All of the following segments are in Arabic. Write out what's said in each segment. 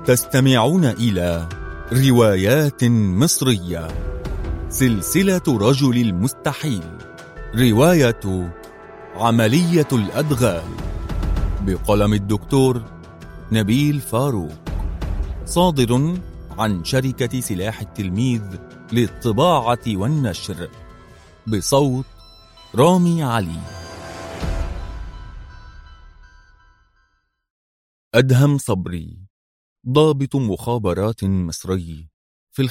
تستمعون إلى روايات مصرية، سلسلة رجل المستحيل، رواية عملية الأدغال، بقلم الدكتور نبيل فاروق، صادر عن شركة سلاح التلميذ للطباعة والنشر، بصوت رامي علي. أدهم صبري، ضابط مخابرات مصري في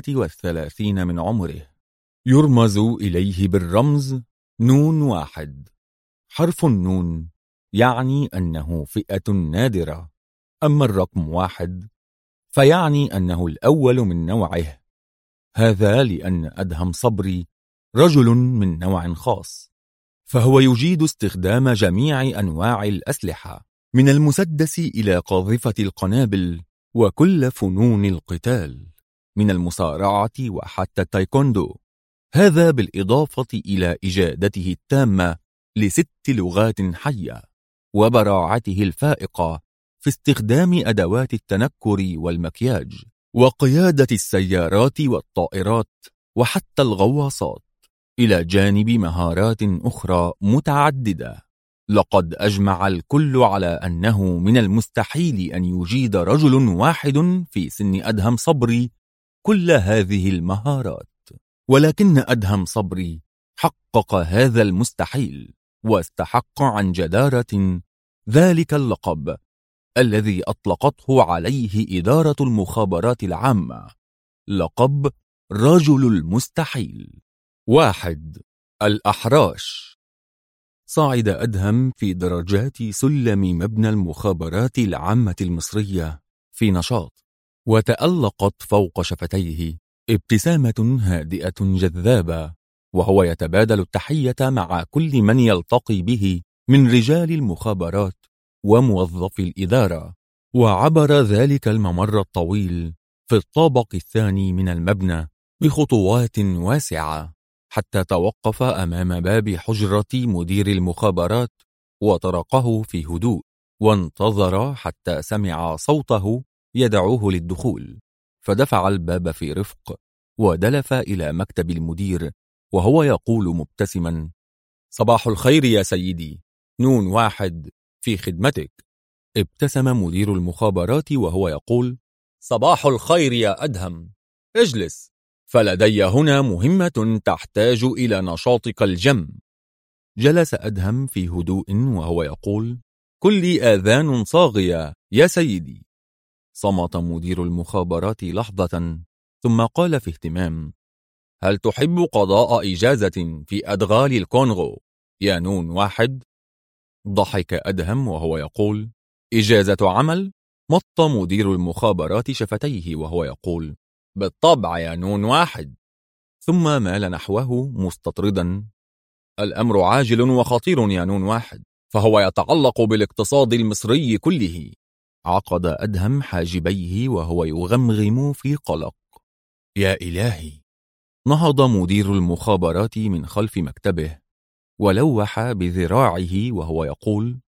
35 من عمره، يرمز إليه بالرمز نون واحد. حرف النون يعني أنه فئة نادرة، أما الرقم واحد فيعني أنه الأول من نوعه. هذا لأن أدهم صبري رجل من نوع خاص، فهو يجيد استخدام جميع أنواع الأسلحة، من المسدس إلى قاذفة القنابل وكل فنون القتال، من المصارعة وحتى التايكوندو. هذا بالإضافة إلى إجادته التامة ل6 لغات حية، وبراعته الفائقة في استخدام أدوات التنكر والمكياج، وقيادة السيارات والطائرات وحتى الغواصات، إلى جانب مهارات أخرى متعددة. لقد أجمع الكل على أنه من المستحيل أن يجيد رجل واحد في سن أدهم صبري كل هذه المهارات، ولكن أدهم صبري حقق هذا المستحيل، واستحق عن جدارة ذلك اللقب الذي أطلقته عليه إدارة المخابرات العامة، لقب رجل المستحيل. 1. الأحراش. صعد أدهم في درجات سلم مبنى المخابرات العامة المصرية في نشاط، وتألقت فوق شفتيه ابتسامة هادئة جذابة، وهو يتبادل التحية مع كل من يلتقي به من رجال المخابرات وموظفي الإدارة. وعبر ذلك الممر الطويل في الطابق الثاني من المبنى بخطوات واسعة، حتى توقف أمام باب حجرة مدير المخابرات وطرقه في هدوء، وانتظر حتى سمع صوته يدعوه للدخول، فدفع الباب في رفق ودلف إلى مكتب المدير وهو يقول مبتسما: صباح الخير يا سيدي، نون واحد في خدمتك. ابتسم مدير المخابرات وهو يقول: صباح الخير يا أدهم، اجلس، فلدي هنا مهمة تحتاج إلى نشاطك الجم. جلس أدهم في هدوء وهو يقول: كل آذان صاغية يا سيدي. صمت مدير المخابرات لحظة ثم قال في اهتمام: هل تحب قضاء إجازة في أدغال الكونغو يا نون واحد؟ ضحك أدهم وهو يقول: إجازة عمل؟ مط مدير المخابرات شفتيه وهو يقول: بالطبع يا نون واحد. ثم مال نحوه مستطردا: الأمر عاجل وخطير يا نون واحد، فهو يتعلق بالاقتصاد المصري كله. عقد أدهم حاجبيه وهو يغمغم في قلق. يا إلهي. نهض مدير المخابرات من خلف مكتبه ولوح بذراعه وهو يقول: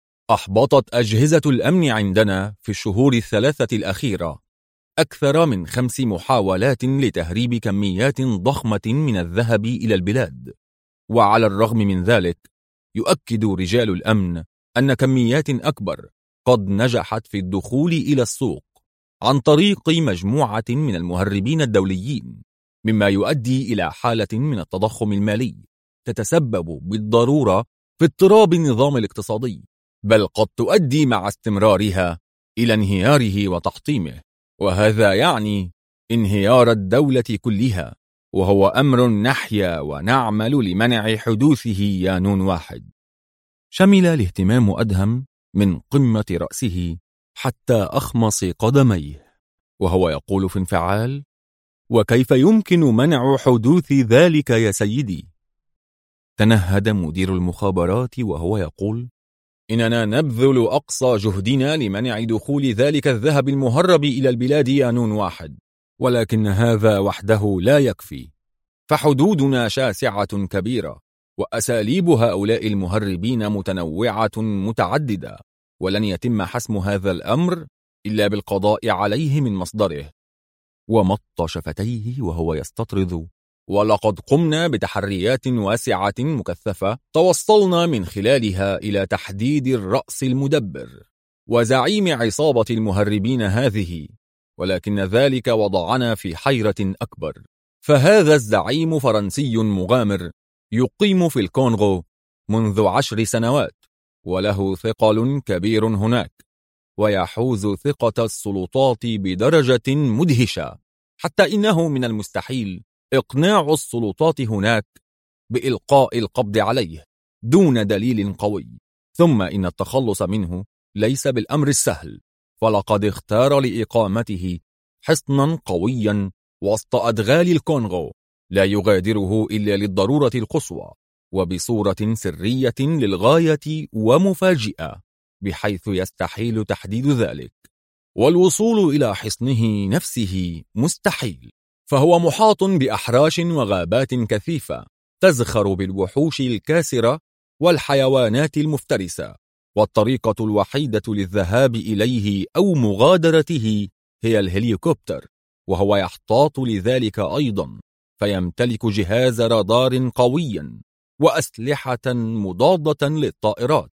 أحبطت أجهزة الأمن عندنا في الشهور 3 الأخيرة أكثر من 5 محاولات لتهريب كميات ضخمة من الذهب إلى البلاد، وعلى الرغم من ذلك يؤكد رجال الأمن أن كميات أكبر قد نجحت في الدخول إلى السوق عن طريق مجموعة من المهربين الدوليين، مما يؤدي إلى حالة من التضخم المالي تتسبب بالضرورة في اضطراب النظام الاقتصادي، بل قد تؤدي مع استمرارها إلى انهياره وتحطيمه، وهذا يعني انهيار الدولة كلها، وهو أمر نحيا ونعمل لمنع حدوثه يا نون واحد. شمل الاهتمام أدهم من قمة رأسه حتى أخمص قدميه وهو يقول في انفعال: وكيف يمكن منع حدوث ذلك يا سيدي؟ تنهد مدير المخابرات وهو يقول: إننا نبذل أقصى جهدنا لمنع دخول ذلك الذهب المهرب إلى البلاد يا نون واحد، ولكن هذا وحده لا يكفي، فحدودنا شاسعة كبيرة، وأساليب هؤلاء المهربين متنوعة متعددة، ولن يتم حسم هذا الأمر إلا بالقضاء عليه من مصدره. ومط شفتيه وهو يستطرد: ولقد قمنا بتحريات واسعة مكثفة توصلنا من خلالها إلى تحديد الرأس المدبر وزعيم عصابة المهربين هذه، ولكن ذلك وضعنا في حيرة أكبر. فهذا الزعيم فرنسي مغامر يقيم في الكونغو منذ 10 سنوات، وله ثقل كبير هناك، ويحوز ثقة السلطات بدرجة مدهشة، حتى إنه من المستحيل إقناع السلطات هناك بإلقاء القبض عليه دون دليل قوي. ثم إن التخلص منه ليس بالأمر السهل، فلقد اختار لإقامته حصنا قويا وسط أدغال الكونغو لا يغادره إلا للضرورة القصوى، وبصورة سرية للغاية ومفاجئة، بحيث يستحيل تحديد ذلك، والوصول إلى حصنه نفسه مستحيل، فهو محاط بأحراش وغابات كثيفة تزخر بالوحوش الكاسرة والحيوانات المفترسة، والطريقة الوحيدة للذهاب إليه أو مغادرته هي الهليكوبتر، وهو يحتاط لذلك أيضا، فيمتلك جهاز رادار قويا وأسلحة مضادة للطائرات.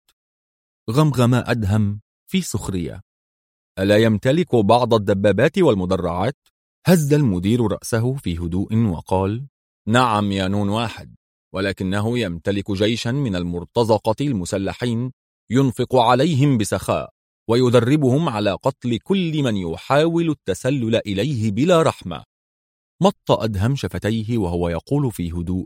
غمغم أدهم في سخرية: ألا يمتلك بعض الدبابات والمدرعات؟ هز المدير رأسه في هدوء وقال: نعم يا نون واحد، ولكنه يمتلك جيشا من المرتزقة المسلحين ينفق عليهم بسخاء، ويدربهم على قتل كل من يحاول التسلل إليه بلا رحمة. مط أدهم شفتيه وهو يقول في هدوء: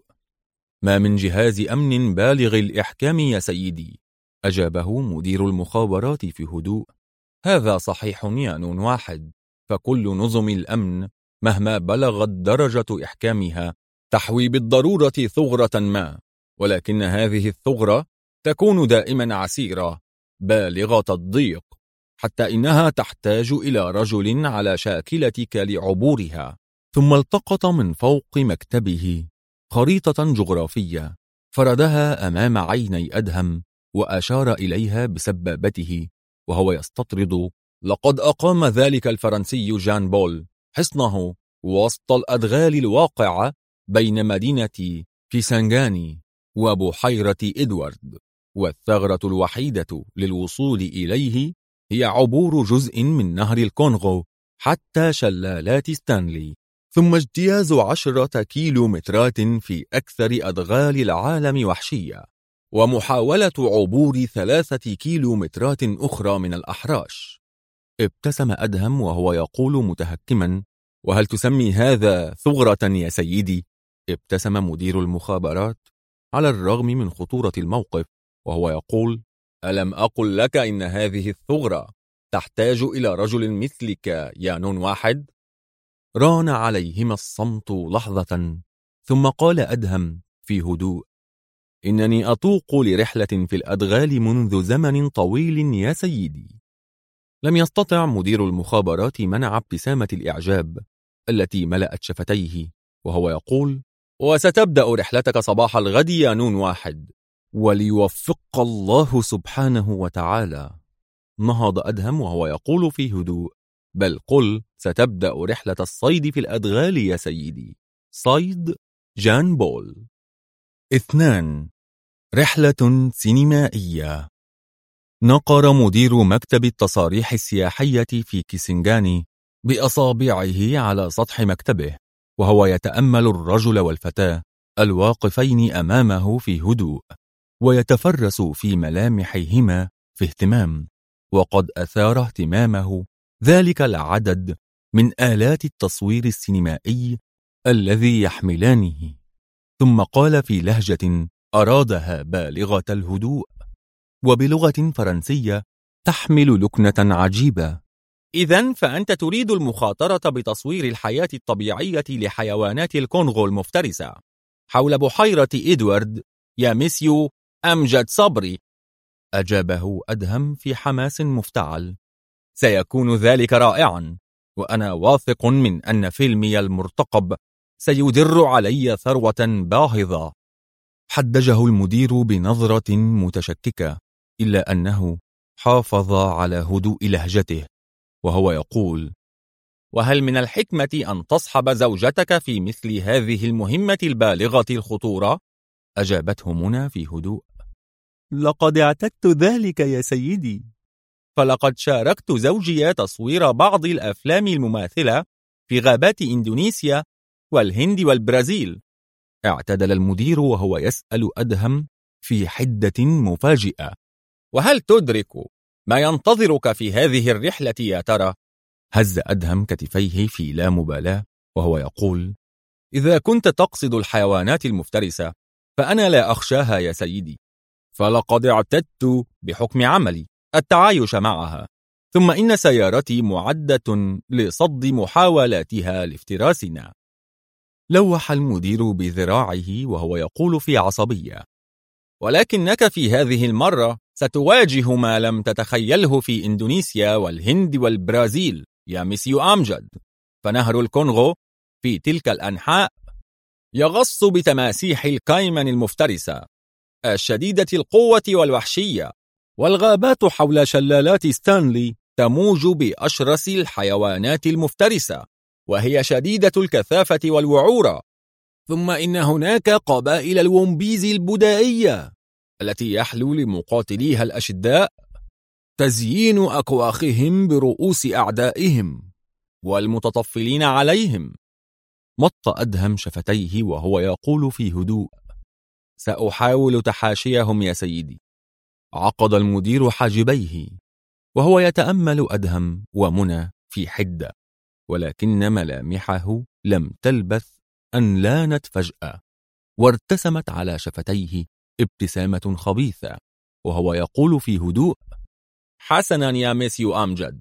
ما من جهاز أمن بالغ الإحكام يا سيدي. أجابه مدير المخابرات في هدوء: هذا صحيح يا نون واحد، فكل نظم الأمن مهما بلغت درجة إحكامها تحوي بالضرورة ثغرة ما، ولكن هذه الثغرة تكون دائما عسيرة بالغة الضيق، حتى إنها تحتاج إلى رجل على شاكلتك لعبورها. ثم التقط من فوق مكتبه خريطة جغرافية فردها أمام عيني أدهم وأشار إليها بسبابته وهو يستطرد: لقد أقام ذلك الفرنسي جان بول حصنه وسط الأدغال الواقعة بين مدينة كيسانغاني وبحيرة إدوارد، والثغرة الوحيدة للوصول إليه هي عبور جزء من نهر الكونغو حتى شلالات ستانلي، ثم اجتياز 10 كيلومترات في أكثر أدغال العالم وحشية، ومحاولة عبور 3 كيلومترات أخرى من الأحراش. ابتسم أدهم وهو يقول متهكما: وهل تسمي هذا ثغرة يا سيدي؟ ابتسم مدير المخابرات على الرغم من خطورة الموقف وهو يقول: ألم أقل لك إن هذه الثغرة تحتاج إلى رجل مثلك يا نون واحد؟ ران عليهما الصمت لحظة، ثم قال أدهم في هدوء: إنني أطوق لرحلة في الأدغال منذ زمن طويل يا سيدي. لم يستطع مدير المخابرات منع ابتسامة الإعجاب التي ملأت شفتيه وهو يقول: وستبدأ رحلتك صباح الغد يا نون واحد، وليوفق الله سبحانه وتعالى. نهض أدهم وهو يقول في هدوء: بل قل ستبدأ رحلة الصيد في الأدغال يا سيدي. صيد جان بول. 2. رحلة سينمائية. نقر مدير مكتب التصاريح السياحية في كيسنغاني بأصابعه على سطح مكتبه وهو يتأمل الرجل والفتاة الواقفين أمامه في هدوء ويتفرس في ملامحهما في اهتمام، وقد أثار اهتمامه ذلك العدد من آلات التصوير السينمائي الذي يحملانه. ثم قال في لهجة أرادها بالغة الهدوء وبلغة فرنسية تحمل لكنة عجيبة: إذن فأنت تريد المخاطرة بتصوير الحياة الطبيعية لحيوانات الكونغو المفترسة حول بحيرة إدوارد يا ميسيو أمجد صبري. أجابه أدهم في حماس مفتعل: سيكون ذلك رائعا، وأنا واثق من أن فيلمي المرتقب سيدر علي ثروة باهظة. حدجه المدير بنظرة متشككة، إلا أنه حافظ على هدوء لهجته وهو يقول: وهل من الحكمة أن تصحب زوجتك في مثل هذه المهمة البالغة الخطورة؟ أجابته منى في هدوء: لقد اعتدت ذلك يا سيدي، فلقد شاركت زوجي تصوير بعض الأفلام المماثلة في غابات إندونيسيا والهند والبرازيل. اعتدل المدير وهو يسأل أدهم في حدة مفاجئة: وهل تدرك ما ينتظرك في هذه الرحلة يا ترى؟ هز أدهم كتفيه في لا مبالاة وهو يقول: إذا كنت تقصد الحيوانات المفترسة فأنا لا أخشاها يا سيدي، فلقد اعتدت بحكم عملي التعايش معها، ثم إن سيارتي معدة لصد محاولاتها لافتراسنا. لوح المدير بذراعه وهو يقول في عصبية: ولكنك في هذه المرة ستواجه ما لم تتخيله في إندونيسيا والهند والبرازيل يا مسيو أمجد، فنهر الكونغو في تلك الأنحاء يغص بتماسيح الكايمن المفترسة الشديدة القوة والوحشية، والغابات حول شلالات ستانلي تموج بأشرس الحيوانات المفترسة وهي شديدة الكثافة والوعورة، ثم إن هناك قبائل الومبيز البدائية التي يحلو لمقاتليها الأشداء تزيين أكواخهم برؤوس أعدائهم والمتطفلين عليهم. مط أدهم شفتيه وهو يقول في هدوء: سأحاول تحاشيهم يا سيدي. عقد المدير حاجبيه وهو يتأمل أدهم ومنى في حدة، ولكن ملامحه لم تلبث أن لانت فجأة، وارتسمت على شفتيه ابتسامة خبيثة وهو يقول في هدوء: حسنا يا مسيو أمجد،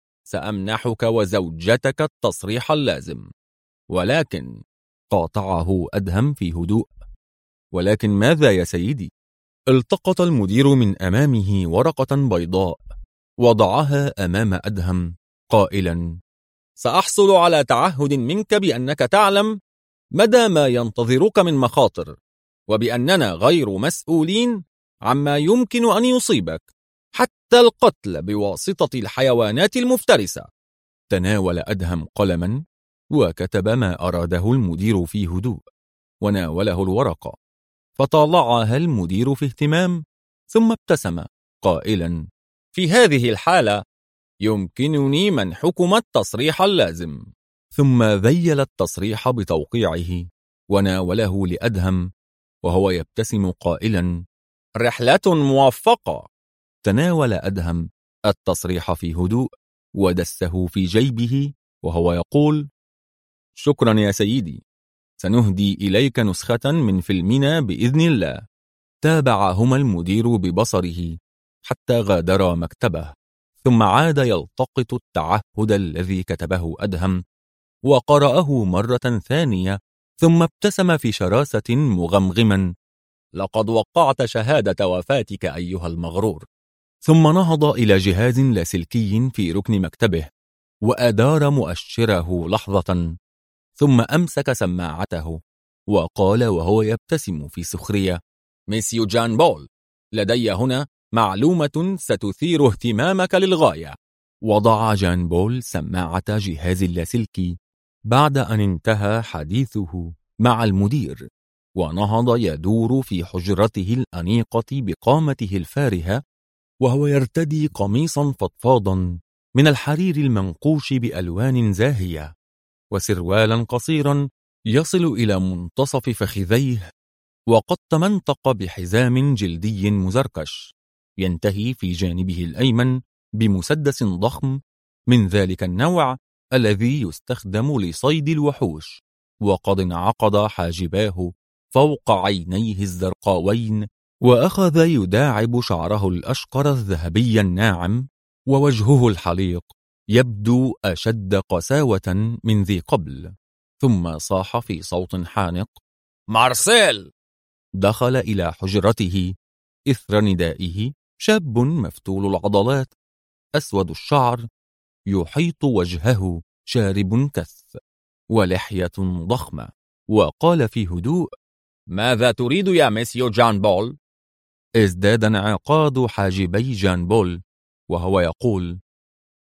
سأمنحك وزوجتك التصريح اللازم. ولكن قاطعه أدهم في هدوء: ولكن ماذا يا سيدي؟ التقط المدير من أمامه ورقة بيضاء وضعها أمام أدهم قائلا: سأحصل على تعهد منك بأنك تعلم مدى ما ينتظرك من مخاطر، وبأننا غير مسؤولين عما يمكن أن يصيبك، حتى القتل بواسطة الحيوانات المفترسة. تناول أدهم قلما وكتب ما أراده المدير في هدوء، وناوله الورقة، فطالعها المدير في اهتمام، ثم ابتسم قائلا: في هذه الحالة يمكنني منحكم التصريح اللازم. ثم ذيل التصريح بتوقيعه وناوله لأدهم وهو يبتسم قائلا: رحلة موفقة. تناول أدهم التصريح في هدوء ودسه في جيبه وهو يقول: شكرا يا سيدي، سنهدي إليك نسخة من فيلمنا بإذن الله. تابعهما المدير ببصره حتى غادرا مكتبه، ثم عاد يلتقط التعهد الذي كتبه أدهم وقرأه مرة ثانية، ثم ابتسم في شراسة مغمغما: لقد وقعت شهادة وفاتك أيها المغرور. ثم نهض إلى جهاز لاسلكي في ركن مكتبه وأدار مؤشره لحظة، ثم أمسك سماعته وقال وهو يبتسم في سخرية: ميسيو جان بول، لدي هنا معلومة ستثير اهتمامك للغاية. وضع جان بول سماعة جهاز اللاسلكي بعد أن انتهى حديثه مع المدير، ونهض يدور في حجرته الأنيقة بقامته الفارهة وهو يرتدي قميصا فضفاضا من الحرير المنقوش بألوان زاهية، وسروالا قصيرا يصل إلى منتصف فخذيه، وقد تمنطق بحزام جلدي مزركش ينتهي في جانبه الأيمن بمسدس ضخم من ذلك النوع الذي يستخدم لصيد الوحوش، وقد انعقد حاجباه فوق عينيه الزرقاوين، وأخذ يداعب شعره الأشقر الذهبي الناعم، ووجهه الحليق يبدو أشد قساوة من ذي قبل. ثم صاح في صوت حانق: مارسيل! دخل إلى حجرته إثر ندائه شاب مفتول العضلات أسود الشعر يحيط وجهه شارب كث ولحية ضخمة، وقال في هدوء: ماذا تريد يا ميسيو جان بول؟ ازداد انعقاد حاجبي جان بول وهو يقول: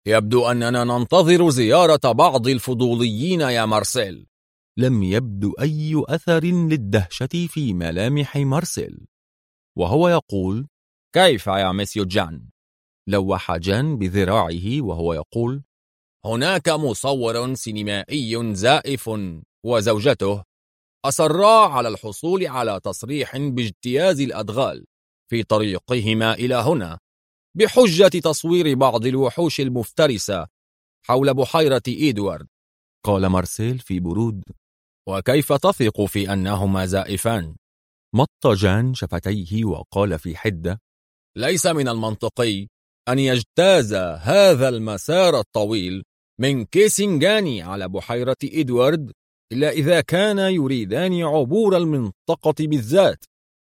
يبدو أننا ننتظر زيارة بعض الفضوليين يا مارسيل. لم يبدو أي أثر للدهشة في ملامح مارسيل، وهو يقول: كيف يا مسيو جان؟ لوح جان بذراعه وهو يقول: هناك مصور سينمائي زائف وزوجته أصرا على الحصول على تصريح باجتياز الأدغال في طريقهما إلى هنا بحجة تصوير بعض الوحوش المفترسة حول بحيرة إدوارد. قال مارسيل في برود: وكيف تثق في أنهما زائفان؟ مط جان شفتيه وقال في حدة: ليس من المنطقي أن يجتاز هذا المسار الطويل من كيسنغاني على بحيرة إدوارد إلا إذا كان يريدان عبور المنطقة بالذات.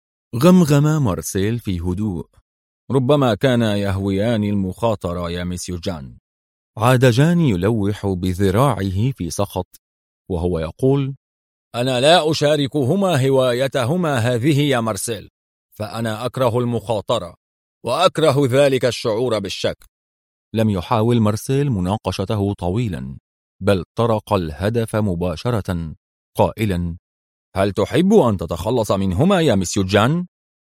غمغم مارسيل في هدوء: ربما كان يهويان المخاطرة يا مسيو جان. عاد جان يلوح بذراعه في سخط وهو يقول: أنا لا أشاركهما هوايتهما هذه يا مارسيل، فأنا أكره المخاطرة وأكره ذلك الشعور بالشك. لم يحاول مارسيل مناقشته طويلا، بل طرق الهدف مباشرة قائلا: هل تحب أن تتخلص منهما يا مسيو جان؟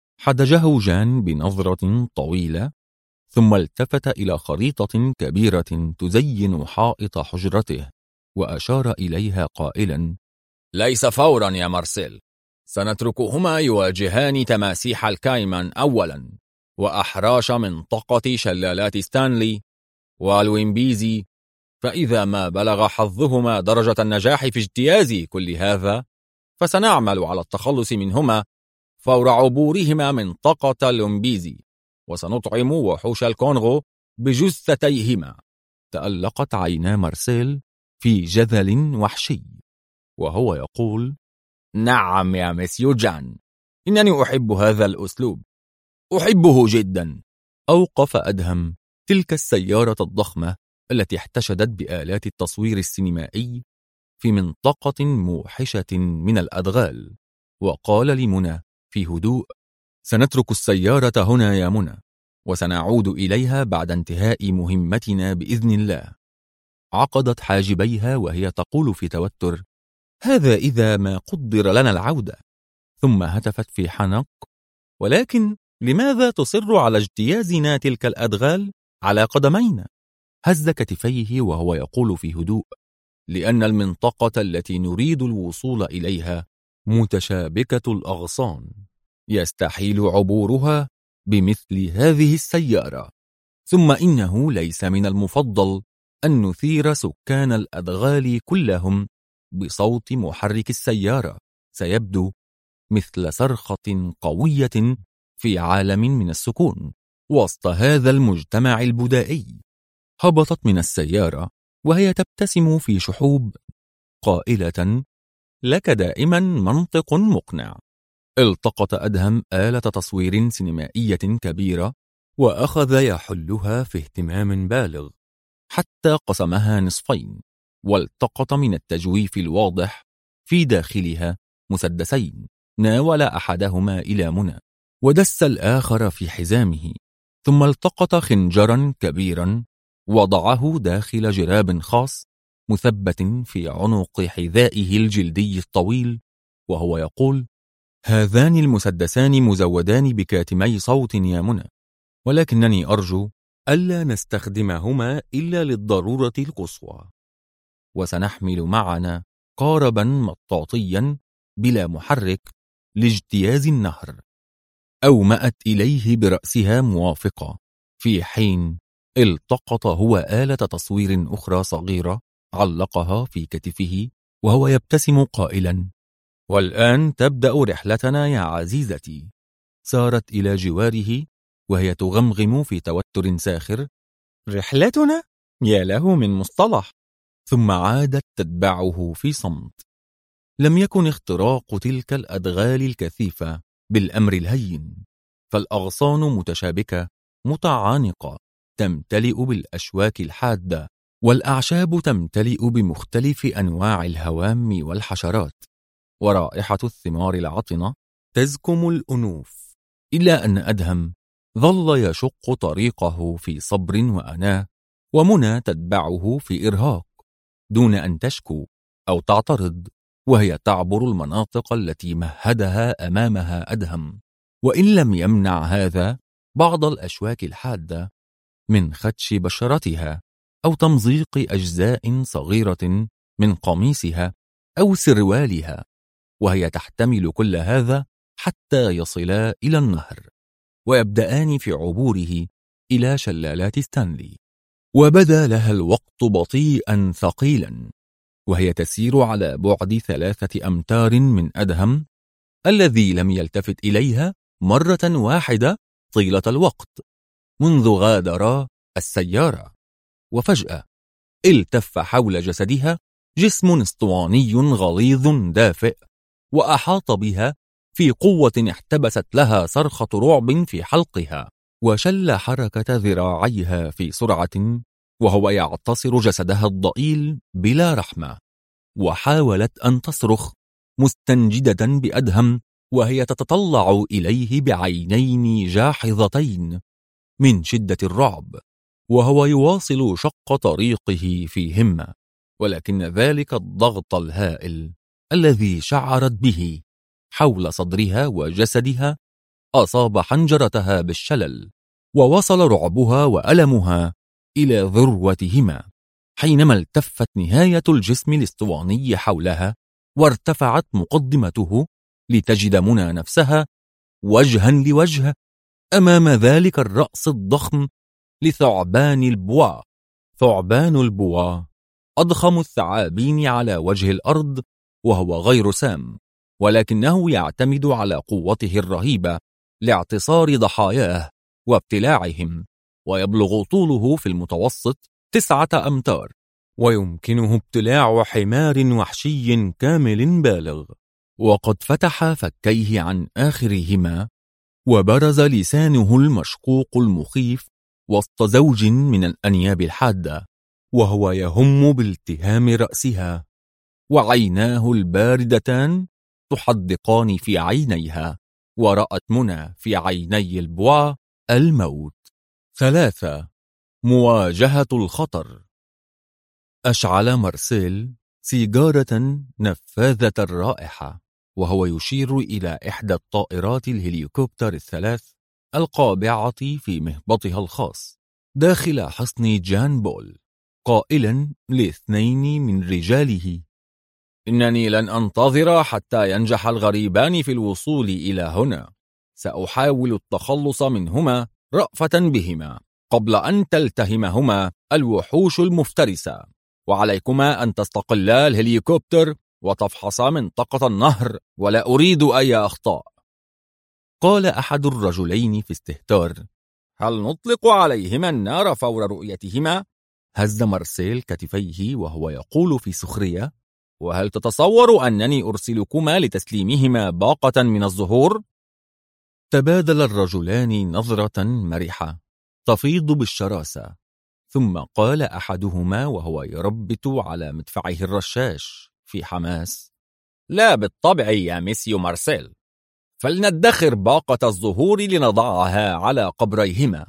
حدجه جان بنظرة طويلة، ثم التفت إلى خريطة كبيرة تزين حائط حجرته وأشار إليها قائلا: ليس فورا يا مارسيل، سنتركهما يواجهان تماسيح الكايمان أولا وأحراش منطقة شلالات ستانلي والويمبيزي، فإذا ما بلغ حظهما درجة النجاح في اجتياز كل هذا فسنعمل على التخلص منهما فور عبورهما منطقة الويمبيزي، وسنطعم وحوش الكونغو بجثتيهما. تألقت عينا مارسيل في جذل وحشي وهو يقول: نعم يا مسيو جان، إنني أحب هذا الأسلوب، أحبه جدا. أوقف أدهم تلك السيارة الضخمة التي احتشدت بآلات التصوير السينمائي في منطقة موحشة من الأدغال، وقال لمنى في هدوء: سنترك السيارة هنا يا منى، وسنعود إليها بعد انتهاء مهمتنا بإذن الله. عقدت حاجبيها وهي تقول في توتر: هذا إذا ما قدر لنا العودة. ثم هتفت في حنق: ولكن لماذا تصر على اجتيازنا تلك الأدغال على قدمينا؟ هز كتفيه وهو يقول في هدوء: لأن المنطقة التي نريد الوصول إليها متشابكة الأغصان، يستحيل عبورها بمثل هذه السيارة، ثم إنه ليس من المفضل أن نثير سكان الأدغال كلهم بصوت محرك السيارة، سيبدو مثل صرخة قوية في عالم من السكون وسط هذا المجتمع البدائي. هبطت من السيارة وهي تبتسم في شحوب قائلة: لك دائما منطق مقنع. التقط أدهم آلة تصوير سينمائية كبيرة وأخذ يحلها في اهتمام بالغ حتى قسمها نصفين، والتقط من التجويف الواضح في داخلها مسدسين، ناول أحدهما إلى منى ودس الآخر في حزامه، ثم التقط خنجرا كبيرا وضعه داخل جراب خاص مثبت في عنق حذائه الجلدي الطويل، وهو يقول: هذان المسدسان مزودان بكاتمي صوت يا منى، ولكنني أرجو ألا نستخدمهما إلا للضرورة القصوى، وسنحمل معنا قاربا مطاطيا بلا محرك لاجتياز النهر. أومأت إليه برأسها موافقة، في حين التقط هو آلة تصوير أخرى صغيرة علقها في كتفه وهو يبتسم قائلا: والآن تبدأ رحلتنا يا عزيزتي. سارت إلى جواره وهي تغمغم في توتر ساخر: رحلتنا؟ يا له من مصطلح. ثم عادت تتبعه في صمت. لم يكن اختراق تلك الأدغال الكثيفة بالأمر الهين، فالأغصان متشابكة متعانقة تمتلئ بالأشواك الحادة، والأعشاب تمتلئ بمختلف أنواع الهوام والحشرات، ورائحة الثمار العطنة تزكم الأنوف، إلا أن أدهم ظل يشق طريقه في صبر وأناة ومنى تتبعه في إرهاق دون أن تشكو أو تعترض، وهي تعبر المناطق التي مهدها أمامها أدهم، وإن لم يمنع هذا بعض الأشواك الحادة من خدش بشرتها أو تمزيق أجزاء صغيرة من قميصها أو سروالها، وهي تحتمل كل هذا حتى يصلا إلى النهر ويبدأان في عبوره إلى شلالات ستانلي. وبدا لها الوقت بطيئا ثقيلا، وهي تسير على بعد 3 أمتار من أدهم الذي لم يلتفت إليها مرة واحدة طيلة الوقت منذ غادرا السيارة. وفجأة التف حول جسدها جسم اسطواني غليظ دافئ، وأحاط بها في قوة احتبست لها صرخة رعب في حلقها، وشل حركة ذراعيها في سرعة وهو يعتصر جسدها الضئيل بلا رحمة. وحاولت أن تصرخ مستنجدة بأدهم وهي تتطلع إليه بعينين جاحظتين من شدة الرعب، وهو يواصل شق طريقه في همة، ولكن ذلك الضغط الهائل الذي شعرت به حول صدرها وجسدها أصاب حنجرتها بالشلل، ووصل رعبها وألمها إلى ذروتهما حينما التفت نهاية الجسم الاسطواني حولها وارتفعت مقدمته لتجد منى نفسها وجها لوجه أمام ذلك الرأس الضخم لثعبان البوا. ثعبان البوا أضخم الثعابين على وجه الأرض، وهو غير سام، ولكنه يعتمد على قوته الرهيبة لاعتصار ضحاياه وابتلاعهم، ويبلغ طوله في المتوسط 9 أمتار، ويمكنه ابتلاع حمار وحشي كامل بالغ. وقد فتح فكيه عن آخرهما وبرز لسانه المشقوق المخيف وسط زوج من الأنياب الحادة، وهو يهم بالتهام رأسها، وعيناه الباردتان تحدقان في عينيها، ورأت منى في عيني البوا الموت. 3. مواجهة الخطر. أشعل مارسيل سيجارة نفاذة الرائحة وهو يشير إلى إحدى الطائرات الهليكوبتر ال3 القابعة في مهبطها الخاص داخل حصن جان بول، قائلا ل2 من رجاله: إنني لن أنتظر حتى ينجح الغريبان في الوصول إلى هنا، سأحاول التخلص منهما رأفة بهما قبل أن تلتهمهما الوحوش المفترسة، وعليكما أن تستقلا الهليكوبتر وتفحصا منطقة النهر، ولا أريد أي أخطاء. قال أحد الرجلين في استهتار: هل نطلق عليهما النار فور رؤيتهما؟ هز مارسيل كتفيه وهو يقول في سخرية: وهل تتصور أنني أرسلكما لتسليمهما باقة من الزهور؟ تبادل الرجلان نظرة مرحة تفيض بالشراسة، ثم قال أحدهما وهو يربت على مدفعه الرشاش في حماس: لا بالطبع يا ميسيو مارسيل، فلندخر باقة الزهور لنضعها على قبريهما.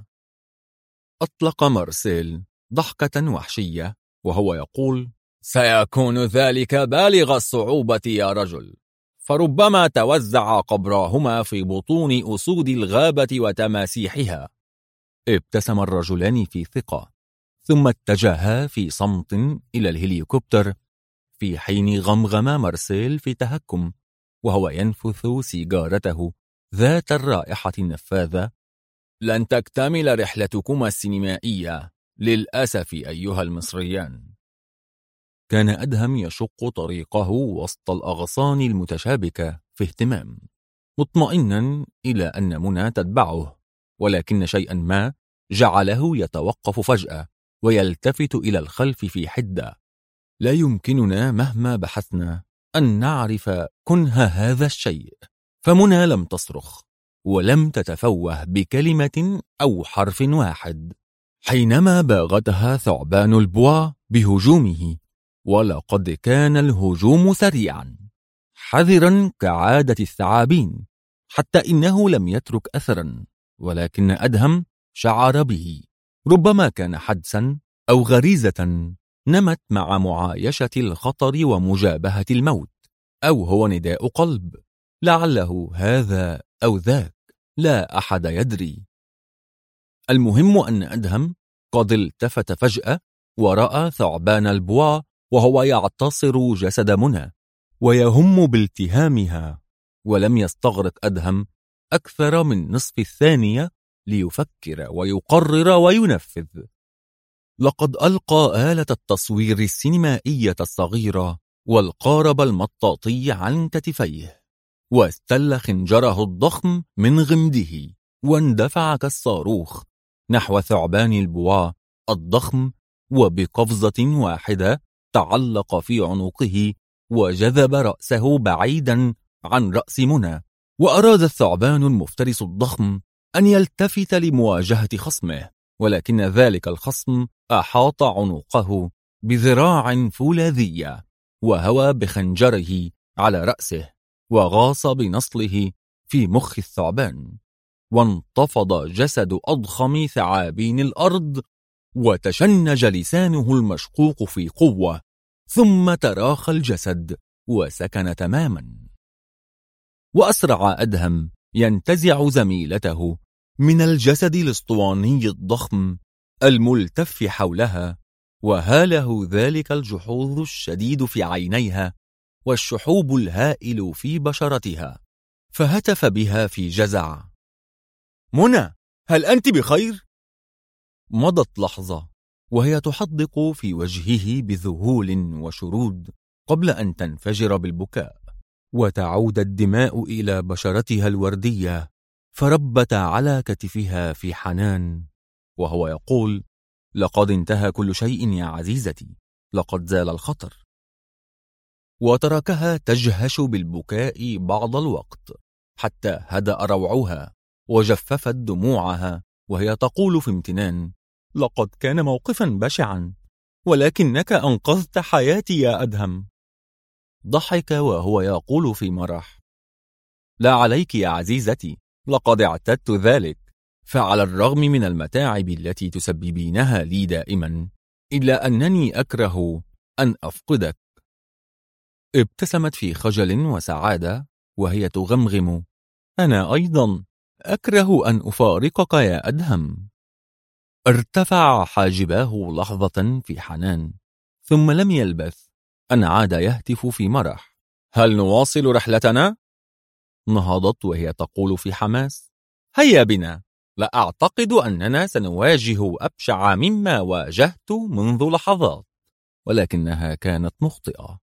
أطلق مارسيل ضحكة وحشية وهو يقول: سيكون ذلك بالغ الصعوبة يا رجل، فربما توزع قبراهما في بطون أسود الغابة وتماسيحها. ابتسم الرجلان في ثقة، ثم اتجها في صمت إلى الهليكوبتر، في حين غمغم مارسيل في تهكم وهو ينفث سيجارته ذات الرائحة النفاذة: لن تكتمل رحلتكما السينمائية للأسف أيها المصريان. كان أدهم يشق طريقه وسط الأغصان المتشابكة في اهتمام، مطمئنا إلى أن منى تتبعه، ولكن شيئا ما جعله يتوقف فجأة ويلتفت إلى الخلف في حدة. لا يمكننا مهما بحثنا أن نعرف كنه هذا الشيء، فمنى لم تصرخ ولم تتفوه بكلمة أو حرف واحد حينما باغتها ثعبان البوا بهجومه، ولقد كان الهجوم سريعا حذرا كعادة الثعابين، حتى إنه لم يترك أثرا، ولكن أدهم شعر به. ربما كان حدسا أو غريزة نمت مع معايشة الخطر ومجابهة الموت، أو هو نداء قلب لعله هذا أو ذاك، لا أحد يدري. المهم أن أدهم قد التفت فجأة ورأى ثعبان البوا وهو يعتصر جسد منى ويهم بالتهامها، ولم يستغرق أدهم أكثر من نصف الثانية ليفكر ويقرر وينفذ. لقد ألقى آلة التصوير السينمائية الصغيرة والقارب المطاطي عن كتفيه، واستل خنجره الضخم من غمده واندفع كالصاروخ نحو ثعبان البوا الضخم، وبقفزة واحدة تعلق في عنقه وجذب رأسه بعيدا عن رأس منى. وأراد الثعبان المفترس الضخم أن يلتفت لمواجهة خصمه، ولكن ذلك الخصم أحاط عنقه بذراع فولاذية وهوى بخنجره على رأسه وغاص بنصله في مخ الثعبان، وانتفض جسد أضخم ثعابين الأرض وتشنج لسانه المشقوق في قوة، ثم تراخى الجسد وسكن تماما. وأسرع أدهم ينتزع زميلته من الجسد الاسطواني الضخم الملتف حولها، وهاله ذلك الجحوظ الشديد في عينيها والشحوب الهائل في بشرتها، فهتف بها في جزع: منى، هل أنت بخير؟ مضت لحظة وهي تحدق في وجهه بذهول وشرود قبل أن تنفجر بالبكاء، وتعود الدماء إلى بشرتها الوردية، فربت على كتفها في حنان وهو يقول: لقد انتهى كل شيء يا عزيزتي، لقد زال الخطر. وتركها تجهش بالبكاء بعض الوقت حتى هدأ روعها وجففت دموعها، وهي تقول في امتنان: لقد كان موقفا بشعا، ولكنك أنقذت حياتي يا أدهم. ضحك وهو يقول في مرح: لا عليك يا عزيزتي، لقد اعتدت ذلك، فعلى الرغم من المتاعب التي تسببينها لي دائما، إلا أنني أكره أن أفقدك. ابتسمت في خجل وسعادة وهي تغمغم: أنا أيضا أكره أن أفارقك يا أدهم. ارتفع حاجباه لحظة في حنان، ثم لم يلبث أن عاد يهتف في مرح: هل نواصل رحلتنا؟ نهضت وهي تقول في حماس: هيا بنا، لا أعتقد أننا سنواجه أبشع مما واجهت منذ لحظات. ولكنها كانت مخطئة.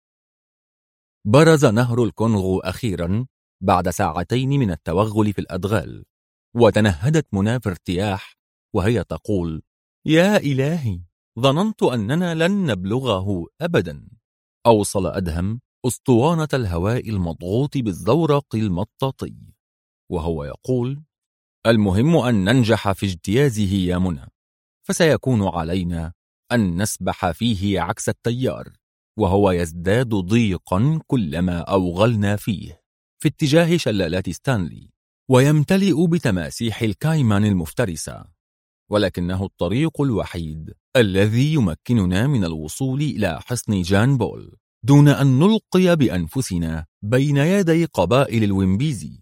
برز نهر الكونغو أخيرا بعد ساعتين من التوغل في الأدغال، وتنهدت منى في ارتياح وهي تقول: يا إلهي، ظننت أننا لن نبلغه أبدا. أوصل أدهم أسطوانة الهواء المضغوط بالزورق المطاطي وهو يقول: المهم أن ننجح في اجتيازه يا منى، فسيكون علينا أن نسبح فيه عكس التيار، وهو يزداد ضيقا كلما أوغلنا فيه في اتجاه شلالات ستانلي، ويمتلئ بتماسيح الكايمان المفترسة، ولكنه الطريق الوحيد الذي يمكننا من الوصول إلى حصن جان بول دون أن نلقي بأنفسنا بين يدي قبائل الويمبيزي.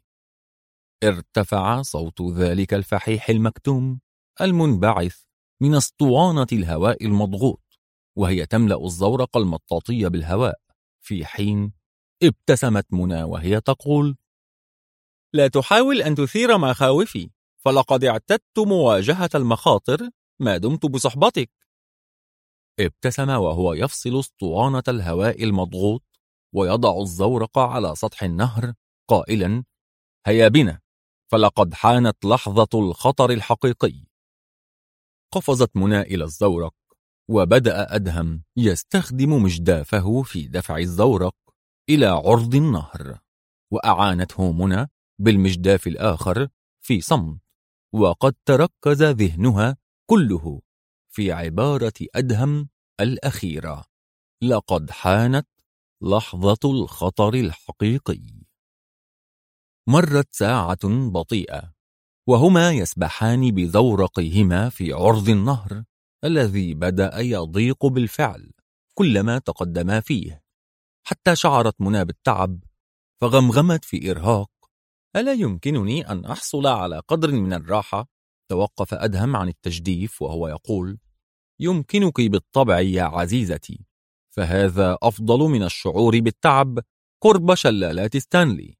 ارتفع صوت ذلك الفحيح المكتوم المنبعث من اسطوانة الهواء المضغوط وهي تملأ الزورق المطاطي بالهواء، في حين ابتسمت منى وهي تقول: لا تحاول أن تثير مخاوفي، فلقد اعتدت مواجهة المخاطر ما دمت بصحبتك. ابتسم وهو يفصل اسطوانة الهواء المضغوط ويضع الزورق على سطح النهر قائلا: هيا بنا، فلقد حانت لحظة الخطر الحقيقي. قفزت منى إلى الزورق، وبدأ أدهم يستخدم مجدافه في دفع الزورق إلى عرض النهر، وأعانته منى بالمجداف الآخر في صمت، وقد تركز ذهنها كله في عبارة أدهم الأخيرة: لقد حانت لحظة الخطر الحقيقي. مرت ساعة بطيئة وهما يسبحان بزورقهما في عرض النهر، الذي بدأ يضيق بالفعل كلما تقدما فيه، حتى شعرت منى بالتعب فغمغمت في إرهاق: ألا يمكنني أن أحصل على قدر من الراحة؟ توقف أدهم عن التجديف وهو يقول: يمكنك بالطبع يا عزيزتي، فهذا أفضل من الشعور بالتعب قرب شلالات ستانلي.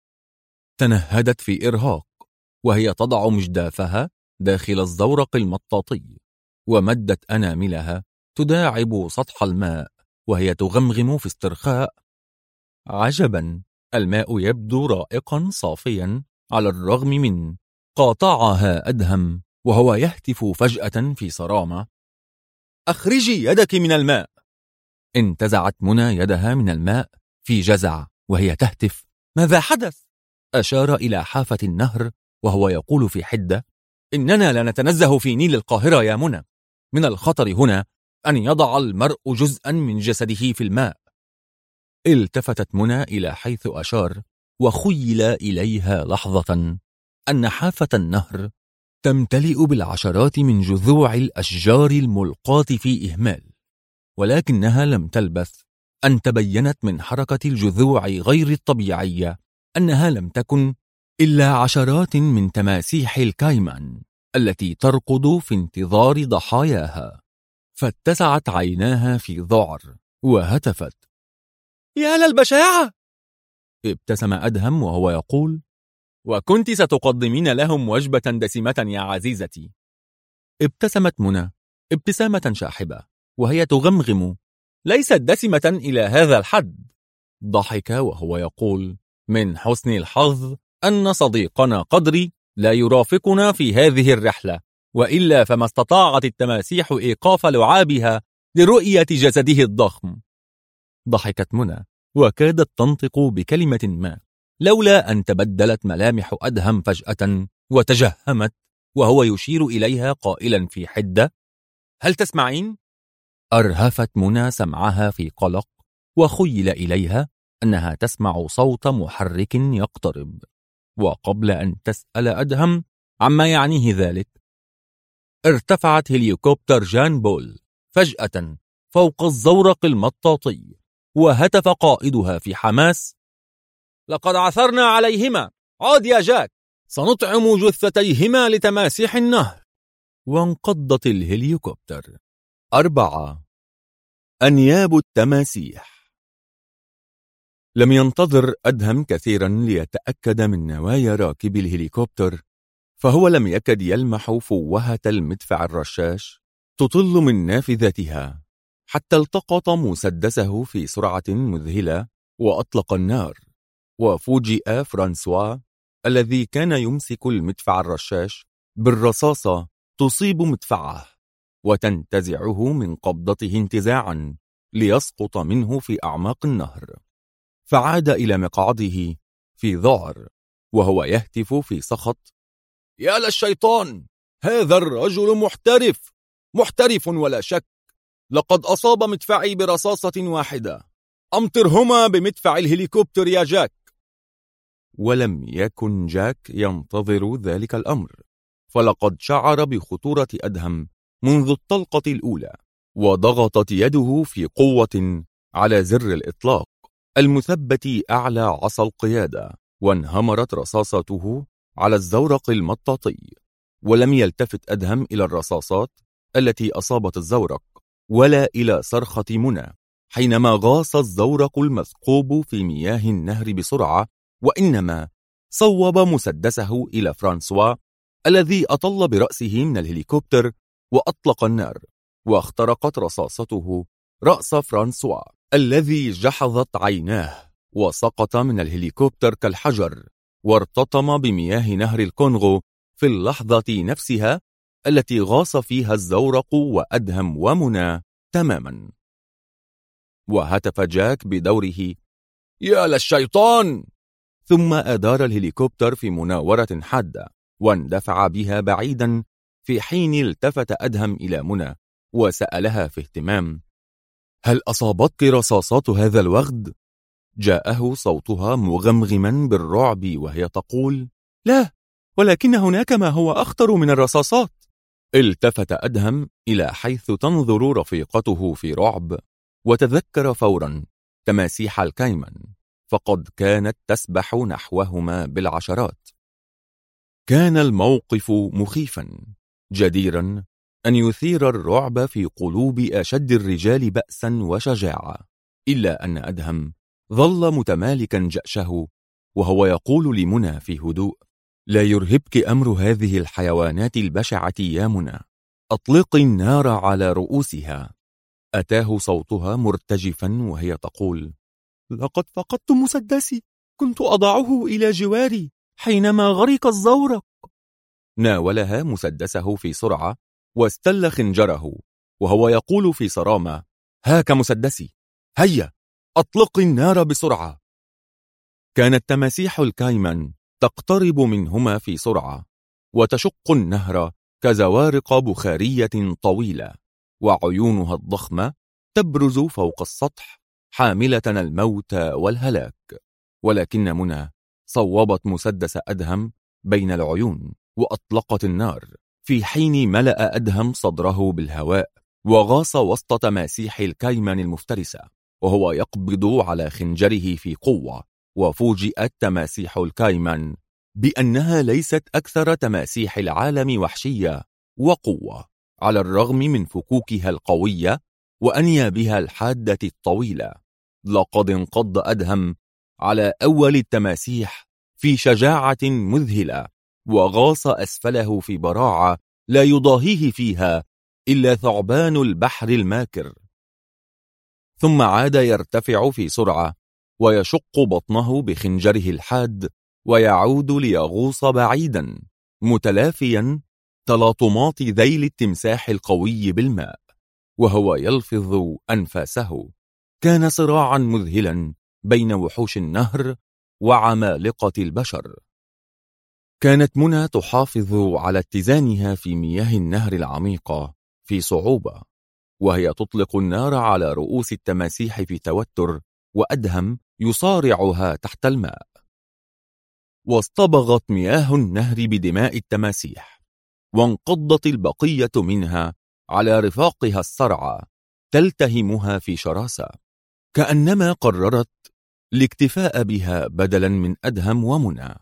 تنهدت في إرهاق وهي تضع مجدافها داخل الزورق المطاطي، ومدت أناملها تداعب سطح الماء وهي تغمغم في استرخاء: عجبا، الماء يبدو رائقا صافيا على الرغم من. قاطعها أدهم وهو يهتف فجأة في صرامة: أخرجي يدك من الماء. انتزعت منى يدها من الماء في جزع وهي تهتف: ماذا حدث؟ أشار إلى حافة النهر وهو يقول في حدة: إننا لا نتنزه في نيل القاهرة يا منى، من الخطر هنا أن يضع المرء جزءا من جسده في الماء. التفتت منى إلى حيث أشار وخيل إليها لحظة أن حافة النهر تمتلئ بالعشرات من جذوع الأشجار الملقاة في إهمال، ولكنها لم تلبث أن تبينت من حركة الجذوع غير الطبيعية أنها لم تكن إلا عشرات من تماسيح الكايمان التي ترقد في انتظار ضحاياها. فاتسعت عيناها في ذعر وهتفت: يا للبشاعة! ابتسم أدهم وهو يقول: وكنت ستقدمين لهم وجبة دسمة يا عزيزتي. ابتسمت منى ابتسامة شاحبة وهي تغمغم: ليست دسمة إلى هذا الحد. ضحك وهو يقول: من حسن الحظ أن صديقنا قدري لا يرافقنا في هذه الرحلة، وإلا فما استطاعت التماسيح إيقاف لعابها لرؤية جسده الضخم. ضحكت منى وكادت تنطق بكلمة ما، لولا أن تبدلت ملامح أدهم فجأة وتجهمت وهو يشير إليها قائلا في حدة: هل تسمعين؟ أرهفت منى سمعها في قلق، وخيل إليها أنها تسمع صوت محرك يقترب، وقبل أن تسأل أدهم عما يعنيه ذلك ارتفعت هليكوبتر جان بول فجأة فوق الزورق المطاطي، وهتف قائدها في حماس: لقد عثرنا عليهما، عاد يا جاك، سنطعم جثتيهما لتماسيح النهر. وانقضت الهليكوبتر. 4. أنياب التماسيح. لم ينتظر أدهم كثيرا ليتأكد من نوايا راكب الهليكوبتر، فهو لم يكد يلمح فوهة المدفع الرشاش تطل من نافذتها حتى التقط مسدسه في سرعة مذهلة وأطلق النار. وفوجئ فرانسوا الذي كان يمسك المدفع الرشاش بالرصاصة تصيب مدفعه وتنتزعه من قبضته انتزاعا ليسقط منه في أعماق النهر، فعاد إلى مقعده في ذعر وهو يهتف في سخط: يا للشيطان، هذا الرجل محترف ولا شك، لقد أصاب مدفعي برصاصة واحدة، أمطرهما بمدفع الهليكوبتر يا جاك. ولم يكن جاك ينتظر ذلك الأمر، فلقد شعر بخطورة أدهم منذ الطلقة الأولى، وضغطت يده في قوة على زر الإطلاق المثبت أعلى عصا القيادة، وانهمرت رصاصته على الزورق المطاطي. ولم يلتفت أدهم إلى الرصاصات التي أصابت الزورق ولا إلى صرخة منى حينما غاص الزورق المثقوب في مياه النهر بسرعة، وإنما صوب مسدسه إلى فرانسوا الذي أطل برأسه من الهليكوبتر وأطلق النار، واخترقت رصاصته رأس فرانسوا الذي جحظت عيناه وسقط من الهليكوبتر كالحجر، وارتطم بمياه نهر الكونغو في اللحظة نفسها التي غاص فيها الزورق وأدهم ومنى تماما. وهتف جاك بدوره: يا للشيطان! ثم أدار الهليكوبتر في مناورة حادة واندفع بها بعيدا، في حين التفت أدهم إلى منى وسألها في اهتمام: هل أصابتك رصاصات هذا الوغد؟ جاءه صوتها مغمغما بالرعب وهي تقول: لا، ولكن هناك ما هو أخطر من الرصاصات. التفت أدهم إلى حيث تنظر رفيقته في رعب، وتذكر فورا تماسيح الكايمن، فقد كانت تسبح نحوهما بالعشرات. كان الموقف مخيفا، جديرا أن يثير الرعب في قلوب أشد الرجال بأسا وشجاعة، إلا أن أدهم ظل متمالكا جأشه، وهو يقول لمنى في هدوء: لا يرهبك أمر هذه الحيوانات البشعة يا منى، أطلقي النار على رؤوسها. أتاه صوتها مرتجفا وهي تقول: لقد فقدت مسدسي، كنت أضعه إلى جواري حينما غرق الزورق. ناولها مسدسه في سرعة واستل خنجره، وهو يقول في صرامة: هاك مسدسي، هيا أطلقي النار بسرعة. كانت تماسيح الكايمن تقترب منهما في سرعة، وتشق النهر كزوارق بخارية طويلة، وعيونها الضخمة تبرز فوق السطح حاملة الموت والهلاك. ولكن منى صوبت مسدس أدهم بين العيون وأطلقت النار، في حين ملأ أدهم صدره بالهواء وغاص وسط تماسيح الكايمن المفترسة، وهو يقبض على خنجره في قوة. وفوجئت تماسيح الكايمن بأنها ليست أكثر تماسيح العالم وحشية وقوة، على الرغم من فكوكها القوية وأنيابها الحادة الطويلة. لقد انقض أدهم على أول التماسيح في شجاعة مذهلة، وغاص أسفله في براعة لا يضاهيه فيها إلا ثعبان البحر الماكر. ثم عاد يرتفع في سرعة ويشق بطنه بخنجره الحاد، ويعود ليغوص بعيدا، متلافيا تلاطمات ذيل التمساح القوي بالماء، وهو يلفظ أنفاسه. كان صراعا مذهلا بين وحوش النهر وعمالقة البشر. كانت منى تحافظ على اتزانها في مياه النهر العميقة في صعوبة، وهي تطلق النار على رؤوس التماسيح في توتر، وأدهم يصارعها تحت الماء. واصطبغت مياه النهر بدماء التماسيح، وانقضت البقية منها على رفاقها الصرعى تلتهمها في شراسة، كأنما قررت الاكتفاء بها بدلا من أدهم ومنى.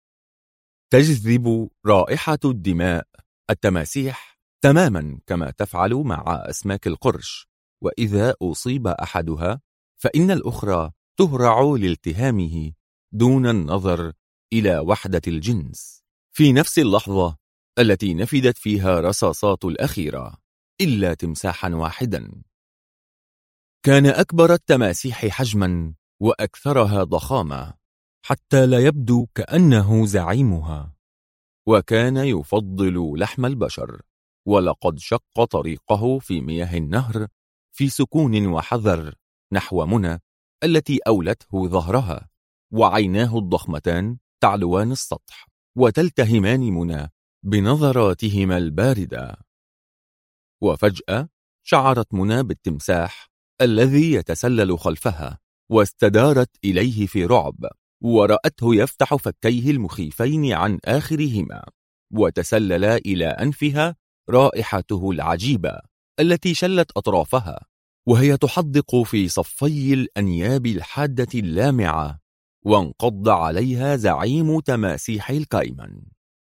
تجذب رائحة الدماء التماسيح تماما كما تفعل مع أسماك القرش، وإذا أصيب أحدها فإن الأخرى تهرع لالتهامه دون النظر إلى وحدة الجنس. في نفس اللحظة التي نفدت فيها رصاصات الأخيرة، إلا تمساحا واحدا كان أكبر التماسيح حجما وأكثرها ضخامة، حتى لا يبدو كأنه زعيمها، وكان يفضل لحم البشر. ولقد شق طريقه في مياه النهر في سكون وحذر نحو منى التي أولته ظهرها، وعيناه الضخمتان تعلوان السطح وتلتهمان منى بنظراتهما الباردة. وفجأة شعرت منى بالتمساح الذي يتسلل خلفها، واستدارت إليه في رعب، ورأته يفتح فكيه المخيفين عن آخرهما، وتسلل إلى أنفها رائحته العجيبة التي شلت أطرافها، وهي تحدق في صفي الأنياب الحادة اللامعة، وانقض عليها زعيم تماسيح الكايمن.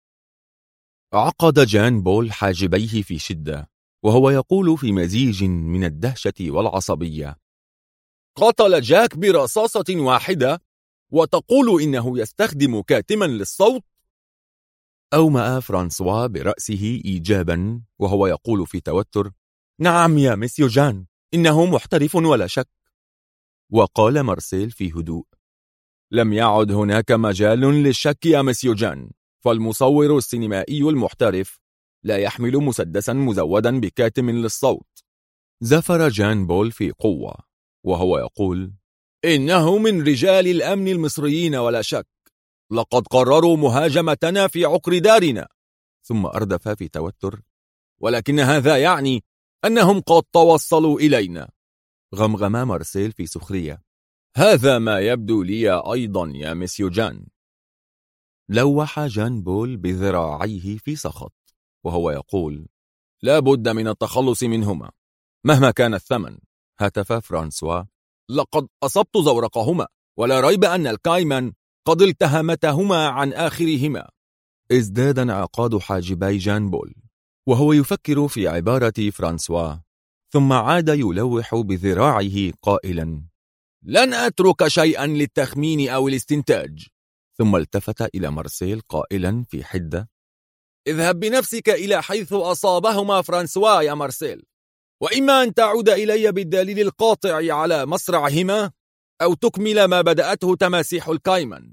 عقد جان بول حاجبيه في شدة، وهو يقول في مزيج من الدهشة والعصبية: قتل جاك برصاصة واحدة وتقول إنه يستخدم كاتما للصوت؟ أومأ فرانسوا برأسه إيجابا، وهو يقول في توتر: نعم يا مسيو جان، إنه محترف ولا شك. وقال مارسيل في هدوء: لم يعد هناك مجال للشك يا مسيو جان، فالمصور السينمائي المحترف لا يحمل مسدسا مزودا بكاتم للصوت. زفر جان بول في قوة، وهو يقول: إنه من رجال الأمن المصريين ولا شك، لقد قرروا مهاجمتنا في عقر دارنا. ثم أردف في توتر: ولكن هذا يعني أنهم قد توصلوا إلينا. غمغم مارسيل في سخرية: هذا ما يبدو لي أيضا يا مسيو جان. لوح جان بول بذراعيه في سخط، وهو يقول: لا بد من التخلص منهما مهما كان الثمن. هتف فرانسوا: لقد أصبت زورقهما، ولا ريب أن الكايمان قد التهمتهما عن آخرهما. ازداد انعقاد حاجبي جان بول وهو يفكر في عبارة فرانسوا، ثم عاد يلوح بذراعه قائلا: لن أترك شيئا للتخمين أو الاستنتاج. ثم التفت إلى مارسيل قائلا في حدة: اذهب بنفسك إلى حيث أصابهما فرانسوا يا مارسيل، وإما أن تعود إلي بالدليل القاطع على مصرعهما، أو تكمل ما بدأته تماسيح الكايمان.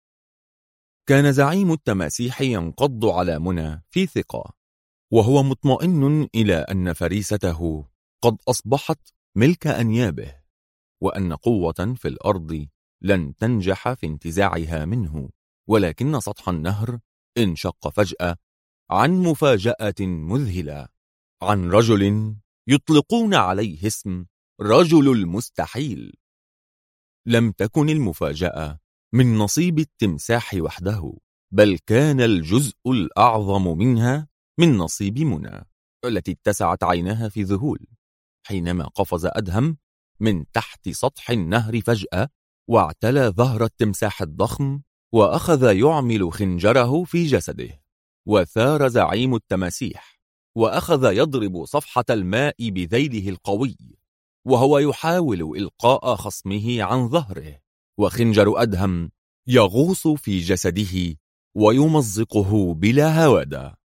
كان زعيم التماسيح ينقض على منى في ثقة، وهو مطمئن إلى أن فريسته قد أصبحت ملك أنيابه، وأن قوة في الأرض لن تنجح في انتزاعها منه، ولكن سطح النهر انشق فجأة عن مفاجأة مذهلة، عن رجل يطلقون عليه اسم رجل المستحيل. لم تكن المفاجأة من نصيب التمساح وحده، بل كان الجزء الأعظم منها من نصيب منى، التي اتسعت عيناها في ذهول حينما قفز أدهم من تحت سطح النهر فجأة، واعتلى ظهر التمساح الضخم، وأخذ يعمل خنجره في جسده. وثار زعيم التماسيح وأخذ يضرب صفحة الماء بذيله القوي، وهو يحاول إلقاء خصمه عن ظهره، وخنجر أدهم يغوص في جسده ويمزقه بلا هوادة.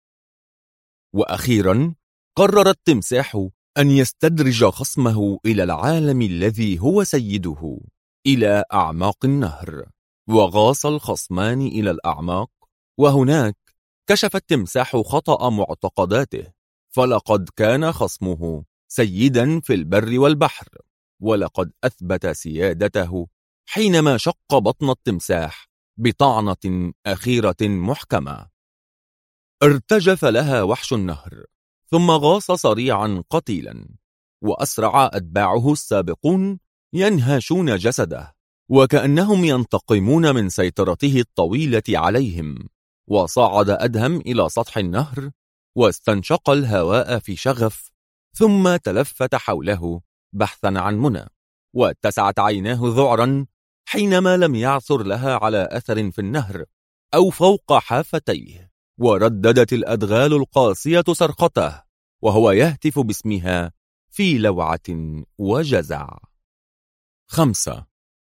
وأخيرا قرر التمساح أن يستدرج خصمه إلى العالم الذي هو سيده، إلى أعماق النهر. وغاص الخصمان إلى الأعماق، وهناك كشف التمساح خطأ معتقداته، فلقد كان خصمه سيدا في البر والبحر، ولقد أثبت سيادته حينما شق بطن التمساح بطعنة أخيرة محكمة. ارتجف لها وحش النهر، ثم غاص صريعا قتيلا، وأسرع أتباعه السابقون ينهشون جسده، وكأنهم ينتقمون من سيطرته الطويلة عليهم. وصعد أدهم إلى سطح النهر، واستنشق الهواء في شغف، ثم تلفت حوله بحثا عن منى، واتسعت عيناه ذعرا حينما لم يعثر لها على أثر في النهر أو فوق حافتيه. ورددت الأدغال القاسية صرخته وهو يهتف باسمها في لوعة وجزع. 5.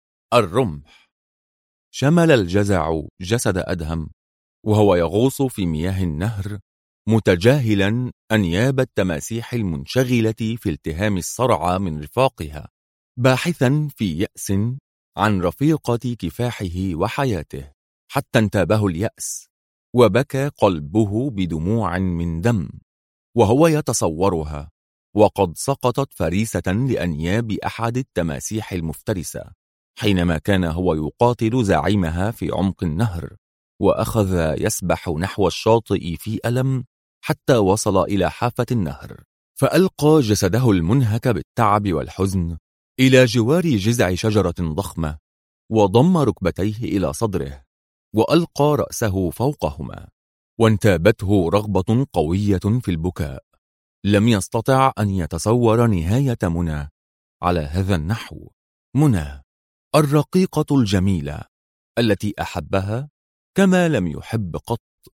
الرمح. شمل الجزع جسد أدهم وهو يغوص في مياه النهر، متجاهلا أنياب التماسيح المنشغلة في التهام الصرع من رفاقها، باحثا في يأس عن رفيقة كفاحه وحياته، حتى انتابه اليأس وبكى قلبه بدموع من دم وهو يتصورها، وقد سقطت فريسة لأنياب أحد التماسيح المفترسة حينما كان هو يقاتل زعيمها في عمق النهر، وأخذ يسبح نحو الشاطئ في ألم حتى وصل إلى حافة النهر، فألقى جسده المنهك بالتعب والحزن إلى جوار جذع شجرة ضخمة، وضم ركبتيه إلى صدره، وألقى رأسه فوقهما، وانتابته رغبة قوية في البكاء. لم يستطع أن يتصور نهاية منى على هذا النحو، منى الرقيقة الجميلة التي أحبها كما لم يحب قط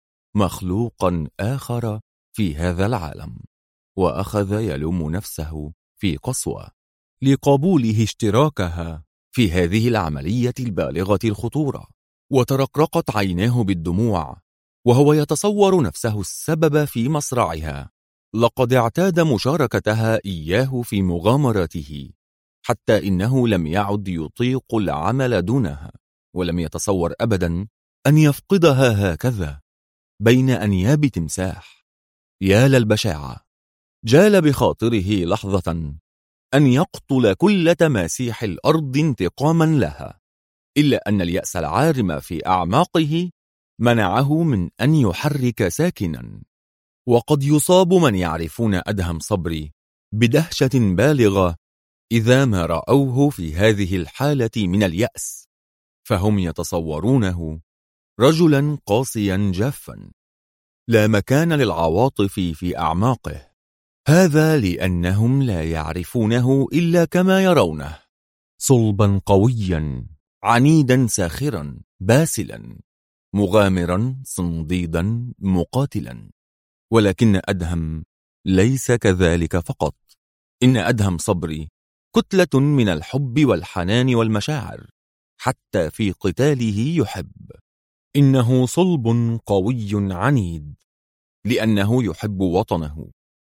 مخلوقا آخر في هذا العالم. وأخذ يلوم نفسه في قسوة لقبوله اشتراكها في هذه العملية البالغة الخطورة، وترقرقت عيناه بالدموع وهو يتصور نفسه السبب في مصرعها. لقد اعتاد مشاركتها إياه في مغامراته، حتى إنه لم يعد يطيق العمل دونها، ولم يتصور أبدا أن يفقدها هكذا بين أنياب تمساح. يا للبشاعة! جال بخاطره لحظة أن يقتل كل تماسيح الأرض انتقاما لها، إلا أن اليأس العارم في أعماقه منعه من أن يحرك ساكنا. وقد يصاب من يعرفون أدهم صبري بدهشة بالغة إذا ما رأوه في هذه الحالة من اليأس، فهم يتصورونه رجلا قاسيا جافا لا مكان للعواطف في أعماقه، هذا لأنهم لا يعرفونه إلا كما يرونه، صلبا قويا، عنيدا ساخرا باسلا، مغامرا صنديدا مقاتلا. ولكن أدهم ليس كذلك فقط، إن أدهم صبري كتلة من الحب والحنان والمشاعر، حتى في قتاله يحب. إنه صلب قوي عنيد، لأنه يحب وطنه،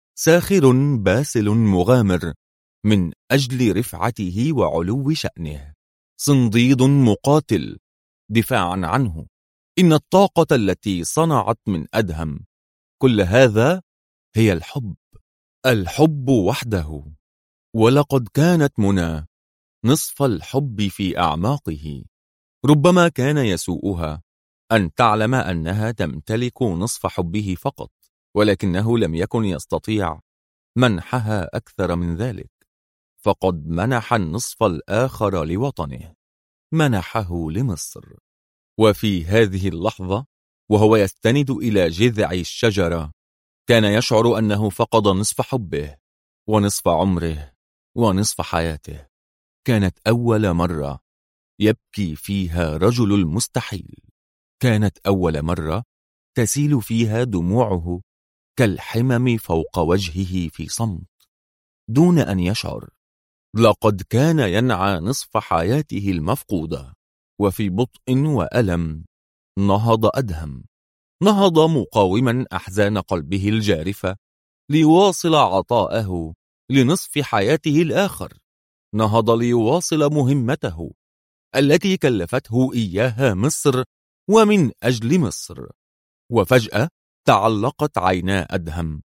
ساخر باسل مغامر من أجل رفعته وعلو شأنه، صنديد مقاتل دفاعا عنه. إن الطاقة التي صنعت من أدهم كل هذا هي الحب، الحب وحده. ولقد كانت منى نصف الحب في أعماقه. ربما كان يسوءها أن تعلم أنها تمتلك نصف حبه فقط، ولكنه لم يكن يستطيع منحها أكثر من ذلك، فقد منح النصف الآخر لوطنه، منحه لمصر. وفي هذه اللحظة وهو يستند إلى جذع الشجرة، كان يشعر أنه فقد نصف حبه ونصف عمره ونصف حياته. كانت أول مرة يبكي فيها رجل المستحيل، كانت أول مرة تسيل فيها دموعه كالحمم فوق وجهه في صمت دون أن يشعر. لقد كان ينعى نصف حياته المفقودة، وفي بطء وألم نهض أدهم، نهض مقاوما أحزان قلبه الجارفة ليواصل عطاءه لنصف حياته الآخر، نهض ليواصل مهمته التي كلفته إياها مصر ومن أجل مصر. وفجأة تعلقت عينا أدهم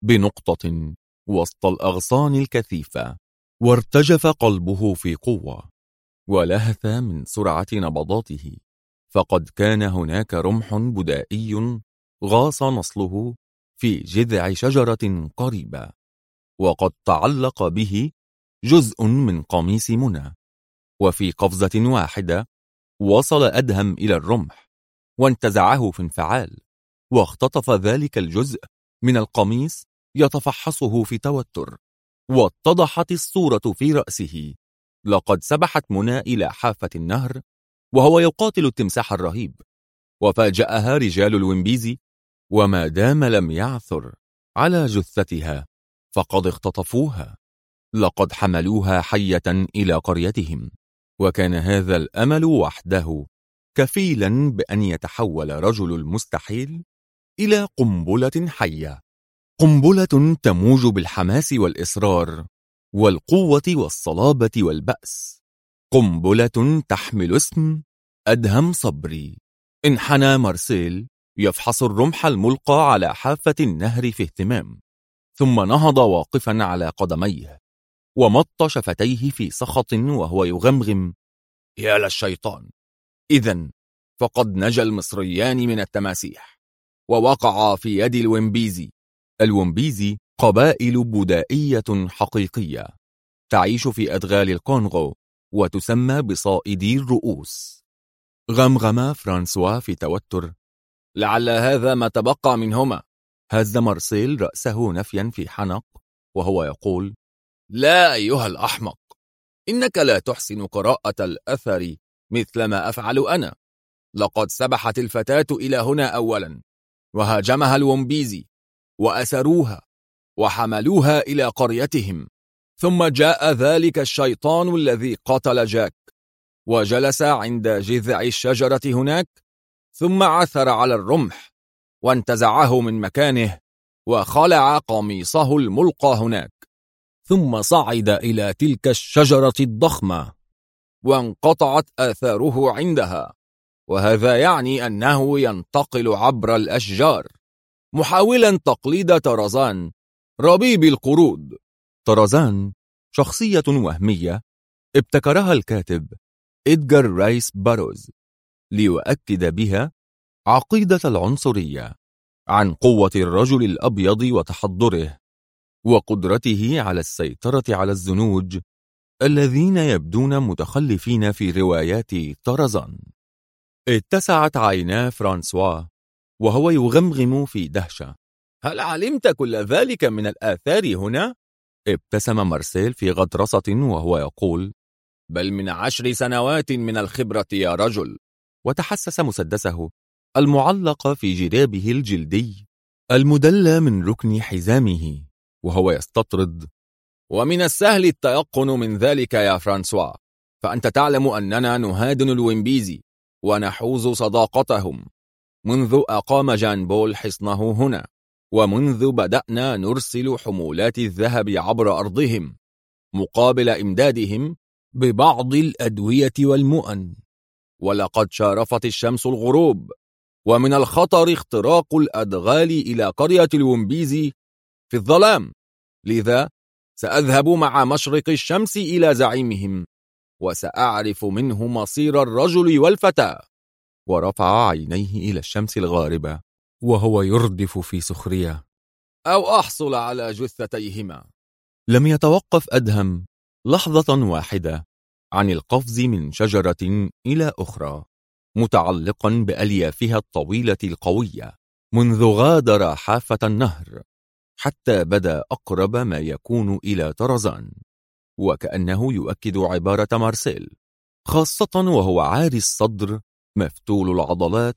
بنقطة وسط الأغصان الكثيفة، وارتجف قلبه في قوة، ولهث من سرعة نبضاته، فقد كان هناك رمح بدائي غاص نصله في جذع شجرة قريبة، وقد تعلق به جزء من قميص منى. وفي قفزة واحدة وصل أدهم إلى الرمح وانتزعه في انفعال، واختطف ذلك الجزء من القميص يتفحصه في توتر، واتضحت الصورة في رأسه. لقد سبحت منى إلى حافة النهر وهو يقاتل التمساح الرهيب، وفاجأها رجال الويمبيزي، وما دام لم يعثر على جثتها فقد اختطفوها. لقد حملوها حية إلى قريتهم، وكان هذا الأمل وحده كفيلا بأن يتحول رجل المستحيل إلى قنبلة حية، قنبلة تموج بالحماس والإصرار والقوة والصلابة والبأس، قنبلة تحمل اسم أدهم صبري. انحنى مارسيل يفحص الرمح الملقى على حافة النهر في اهتمام، ثم نهض واقفا على قدميه ومط شفتيه في سخط وهو يغمغم: يا للشيطان، إذن فقد نجا المصريان من التماسيح ووقعا في يد الويمبيزي. الويمبيزي قبائل بدائية حقيقية تعيش في أدغال الكونغو وتسمى بصائدي الرؤوس. غمغم فرانسوا في توتر: لعل هذا ما تبقى منهما. هز مارسيل رأسه نفيا في حنق وهو يقول: لا أيها الأحمق، إنك لا تحسن قراءة الأثر مثل ما أفعل أنا. لقد سبحت الفتاة إلى هنا أولا، وهاجمها الومبيزي وأسروها وحملوها إلى قريتهم، ثم جاء ذلك الشيطان الذي قتل جاك وجلس عند جذع الشجرة هناك، ثم عثر على الرمح وانتزعه من مكانه وخلع قميصه الملقى هناك، ثم صعد إلى تلك الشجرة الضخمة وانقطعت آثاره عندها. وهذا يعني أنه ينتقل عبر الأشجار محاولا تقليد طرزان ربيب القرود. طرزان شخصية وهمية ابتكرها الكاتب إدغار رايس باروز ليؤكد بها عقيدة العنصرية عن قوة الرجل الأبيض وتحضره وقدرته على السيطرة على الزنوج الذين يبدون متخلفين في روايات طرزان. اتسعت عينا فرانسوا وهو يغمغم في دهشة. هل علمت كل ذلك من الآثار هنا؟ ابتسم مارسيل في غطرسة وهو يقول: بل من 10 سنوات من الخبرة يا رجل. وتحسس مسدسه المعلق في جرابه الجلدي المدلى من ركن حزامه وهو يستطرد: ومن السهل التيقن من ذلك يا فرانسوا، فأنت تعلم أننا نهادن الويمبيزي ونحوز صداقتهم منذ أقام جان بول حصنه هنا، ومنذ بدأنا نرسل حمولات الذهب عبر أرضهم مقابل إمدادهم ببعض الأدوية والمؤن. ولقد شارفت الشمس الغروب، ومن الخطر اختراق الأدغال إلى قرية الومبيزي في الظلام، لذا سأذهب مع مشرق الشمس إلى زعيمهم وسأعرف منه مصير الرجل والفتى. ورفع عينيه إلى الشمس الغاربة وهو يردف في سخرية: أو أحصل على جثتيهما. لم يتوقف أدهم لحظة واحدة عن القفز من شجرة إلى أخرى متعلقا بأليافها الطويلة القوية منذ غادر حافة النهر حتى بدا أقرب ما يكون إلى طرزان، وكأنه يؤكد عبارة مارسيل، خاصة وهو عاري الصدر مفتول العضلات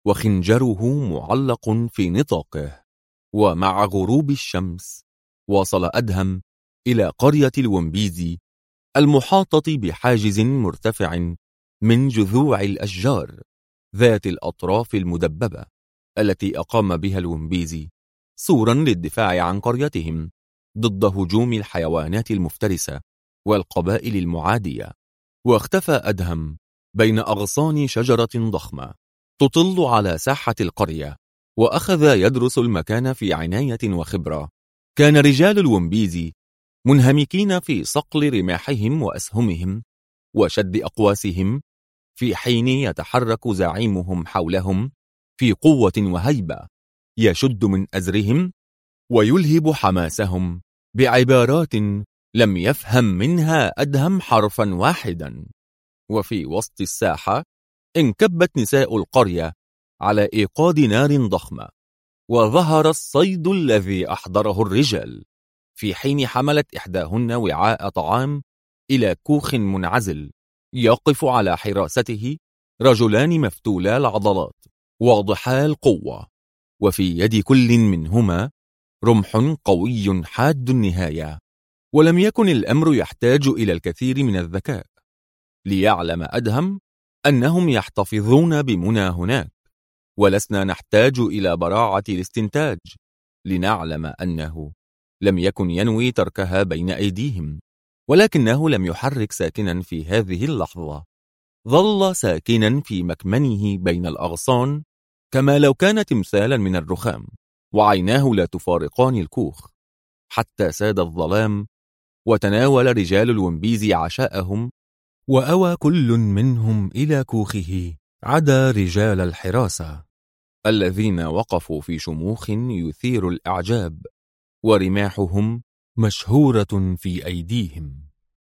وخنجره معلق في نطاقه. ومع غروب الشمس وصل أدهم إلى قرية الومبيزي المحاطة بحاجز مرتفع من جذوع الأشجار ذات الأطراف المدببة التي أقام بها الومبيزي سورا للدفاع عن قريتهم ضد هجوم الحيوانات المفترسة والقبائل المعادية. واختفى أدهم بين أغصان شجرة ضخمة تطل على ساحة القرية، وأخذ يدرس المكان في عناية وخبرة. كان رجال الومبيزي منهمكين في صقل رماحهم وأسهمهم وشد أقواسهم، في حين يتحرك زعيمهم حولهم في قوة وهيبة، يشد من أزرهم ويلهب حماسهم بعبارات لم يفهم منها أدهم حرفا واحدا. وفي وسط الساحة انكبت نساء القرية على إيقاد نار ضخمة، وظهر الصيد الذي أحضره الرجال، في حين حملت إحداهن وعاء طعام إلى كوخ منعزل يقف على حراسته رجلان مفتولا العضلات واضحا القوة، وفي يد كل منهما رمح قوي حاد النهاية. ولم يكن الأمر يحتاج إلى الكثير من الذكاء ليعلم أدهم أنهم يحتفظون بمنى هناك، ولسنا نحتاج إلى براعة الاستنتاج لنعلم أنه لم يكن ينوي تركها بين أيديهم، ولكنه لم يحرك ساكنا في هذه اللحظة. ظل ساكنا في مكمنه بين الأغصان كما لو كان تمثالا من الرخام، وعيناه لا تفارقان الكوخ، حتى ساد الظلام وتناول رجال الومبيزي عشاءهم، وأوى كل منهم إلى كوخه عدا رجال الحراسة الذين وقفوا في شموخ يثير الإعجاب ورماحهم مشهورة في أيديهم.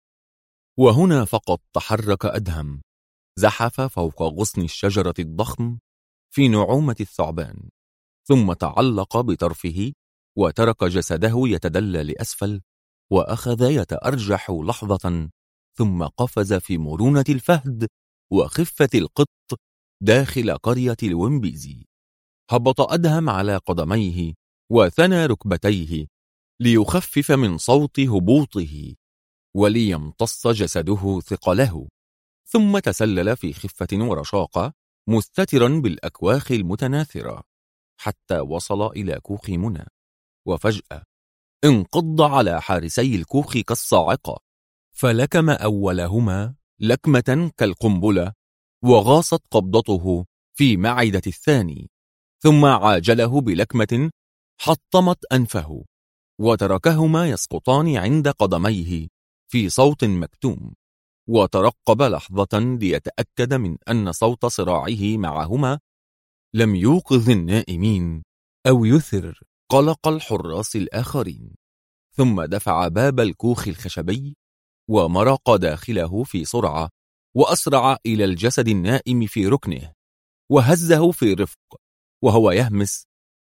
وهنا فقط تحرك أدهم، زحف فوق غصن الشجرة الضخم في نعومة الثعبان، ثم تعلق بطرفه وترك جسده يتدلى لأسفل، وأخذ يتأرجح لحظة، ثم قفز في مرونة الفهد وخفة القط داخل قرية الومبيزي. هبط أدهم على قدميه وثنى ركبتيه ليخفف من صوت هبوطه وليمتص جسده ثقله، ثم تسلل في خفة ورشاقة مستترا بالأكواخ المتناثرة حتى وصل إلى كوخ منى. وفجأة انقض على حارسي الكوخ كالصاعقة، فلكم أولهما لكمة كالقنبلة، وغاصت قبضته في معدة الثاني، ثم عاجله بلكمة حطمت أنفه، وتركهما يسقطان عند قدميه في صوت مكتوم. وترقب لحظة ليتأكد من أن صوت صراعه معهما لم يوقظ النائمين أو يثر قلق الحراس الآخرين، ثم دفع باب الكوخ الخشبي ومرق داخله في سرعة، وأسرع إلى الجسد النائم في ركنه، وهزه في رفق وهو يهمس: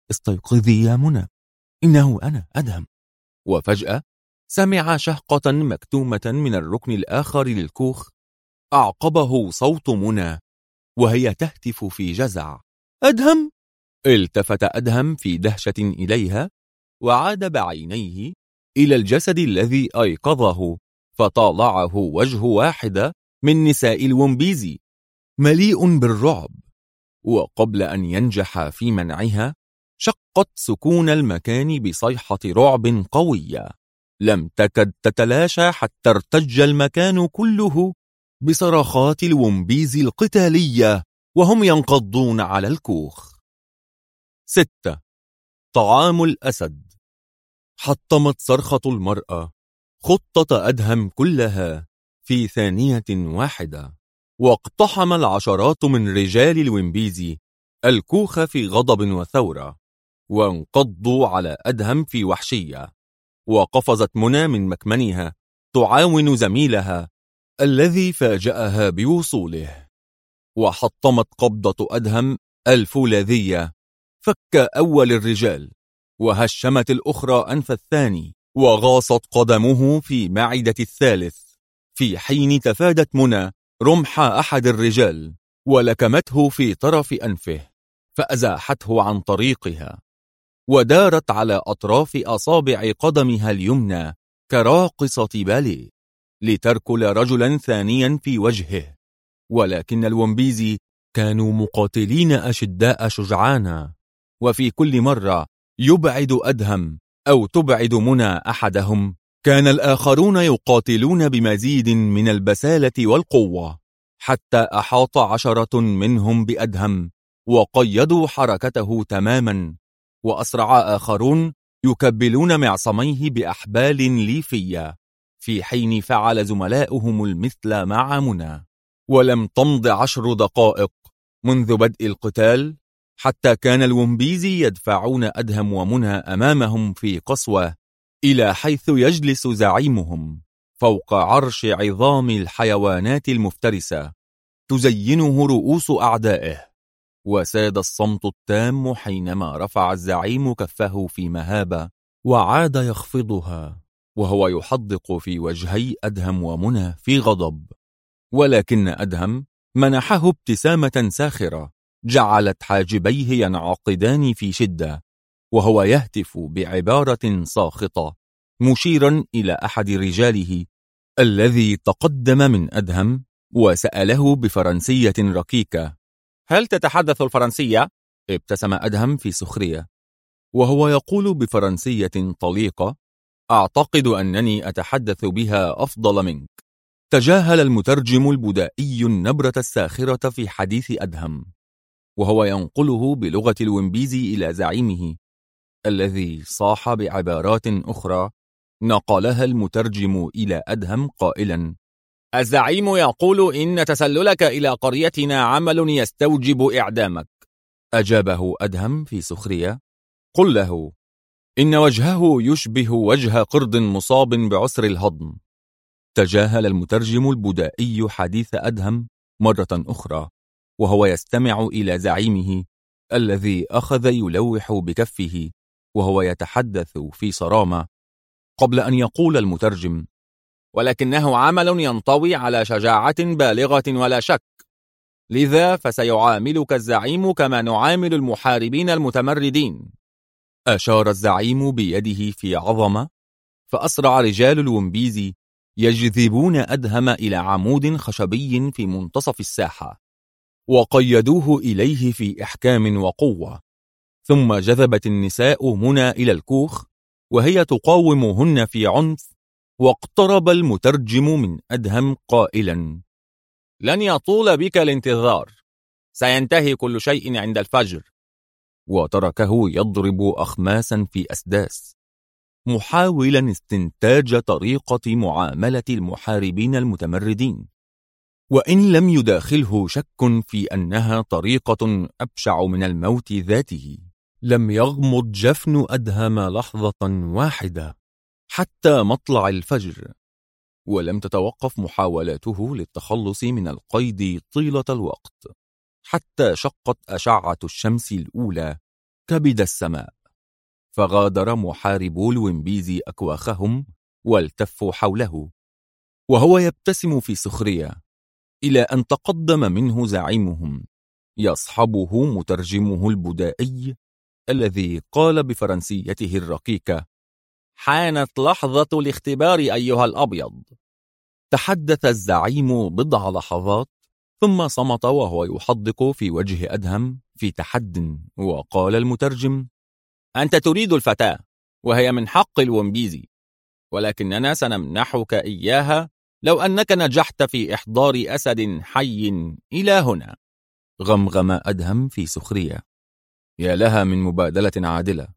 استيقظي يا منى، إنه أنا أدهم. وفجأة سمع شهقة مكتومة من الركن الآخر للكوخ، أعقبه صوت منى وهي تهتف في جزع: أدهم! التفت أدهم في دهشة إليها، وعاد بعينيه إلى الجسد الذي أيقظه، فطالعه وجه واحدة من نساء الومبيزي مليء بالرعب. وقبل أن ينجح في منعها، شقت سكون المكان بصيحة رعب قوية لم تكد تتلاشى، حتى ارتج المكان كله بصرخات الومبيز القتالية وهم ينقضون على الكوخ. 6. طعام الأسد. حطمت صرخة المرأة خطة أدهم كلها في ثانية واحدة، واقتحم العشرات من رجال الومبيزي الكوخ في غضب وثورة، وانقضوا على أدهم في وحشية. وقفزت منى من مكمنها تعاون زميلها الذي فاجأها بوصوله، وحطمت قبضة أدهم الفولاذية فك أول الرجال، وهشمت الأخرى أنف الثاني، وغاصت قدمه في معدة الثالث، في حين تفادت منى رمح أحد الرجال ولكمته في طرف أنفه فأزاحته عن طريقها، ودارت على أطراف أصابع قدمها اليمنى كراقصة باليه لتركل رجلا ثانيا في وجهه. ولكن الومبيزي كانوا مقاتلين أشداء شجعانا، وفي كل مرة يبعد أدهم أو تبعد منى أحدهم، كان الآخرون يقاتلون بمزيد من البسالة والقوة، حتى أحاط 10 منهم بأدهم وقيدوا حركته تماما، وأسرع آخرون يكبلون معصميه بأحبال ليفية، في حين فعل زملاؤهم المثل مع منى. ولم تمض 10 دقائق منذ بدء القتال حتى كان الومبيزي يدفعون أدهم ومنى أمامهم في قسوة إلى حيث يجلس زعيمهم فوق عرش عظام الحيوانات المفترسة تزينه رؤوس أعدائه. وساد الصمت التام حينما رفع الزعيم كفه في مهابة وعاد يخفضها وهو يحدق في وجهي أدهم ومنى في غضب، ولكن أدهم منحه ابتسامة ساخرة جعلت حاجبيه ينعقدان في شدة، وهو يهتف بعبارة ساخطة مشيرا إلى أحد رجاله الذي تقدم من أدهم وسأله بفرنسية ركيكة: هل تتحدث الفرنسية؟ ابتسم أدهم في سخرية وهو يقول بفرنسية طليقة: أعتقد أنني أتحدث بها أفضل منك. تجاهل المترجم البدائي النبرة الساخرة في حديث أدهم وهو ينقله بلغة الومبيزي إلى زعيمه الذي صاح بعبارات أخرى نقلها المترجم إلى أدهم قائلا: الزعيم يقول إن تسللك إلى قريتنا عمل يستوجب إعدامك. أجابه أدهم في سخرية: قل له إن وجهه يشبه وجه قرد مصاب بعسر الهضم. تجاهل المترجم البدائي حديث أدهم مرة أخرى وهو يستمع إلى زعيمه الذي أخذ يلوح بكفه وهو يتحدث في صرامة، قبل أن يقول المترجم: ولكنه عمل ينطوي على شجاعة بالغة ولا شك، لذا فسيعاملك الزعيم كما نعامل المحاربين المتمردين. أشار الزعيم بيده في عظمة، فأسرع رجال الومبيزي يجذبون أدهم إلى عمود خشبي في منتصف الساحة وقيدوه إليه في إحكام وقوة، ثم جذبت النساء منى إلى الكوخ وهي تقاومهن في عنف، واقترب المترجم من أدهم قائلا: لن يطول بك الانتظار، سينتهي كل شيء عند الفجر. وتركه يضرب أخماسا في أسداس محاولا استنتاج طريقة معاملة المحاربين المتمردين، وإن لم يداخله شك في أنها طريقة أبشع من الموت ذاته. لم يغمض جفن أدهم لحظة واحدة حتى مطلع الفجر، ولم تتوقف محاولاته للتخلص من القيد طيلة الوقت، حتى شقت أشعة الشمس الأولى كبد السماء. فغادر محاربو الويمبيزي أكواخهم والتفوا حوله وهو يبتسم في سخرية، إلى أن تقدم منه زعيمهم يصحبه مترجمه البدائي الذي قال بفرنسيته الرقيقة: حانت لحظة الاختبار أيها الأبيض. تحدث الزعيم بضع لحظات ثم صمت وهو يحدق في وجه أدهم في تحد، وقال المترجم: أنت تريد الفتاة وهي من حق الومبيزي، ولكننا سنمنحك إياها لو أنك نجحت في إحضار أسد حي إلى هنا. غمغم أدهم في سخرية: يا لها من مبادلة عادلة.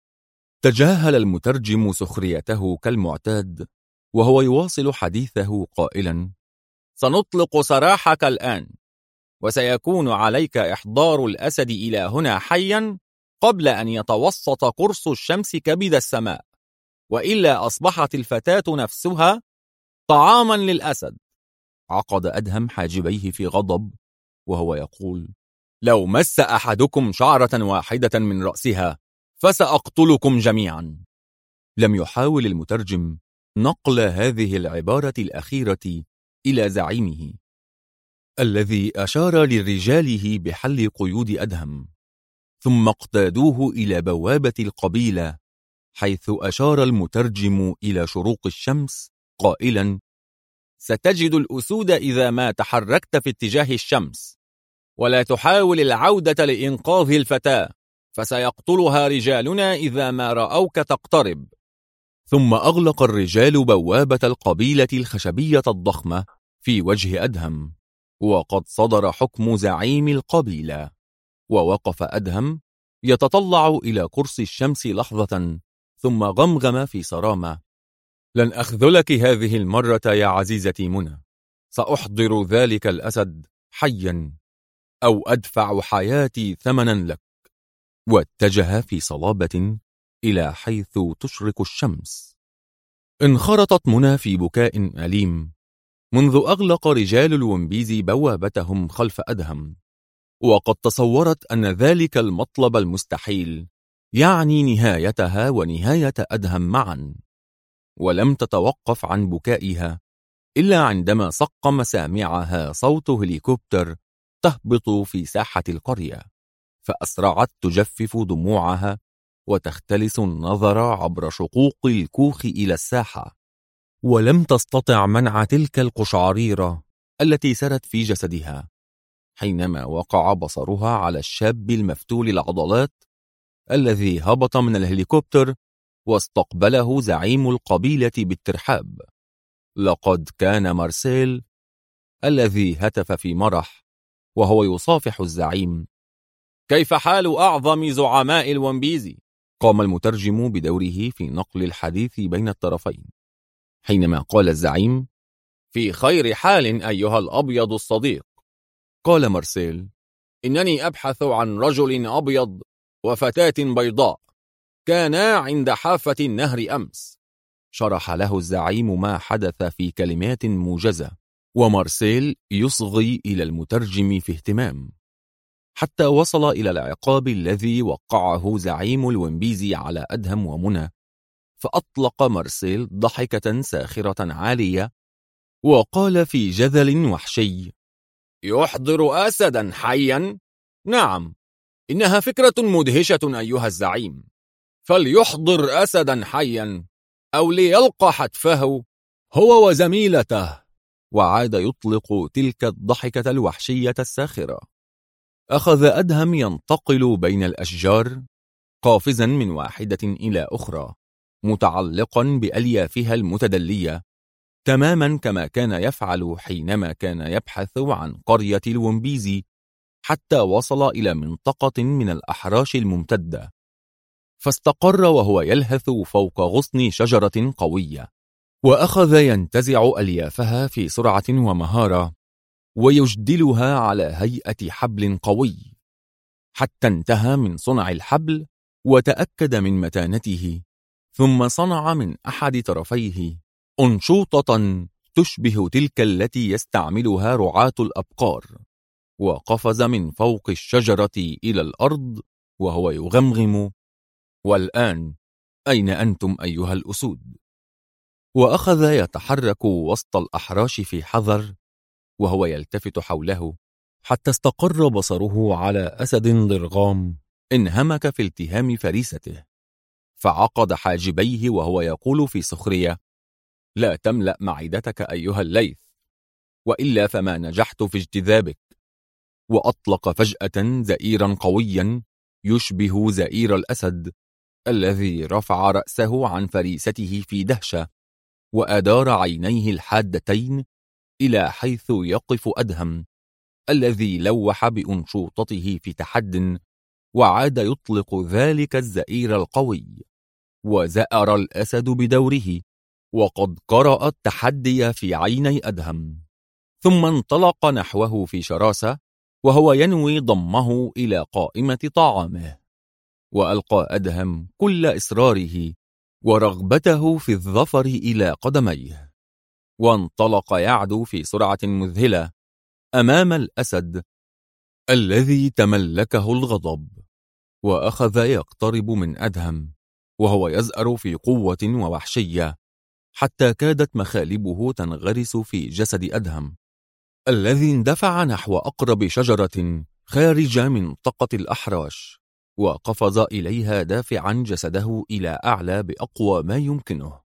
تجاهل المترجم سخريته كالمعتاد وهو يواصل حديثه قائلا: سنطلق سراحك الآن، وسيكون عليك إحضار الأسد إلى هنا حيا قبل أن يتوسط قرص الشمس كبد السماء، وإلا أصبحت الفتاة نفسها طعاما للأسد. عقد أدهم حاجبيه في غضب وهو يقول: لو مس أحدكم شعرة واحدة من رأسها فسأقتلكم جميعا. لم يحاول المترجم نقل هذه العبارة الأخيرة إلى زعيمه الذي أشار لرجاله بحل قيود أدهم، ثم اقتادوه إلى بوابة القبيلة، حيث أشار المترجم إلى شروق الشمس قائلا: ستجد الأسود إذا ما تحركت في اتجاه الشمس، ولا تحاول العودة لإنقاذ الفتاة، فسيقتلها رجالنا إذا ما رأوك تقترب. ثم أغلق الرجال بوابة القبيلة الخشبية الضخمة في وجه أدهم، وقد صدر حكم زعيم القبيلة. ووقف أدهم يتطلع إلى قرص الشمس لحظة، ثم غمغم في صرامة: لن أخذلك هذه المرة يا عزيزتي منى، سأحضر ذلك الأسد حيا أو أدفع حياتي ثمنا لك. واتجه في صلابة إلى حيث تشرق الشمس. انخرطت منى في بكاء أليم منذ أغلق رجال الومبيزي بوابتهم خلف أدهم، وقد تصورت أن ذلك المطلب المستحيل يعني نهايتها ونهاية أدهم معا. ولم تتوقف عن بكائها إلا عندما صق مسامعها صوت هليكوبتر تهبط في ساحة القرية، فأسرعت تجفف دموعها وتختلس النظر عبر شقوق الكوخ إلى الساحة، ولم تستطع منع تلك القشعريرة التي سرت في جسدها حينما وقع بصرها على الشاب المفتول العضلات الذي هبط من الهليكوبتر واستقبله زعيم القبيلة بالترحاب. لقد كان مارسيل الذي هتف في مرح وهو يصافح الزعيم: كيف حال أعظم زعماء الومبيزي؟ قام المترجم بدوره في نقل الحديث بين الطرفين، حينما قال الزعيم: في خير حال أيها الأبيض الصديق. قال مارسيل: إنني أبحث عن رجل أبيض وفتاة بيضاء كانا عند حافة النهر أمس. شرح له الزعيم ما حدث في كلمات موجزة، ومارسيل يصغي إلى المترجم في اهتمام، حتى وصل إلى العقاب الذي وقعه زعيم الومبيزي على أدهم ومنى. فأطلق مارسيل ضحكة ساخرة عالية وقال في جذل وحشي: يحضر أسدا حيا؟ نعم، إنها فكرة مدهشة أيها الزعيم، فليحضر أسدا حيا أو ليلقى حتفه هو وزميلته. وعاد يطلق تلك الضحكة الوحشية الساخرة. أخذ أدهم ينتقل بين الأشجار قافزا من واحدة إلى أخرى، متعلقا بأليافها المتدلية، تماما كما كان يفعل حينما كان يبحث عن قرية الومبيزي، حتى وصل إلى منطقة من الأحراش الممتدة، فاستقر وهو يلهث فوق غصن شجرة قوية، وأخذ ينتزع أليافها في سرعة ومهارة ويجدلها على هيئة حبل قوي، حتى انتهى من صنع الحبل وتأكد من متانته، ثم صنع من أحد طرفيه أنشوطة تشبه تلك التي يستعملها رعاة الأبقار، وقفز من فوق الشجرة إلى الأرض وهو يغمغم: والآن أين أنتم أيها الأسود؟ وأخذ يتحرك وسط الأحراش في حذر، وهو يلتفت حوله حتى استقر بصره على أسد ضرغام انهمك في التهام فريسته، فعقد حاجبيه وهو يقول في سخرية: لا تملأ معدتك أيها الليث، وإلا فما نجحت في اجتذابك. وأطلق فجأة زئيرا قويا يشبه زئير الأسد الذي رفع رأسه عن فريسته في دهشة، وأدار عينيه الحادتين إلى حيث يقف أدهم الذي لوح بأنشوطته في تحد، وعاد يطلق ذلك الزئير القوي. وزأر الأسد بدوره، وقد قرأ التحدي في عيني أدهم، ثم انطلق نحوه في شراسة وهو ينوي ضمه إلى قائمة طعامه. وألقى أدهم كل إصراره ورغبته في الظفر إلى قدميه، وانطلق يعدو في سرعة مذهلة أمام الأسد الذي تملكه الغضب، وأخذ يقترب من أدهم وهو يزأر في قوة ووحشية، حتى كادت مخالبه تنغرس في جسد أدهم الذي اندفع نحو أقرب شجرة خارج منطقة الأحراش، وقفز إليها دافعا جسده إلى أعلى بأقوى ما يمكنه،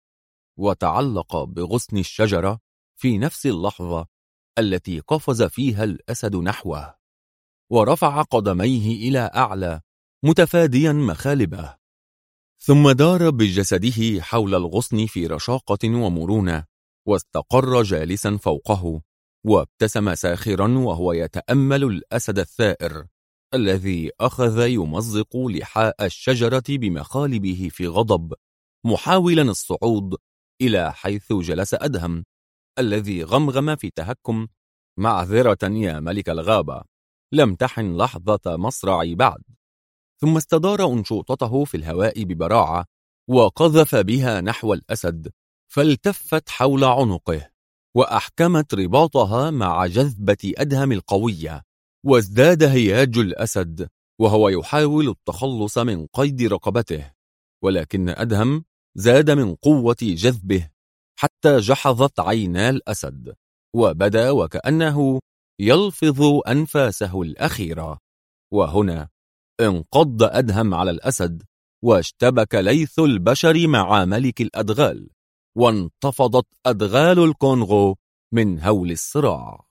وتعلق بغصن الشجرة في نفس اللحظة التي قفز فيها الأسد نحوه، ورفع قدميه إلى أعلى متفاديا مخالبه، ثم دار بجسده حول الغصن في رشاقة ومرونة، واستقر جالسا فوقه، وابتسم ساخرا وهو يتأمل الأسد الثائر الذي أخذ يمزق لحاء الشجرة بمخالبه في غضب، محاولا الصعود إلى حيث جلس أدهم الذي غمغم في تهكم: معذرة يا ملك الغابة، لم تحن لحظة مصرعي بعد. ثم استدار أنشوطته في الهواء ببراعة وقذف بها نحو الأسد، فالتفت حول عنقه وأحكمت رباطها مع جذبة أدهم القوية، وازداد هياج الأسد وهو يحاول التخلص من قيد رقبته، ولكن أدهم زاد من قوة جذبه حتى جحظت عينا الأسد، وبدا وكأنه يلفظ أنفاسه الأخيرة. وهنا انقض أدهم على الأسد، واشتبك ليث البشر مع ملك الأدغال، وانتفضت أدغال الكونغو من هول الصراع.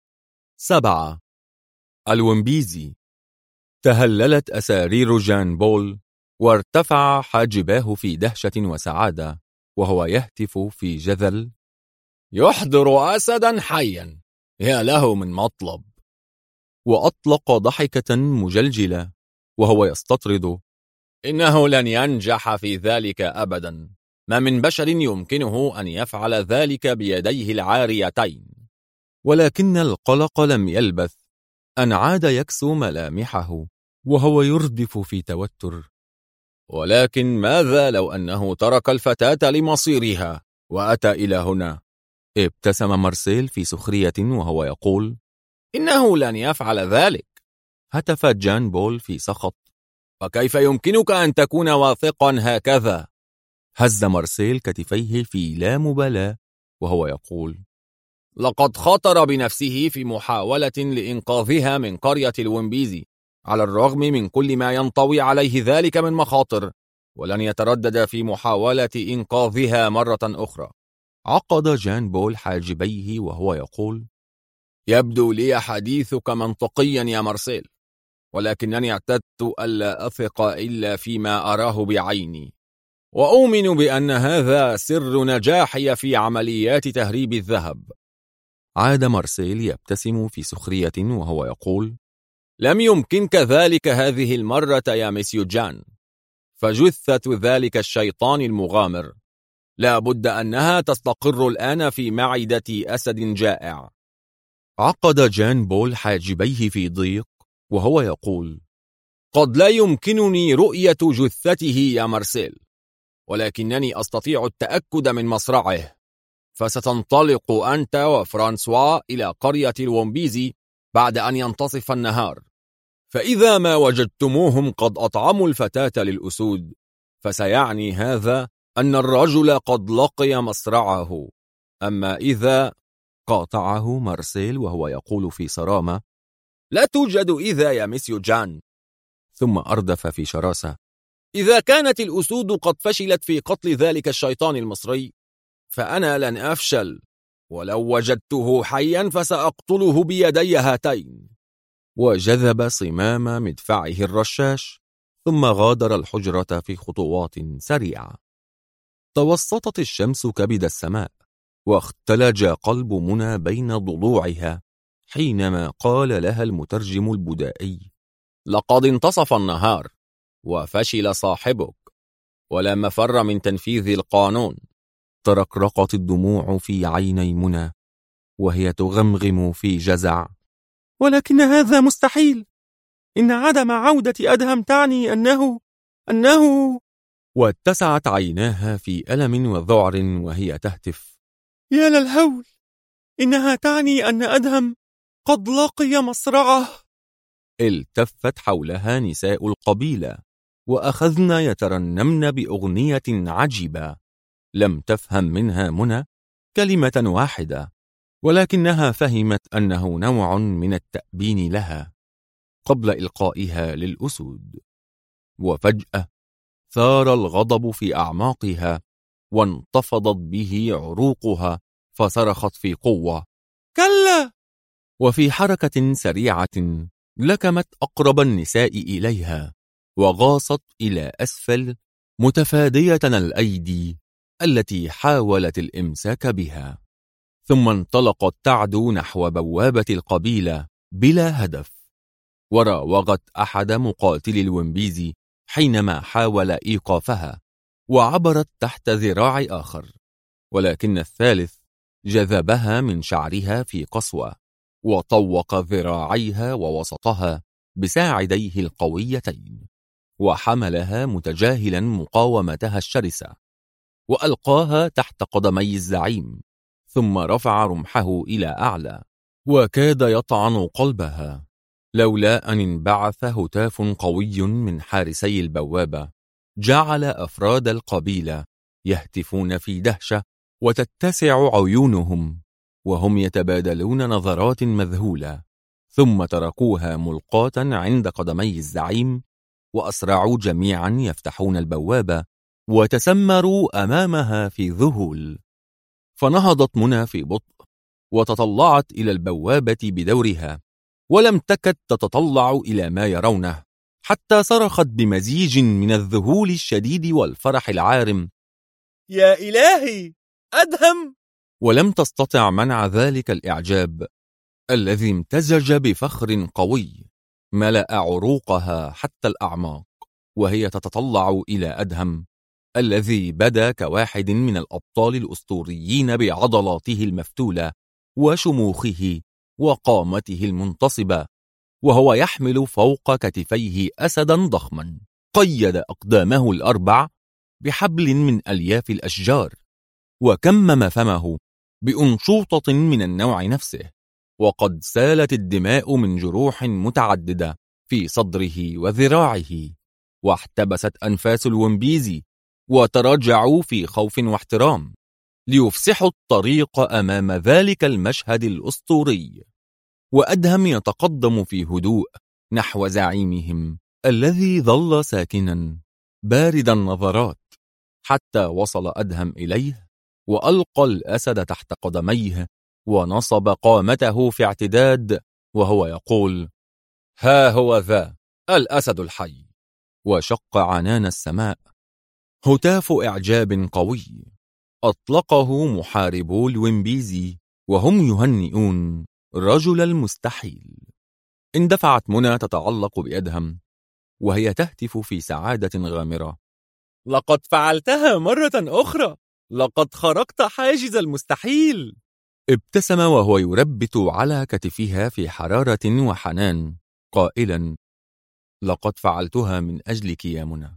7. الومبيزي. تهللت أسارير جان بول، وارتفع حاجباه في دهشة وسعادة وهو يهتف في جذل: يحضر أسدا حيا، يا له من مطلب. وأطلق ضحكة مجلجلة وهو يستطرد: إنه لن ينجح في ذلك أبدا، ما من بشر يمكنه أن يفعل ذلك بيديه العاريتين. ولكن القلق لم يلبث أن عاد يكسو ملامحه وهو يردف في توتر: ولكن ماذا لو أنه ترك الفتاة لمصيرها وأتى إلى هنا؟ ابتسم مارسيل في سخرية وهو يقول: إنه لن يفعل ذلك. هتف جان بول في سخط: فكيف يمكنك أن تكون واثقا هكذا؟ هز مارسيل كتفيه في لا مبالاة وهو يقول: لقد خطر بنفسه في محاولة لإنقاذها من قرية الومبيزي، على الرغم من كل ما ينطوي عليه ذلك من مخاطر، ولن يتردد في محاولة إنقاذها مرة أخرى. عقد جان بول حاجبيه وهو يقول: يبدو لي حديثك منطقيا يا مارسيل، ولكنني اعتدت ألا أثق إلا فيما أراه بعيني، وأؤمن بأن هذا سر نجاحي في عمليات تهريب الذهب. عاد مارسيل يبتسم في سخرية وهو يقول: لم يمكنك ذلك هذه المرة يا مسيو جان، فجثة ذلك الشيطان المغامر لا بد أنها تستقر الآن في معدة أسد جائع. عقد جان بول حاجبيه في ضيق وهو يقول: قد لا يمكنني رؤية جثته يا مارسيل، ولكنني أستطيع التأكد من مصرعه، فستنطلق أنت وفرانسوا إلى قرية الومبيزي بعد أن ينتصف النهار، فإذا ما وجدتموهم قد أطعموا الفتاة للأسود، فسيعني هذا أن الرجل قد لقي مصرعه. أما إذا قاطعه مارسيل وهو يقول في صرامة: لا توجد إذا يا مسيو جان. ثم أردف في شراسة: إذا كانت الأسود قد فشلت في قتل ذلك الشيطان المصري، فأنا لن أفشل، ولو وجدته حيا فسأقتله بيدي هاتين. وجذب صمام مدفعه الرشاش، ثم غادر الحجرة في خطوات سريعة. توسطت الشمس كبد السماء، واختلج قلب منى بين ضلوعها حينما قال لها المترجم البدائي: لقد انتصف النهار، وفشل صاحبك، ولا مفر من تنفيذ القانون. ترقرقت الدموع في عيني منى وهي تغمغم في جزع: ولكن هذا مستحيل. إن عدم عودة أدهم تعني أنه واتسعت عيناها في ألم وذعر وهي تهتف: يا للهول، إنها تعني أن أدهم قد لقي مصرعه. التفت حولها نساء القبيلة وأخذن يترنمن بأغنية عجيبة لم تفهم منها منى كلمة واحدة، ولكنها فهمت أنه نوع من التأبين لها قبل إلقائها للأسود. وفجأة ثار الغضب في أعماقها وانتفضت به عروقها، فصرخت في قوة: كلا! وفي حركة سريعة لكمت أقرب النساء إليها وغاصت إلى أسفل، متفادية الأيدي التي حاولت الإمساك بها، ثم انطلقت تعدو نحو بوابة القبيلة بلا هدف، وراوغت أحد مقاتلي الومبيزي حينما حاول إيقافها، وعبرت تحت ذراع آخر، ولكن الثالث جذبها من شعرها في قسوة، وطوق ذراعيها ووسطها بساعديه القويتين، وحملها متجاهلا مقاومتها الشرسة، وألقاها تحت قدمي الزعيم، ثم رفع رمحه إلى أعلى وكاد يطعن قلبها، لولا أن انبعث هتاف قوي من حارسي البوابة جعل أفراد القبيلة يهتفون في دهشة وتتسع عيونهم وهم يتبادلون نظرات مذهولة، ثم تركوها ملقاة عند قدمي الزعيم، وأسرعوا جميعا يفتحون البوابة وتسمروا أمامها في ذهول. فنهضت منى في بطء وتطلعت إلى البوابة بدورها، ولم تكد تتطلع إلى ما يرونه، حتى صرخت بمزيج من الذهول الشديد والفرح العارم: يا إلهي، أدهم! ولم تستطع منع ذلك الإعجاب الذي امتزج بفخر قوي ملأ عروقها حتى الأعماق، وهي تتطلع إلى أدهم الذي بدا كواحد من الأبطال الأسطوريين بعضلاته المفتولة وشموخه وقامته المنتصبة، وهو يحمل فوق كتفيه أسدا ضخما قيد أقدامه الأربع بحبل من ألياف الأشجار، وكمم فمه بأنشوطة من النوع نفسه، وقد سالت الدماء من جروح متعددة في صدره وذراعه، واحتبست أنفاس الومبيزي وتراجعوا في خوف واحترام ليفسحوا الطريق أمام ذلك المشهد الأسطوري. وأدهم يتقدم في هدوء نحو زعيمهم الذي ظل ساكنا بارد النظرات، حتى وصل أدهم إليه وألقى الأسد تحت قدميه ونصب قامته في اعتداد وهو يقول: ها هو ذا الأسد الحي. وشق عنان السماء هتاف إعجاب قوي أطلقه محاربو الومبيزي وهم يهنئون رجل المستحيل. اندفعت منى تتعلق بأدهم وهي تهتف في سعادة غامرة: لقد فعلتها مرة أخرى، لقد خرقت حاجز المستحيل. ابتسم وهو يربت على كتفها في حرارة وحنان قائلا: لقد فعلتها من أجلك يا منى.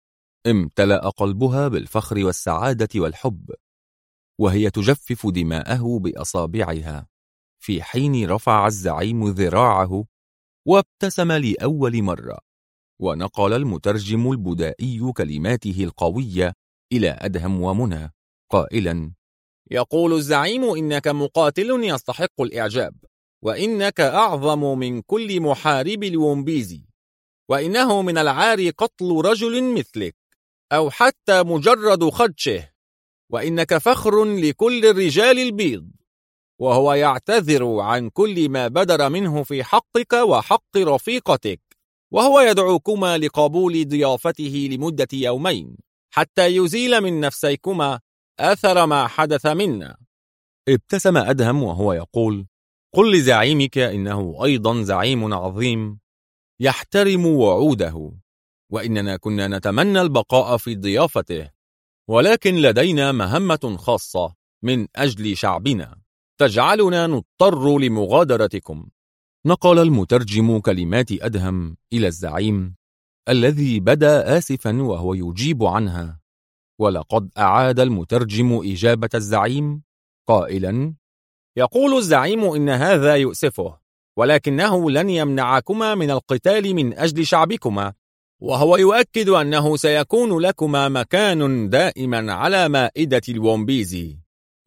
امتلأ قلبها بالفخر والسعادة والحب وهي تجفف دماءه بأصابعها، في حين رفع الزعيم ذراعه وابتسم لأول مرة، ونقل المترجم البدائي كلماته القوية إلى أدهم ومنى قائلا: يقول الزعيم إنك مقاتل يستحق الإعجاب، وإنك أعظم من كل محارب الومبيزي، وإنه من العار قتل رجل مثلك أو حتى مجرد خدشه، وإنك فخر لكل الرجال البيض. وهو يعتذر عن كل ما بدر منه في حقك وحق رفيقتك، وهو يدعوكما لقبول ضيافته لمدة يومين حتى يزيل من نفسيكما أثر ما حدث منا. ابتسم أدهم وهو يقول: قل لزعيمك إنه أيضا زعيم عظيم يحترم وعوده، وإننا كنا نتمنى البقاء في ضيافته، ولكن لدينا مهمة خاصة من أجل شعبنا تجعلنا نضطر لمغادرتكم. نقل المترجم كلمات أدهم إلى الزعيم الذي بدا آسفا وهو يجيب عنها، ولقد أعاد المترجم إجابة الزعيم قائلا: يقول الزعيم إن هذا يؤسفه، ولكنه لن يمنعكما من القتال من أجل شعبكما، وهو يؤكد أنه سيكون لكما مكان دائما على مائدة الومبيزي.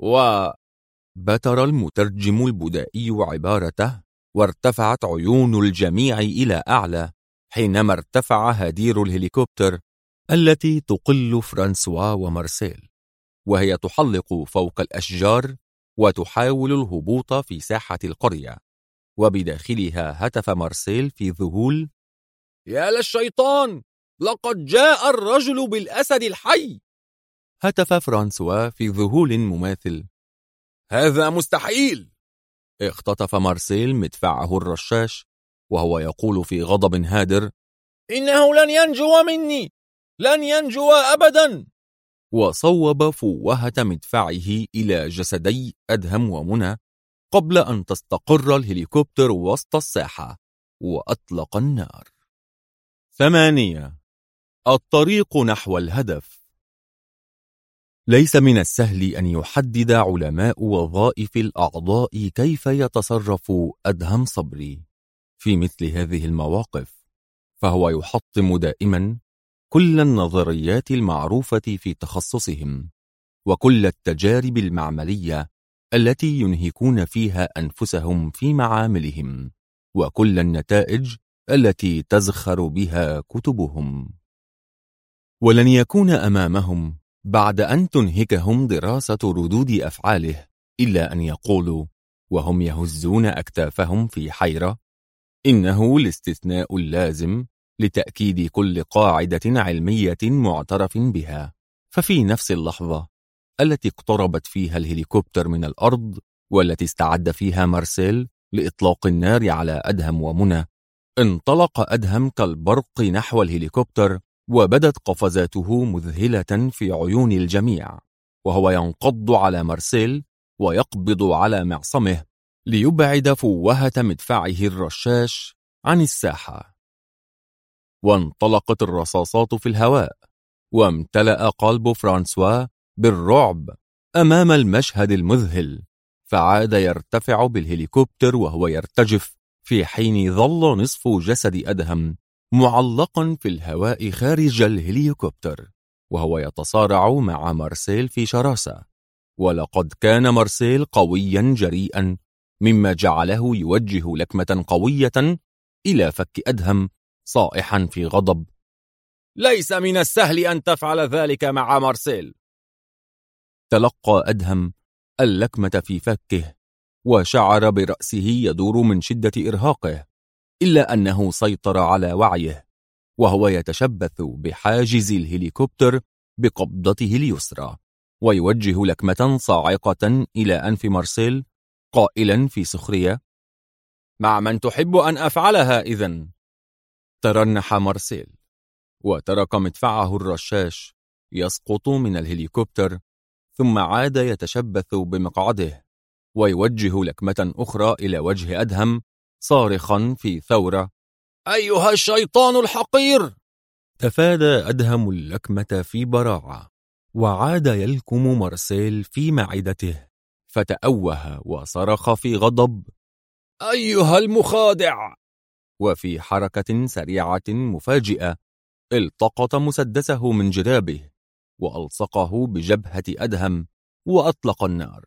بتر المترجم البدائي عبارته، وارتفعت عيون الجميع إلى أعلى حينما ارتفع هدير الهليكوبتر التي تقل فرانسوا ومارسيل، وهي تحلق فوق الأشجار وتحاول الهبوط في ساحة القرية، وبداخلها هتف مارسيل في ذهول: يا للشيطان، لقد جاء الرجل بالأسد الحي. هتف فرانسوا في ذهول مماثل: هذا مستحيل. اختطف مارسيل مدفعه الرشاش وهو يقول في غضب هادر: إنه لن ينجو مني، لن ينجو أبدا. وصوب فوهة مدفعه إلى جسدي أدهم ومنى قبل أن تستقر الهليكوبتر وسط الساحة، وأطلق النار. 8. الطريق نحو الهدف. ليس من السهل أن يحدد علماء وظائف الأعضاء كيف يتصرف أدهم صبري في مثل هذه المواقف، فهو يحطم دائما كل النظريات المعروفة في تخصصهم، وكل التجارب المعملية التي ينهكون فيها أنفسهم في معاملهم، وكل النتائج التي تزخر بها كتبهم. ولن يكون أمامهم بعد أن تنهكهم دراسة ردود أفعاله إلا أن يقولوا وهم يهزون أكتافهم في حيرة: إنه الاستثناء اللازم لتأكيد كل قاعدة علمية معترف بها. ففي نفس اللحظة التي اقتربت فيها الهليكوبتر من الأرض، والتي استعد فيها مارسيل لإطلاق النار على أدهم ومنى، انطلق أدهم كالبرق نحو الهليكوبتر، وبدت قفزاته مذهلة في عيون الجميع، وهو ينقض على مارسيل ويقبض على معصمه ليبعد فوهة مدفعه الرشاش عن الساحة. وانطلقت الرصاصات في الهواء، وامتلأ قلب فرانسوا بالرعب أمام المشهد المذهل، فعاد يرتفع بالهليكوبتر وهو يرتجف، في حين ظل نصف جسد أدهم معلقا في الهواء خارج الهليكوبتر، وهو يتصارع مع مارسيل في شراسة. ولقد كان مارسيل قويا جريئا، مما جعله يوجه لكمة قوية إلى فك أدهم، صائحا في غضب: ليس من السهل أن تفعل ذلك مع مارسيل. تلقى أدهم اللكمة في فكه، وشعر برأسه يدور من شدة إرهاقه، إلا أنه سيطر على وعيه، وهو يتشبث بحاجز الهليكوبتر بقبضته اليسرى، ويوجه لكمة صاعقة إلى أنف مارسيل، قائلا في سخرية: مع من تحب أن أفعلها إذن؟ ترنح مارسيل، وترك مدفعه الرشاش يسقط من الهليكوبتر، ثم عاد يتشبث بمقعده، ويوجه لكمة أخرى إلى وجه أدهم، صارخا في ثورة: أيها الشيطان الحقير! تفادى أدهم اللكمة في براعة، وعاد يلكم مارسيل في معدته، فتأوه وصرخ في غضب: أيها المخادع! وفي حركة سريعة مفاجئة التقط مسدسه من جرابه وألصقه بجبهة أدهم وأطلق النار.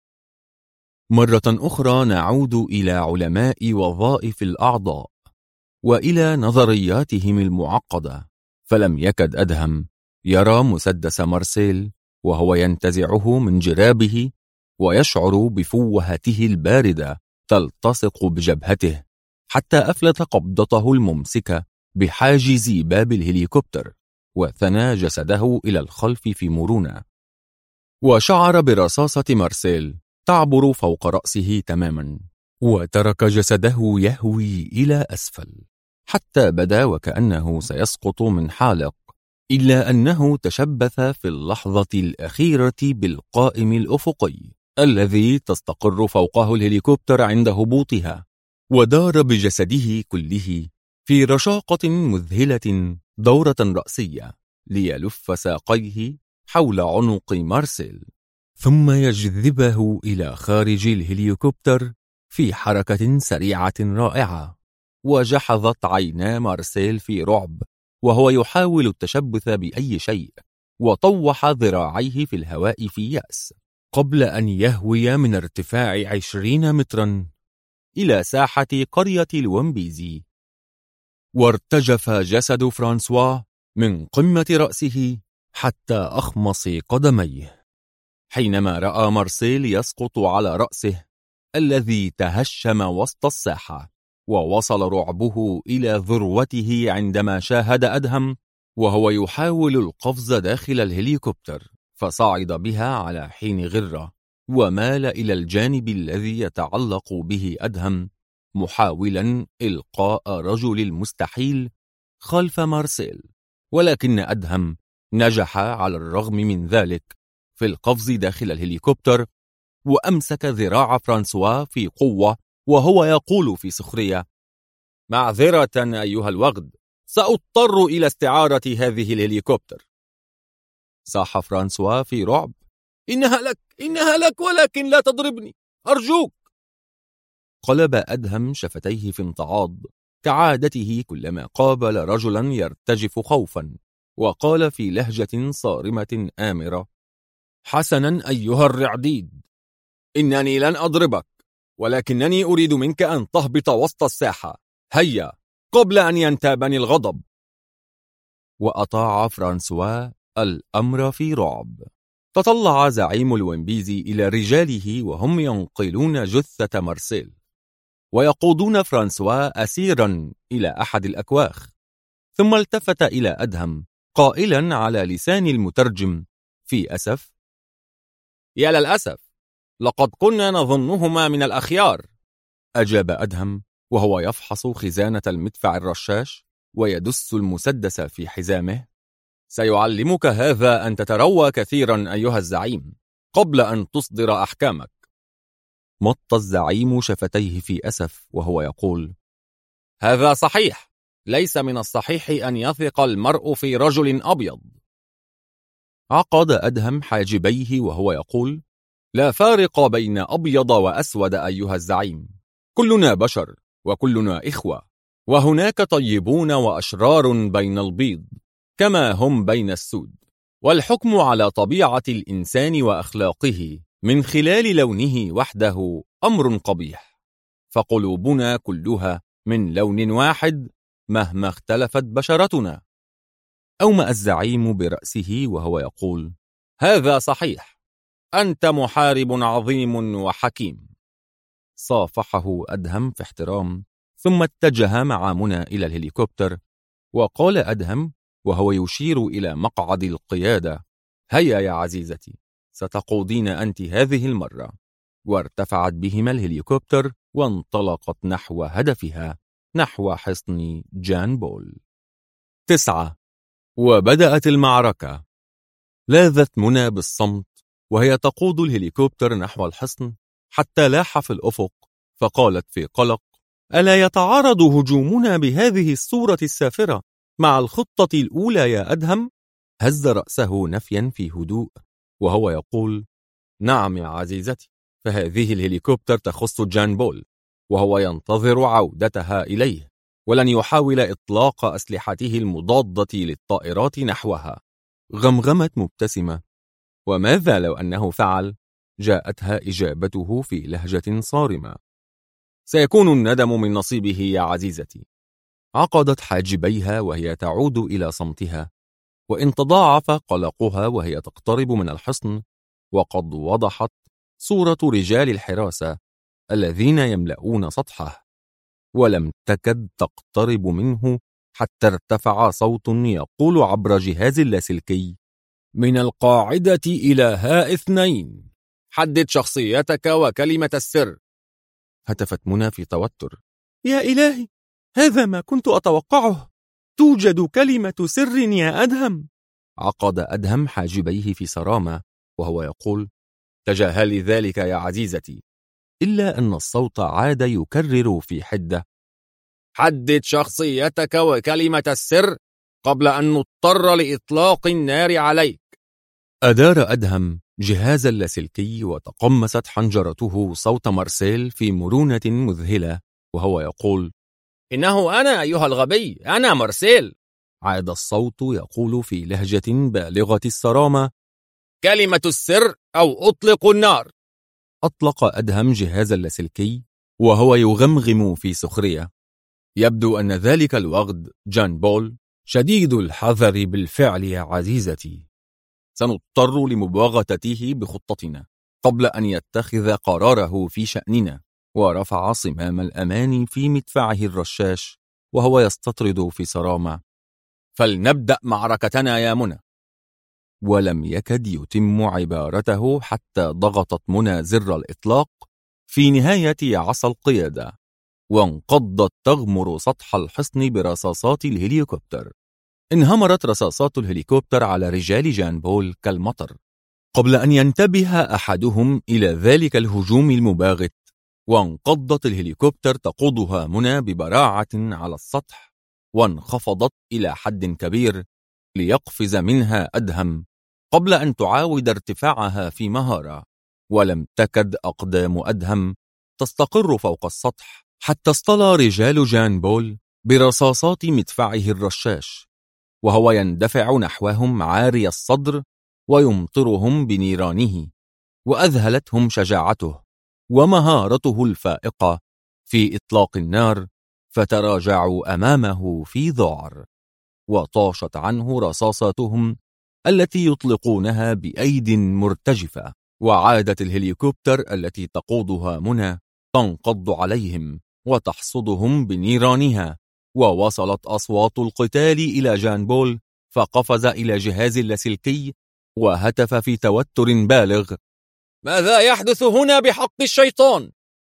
مرة أخرى نعود إلى علماء وظائف الأعضاء وإلى نظرياتهم المعقدة، فلم يكد أدهم يرى مسدس مارسيل وهو ينتزعه من جرابه ويشعر بفوهته الباردة تلتصق بجبهته، حتى أفلت قبضته الممسكة بحاجز باب الهليكوبتر وثنى جسده إلى الخلف في مرونة، وشعر برصاصة مارسيل تعبر فوق رأسه تماما، وترك جسده يهوي إلى أسفل حتى بدا وكأنه سيسقط من حالق، إلا أنه تشبث في اللحظة الأخيرة بالقائم الأفقي الذي تستقر فوقه الهليكوبتر عند هبوطها، ودار بجسده كله في رشاقة مذهلة دورة رأسية ليلف ساقيه حول عنق مارسيل، ثم يجذبه إلى خارج الهليكوبتر في حركة سريعة رائعة. وجحظت عينا مارسيل في رعب وهو يحاول التشبث بأي شيء، وطوح ذراعيه في الهواء في يأس قبل أن يهوي من ارتفاع 20 مترا إلى ساحة قرية الومبيزي. وارتجف جسد فرانسوا من قمة رأسه حتى أخمص قدميه حينما رأى مارسيل يسقط على رأسه الذي تهشم وسط الساحة، ووصل رعبه إلى ذروته عندما شاهد أدهم وهو يحاول القفز داخل الهليكوبتر، فصعد بها على حين غرة ومال إلى الجانب الذي يتعلق به أدهم محاولا إلقاء رجل المستحيل خلف مارسيل، ولكن أدهم نجح على الرغم من ذلك في القفز داخل الهليكوبتر، وأمسك ذراع فرانسوا في قوة وهو يقول في سخرية: معذرة أيها الوغد، سأضطر إلى استعارة هذه الهليكوبتر. صاح فرانسوا في رعب: إنها لك ولكن لا تضربني أرجوك. قلب أدهم شفتيه في امتعاض كعادته كلما قابل رجلا يرتجف خوفا، وقال في لهجة صارمة آمرة: حسنا أيها الرعديد، إنني لن أضربك، ولكنني أريد منك أن تهبط وسط الساحة، هيا، قبل أن ينتابني الغضب. وأطاع فرانسوا الأمر في رعب. تطلع زعيم الومبيزي إلى رجاله وهم ينقلون جثة مارسيل، ويقودون فرانسوا أسيرا إلى أحد الأكواخ، ثم التفت إلى أدهم قائلا على لسان المترجم في أسف: يا للأسف، لقد كنا نظنهما من الأخيار. أجاب أدهم وهو يفحص خزانة المدفع الرشاش ويدس المسدس في حزامه: سيعلمك هذا أن تتروى كثيرا أيها الزعيم قبل أن تصدر أحكامك. مط الزعيم شفتيه في أسف وهو يقول: هذا صحيح، ليس من الصحيح أن يثق المرء في رجل أبيض. عقد أدهم حاجبيه وهو يقول: لا فارق بين أبيض وأسود أيها الزعيم، كلنا بشر وكلنا إخوة، وهناك طيبون وأشرار بين البيض كما هم بين السود، والحكم على طبيعة الإنسان وأخلاقه من خلال لونه وحده أمر قبيح، فقلوبنا كلها من لون واحد مهما اختلفت بشرتنا. أومأ الزعيم برأسه وهو يقول: هذا صحيح، أنت محارب عظيم وحكيم. صافحه أدهم في احترام، ثم اتجه مع منى إلى الهليكوبتر، وقال أدهم وهو يشير إلى مقعد القيادة: هيا يا عزيزتي، ستقودين أنت هذه المرة. وارتفعت بهما الهليكوبتر وانطلقت نحو هدفها، نحو حصن جان بول. 9. وبدأت المعركة. لاذت منى بالصمت وهي تقود الهليكوبتر نحو الحصن حتى لاح في الأفق، فقالت في قلق: ألا يتعارض هجومنا بهذه الصورة السافرة مع الخطة الأولى يا أدهم؟ هز رأسه نفيا في هدوء وهو يقول: نعم يا عزيزتي، فهذه الهليكوبتر تخص جان بول، وهو ينتظر عودتها إليه، ولن يحاول إطلاق أسلحته المضادة للطائرات نحوها. غمغمت مبتسمة. وماذا لو أنه فعل؟ جاءتها إجابته في لهجة صارمة. سيكون الندم من نصيبه يا عزيزتي. عقدت حاجبيها وهي تعود إلى صمتها، وإن تضاعف قلقها وهي تقترب من الحصن، وقد وضحت صورة رجال الحراسة الذين يملؤون سطحه، ولم تكد تقترب منه حتى ارتفع صوت يقول عبر جهاز اللاسلكي: من القاعدة إلى هاء 2، حدد شخصيتك وكلمة السر. هتفت منى في توتر: يا إلهي، هذا ما كنت أتوقعه، توجد كلمة سر يا أدهم. عقد أدهم حاجبيه في صرامة وهو يقول: تجاهلي ذلك يا عزيزتي. إلا أن الصوت عاد يكرر في حدة: حدد شخصيتك وكلمة السر قبل أن نضطر لإطلاق النار عليك. أدار أدهم جهاز اللاسلكي وتقمست حنجرته صوت مارسيل في مرونة مذهلة وهو يقول: إنه أنا أيها الغبي، أنا مارسيل. عاد الصوت يقول في لهجة بالغة الصرامة: كلمة السر أو أطلق النار. أطلق أدهم جهاز اللاسلكي وهو يغمغم في سخرية: يبدو أن ذلك الوغد جان بول شديد الحذر بالفعل يا عزيزتي. سنضطر لمباغتته بخطتنا قبل أن يتخذ قراره في شأننا. ورفع صمام الأمان في مدفعه الرشاش وهو يستطرد في صرامة: فلنبدأ معركتنا يا منى. ولم يكد يتم عبارته حتى ضغطت منى زر الإطلاق في نهاية عصا القيادة، وانقضت تغمر سطح الحصن برصاصات الهليكوبتر. انهمرت رصاصات الهليكوبتر على رجال جان بول كالمطر قبل أن ينتبه أحدهم إلى ذلك الهجوم المباغت، وانقضت الهليكوبتر تقودها منى ببراعة على السطح، وانخفضت إلى حد كبير ليقفز منها أدهم قبل أن تعاود ارتفاعها في مهارة. ولم تكد أقدام أدهم تستقر فوق السطح حتى اصطلى رجال جان بول برصاصات مدفعه الرشاش، وهو يندفع نحوهم عاري الصدر ويمطرهم بنيرانه. وأذهلتهم شجاعته ومهارته الفائقة في إطلاق النار، فتراجعوا أمامه في ذعر، وطاشت عنه رصاصاتهم التي يطلقونها بأيد مرتجفة. وعادت الهليكوبتر التي تقودها منى تنقض عليهم وتحصدهم بنيرانها. ووصلت أصوات القتال إلى جان بول، فقفز إلى جهاز اللاسلكي وهتف في توتر بالغ: ماذا يحدث هنا بحق الشيطان؟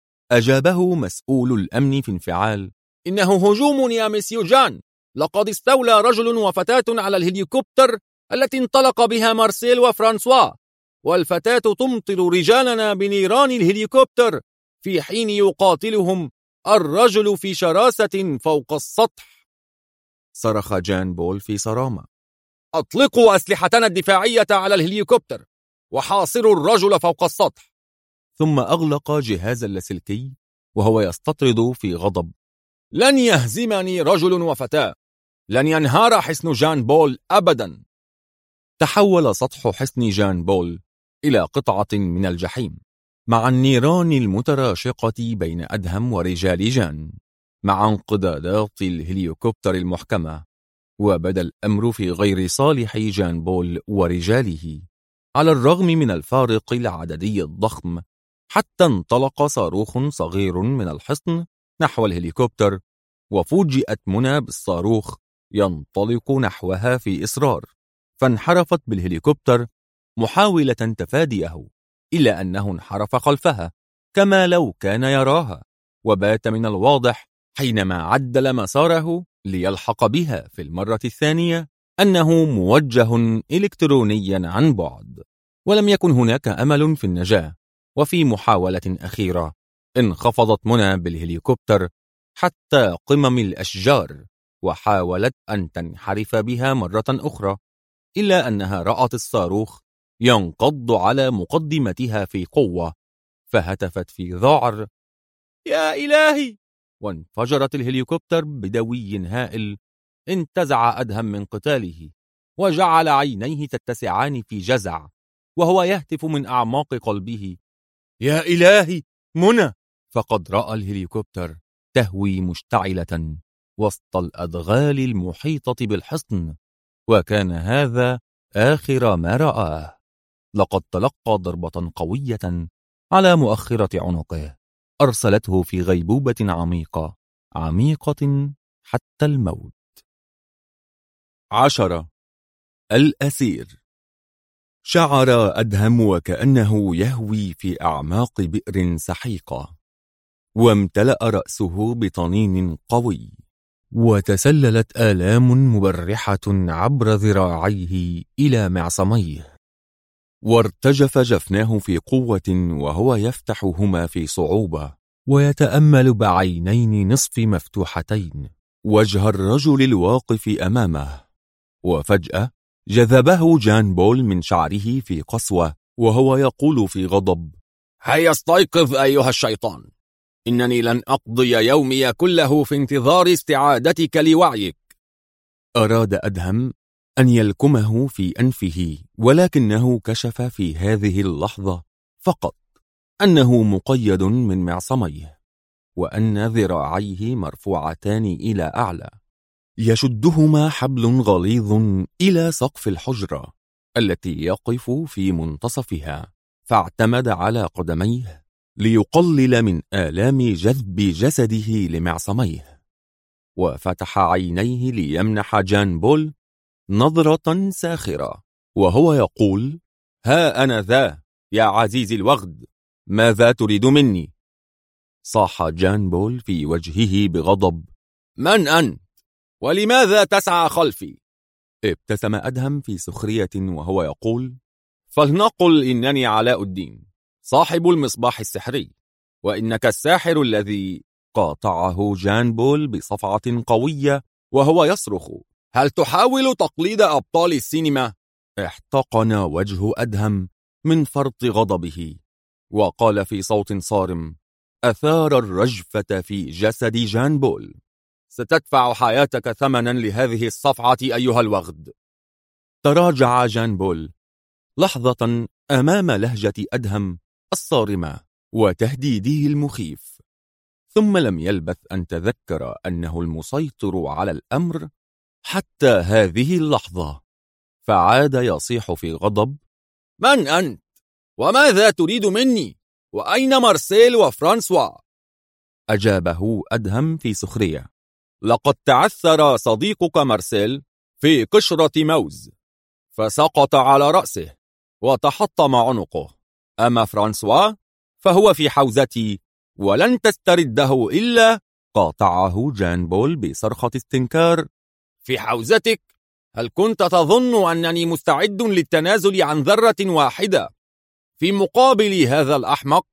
أجابه مسؤول الأمن في انفعال: إنه هجوم يا مسيو جان، لقد استولى رجل وفتاة على الهليكوبتر التي انطلق بها مارسيل وفرانسوا، والفتاة تمطر رجالنا بنيران الهليكوبتر في حين يقاتلهم الرجل في شراسة فوق السطح. صرخ جان بول في صرامة: أطلقوا أسلحتنا الدفاعية على الهليكوبتر وحاصروا الرجل فوق السطح. ثم أغلق جهاز اللاسلكي وهو يستطرد في غضب: لن يهزمني رجل وفتاة، لن ينهار حصن جان بول أبدا. تحول سطح حصن جان بول إلى قطعة من الجحيم، مع النيران المتراشقة بين أدهم ورجال جان، مع انقضاضات الهليكوبتر المحكمة. وبدا الأمر في غير صالح جان بول ورجاله، على الرغم من الفارق العددي الضخم، حتى انطلق صاروخ صغير من الحصن نحو الهليكوبتر، وفوجئت منى بالصاروخ ينطلق نحوها في إصرار، فانحرفت بالهليكوبتر محاولة تفاديه، إلا أنه انحرف خلفها كما لو كان يراها. وبات من الواضح حينما عدل مساره ليلحق بها في المرة الثانية أنه موجه إلكترونيا عن بعد، ولم يكن هناك أمل في النجاة. وفي محاولة أخيرة انخفضت منى بالهليكوبتر حتى قمم الأشجار، وحاولت أن تنحرف بها مرة أخرى، إلا أنها رأت الصاروخ ينقض على مقدمتها في قوة، فهتفت في ذعر: يا إلهي، وانفجرت الهليكوبتر بدوي هائل انتزع أدهم من قتاله، وجعل عينيه تتسعان في جزع، وهو يهتف من أعماق قلبه: يا إلهي، منى! فقد رأى الهليكوبتر تهوي مشتعلة وسط الأدغال المحيطة بالحصن، وكان هذا آخر ما رآه. لقد تلقى ضربة قوية على مؤخرة عنقه أرسلته في غيبوبة عميقة عميقة حتى الموت. 10. الأسير. شعر أدهم وكأنه يهوي في أعماق بئر سحيقة، وامتلأ رأسه بطنين قوي، وتسللت آلام مبرحة عبر ذراعيه إلى معصميه، وارتجف جفناه في قوة وهو يفتحهما في صعوبة ويتأمل بعينين نصف مفتوحتين وجه الرجل الواقف أمامه. وفجأة جذبه جان بول من شعره في قسوة وهو يقول في غضب: هيا استيقظ أيها الشيطان، إنني لن أقضي يومي كله في انتظار استعادتك لوعيك. أراد أدهم أن يلكمه في أنفه، ولكنه كشف في هذه اللحظة فقط أنه مقيد من معصميه، وأن ذراعيه مرفوعتان إلى أعلى يشدهما حبل غليظ إلى سقف الحجرة التي يقف في منتصفها، فاعتمد على قدميه ليقلل من آلام جذب جسده لمعصميه، وفتح عينيه ليمنح جان بول نظرة ساخرة وهو يقول: ها أنا ذا يا عزيزي الوغد، ماذا تريد مني؟ صاح جان بول في وجهه بغضب: من أنت؟ ولماذا تسعى خلفي؟ ابتسم أدهم في سخرية وهو يقول: فلنقل إنني علاء الدين، صاحب المصباح السحري، وإنك الساحر الذي... قاطعه جان بول بصفعة قوية وهو يصرخ: هل تحاول تقليد أبطال السينما؟ احتقن وجه أدهم من فرط غضبه، وقال في صوت صارم أثار الرجفة في جسد جان بول: ستدفع حياتك ثمنا لهذه الصفعة أيها الوغد. تراجع جان بول لحظة أمام لهجة أدهم الصارمة وتهديده المخيف، ثم لم يلبث أن تذكر أنه المسيطر على الأمر حتى هذه اللحظة، فعاد يصيح في غضب: من أنت؟ وماذا تريد مني؟ وأين مارسيل وفرانسوا؟ أجابه أدهم في سخرية: لقد تعثر صديقك مارسيل في قشرة موز فسقط على رأسه وتحطم عنقه، أما فرانسوا فهو في حوزتي ولن تسترده إلا... قاطعه جان بول بصرخة استنكار: في حوزتك؟ هل كنت تظن أنني مستعد للتنازل عن ذرة واحدة في مقابل هذا الأحمق؟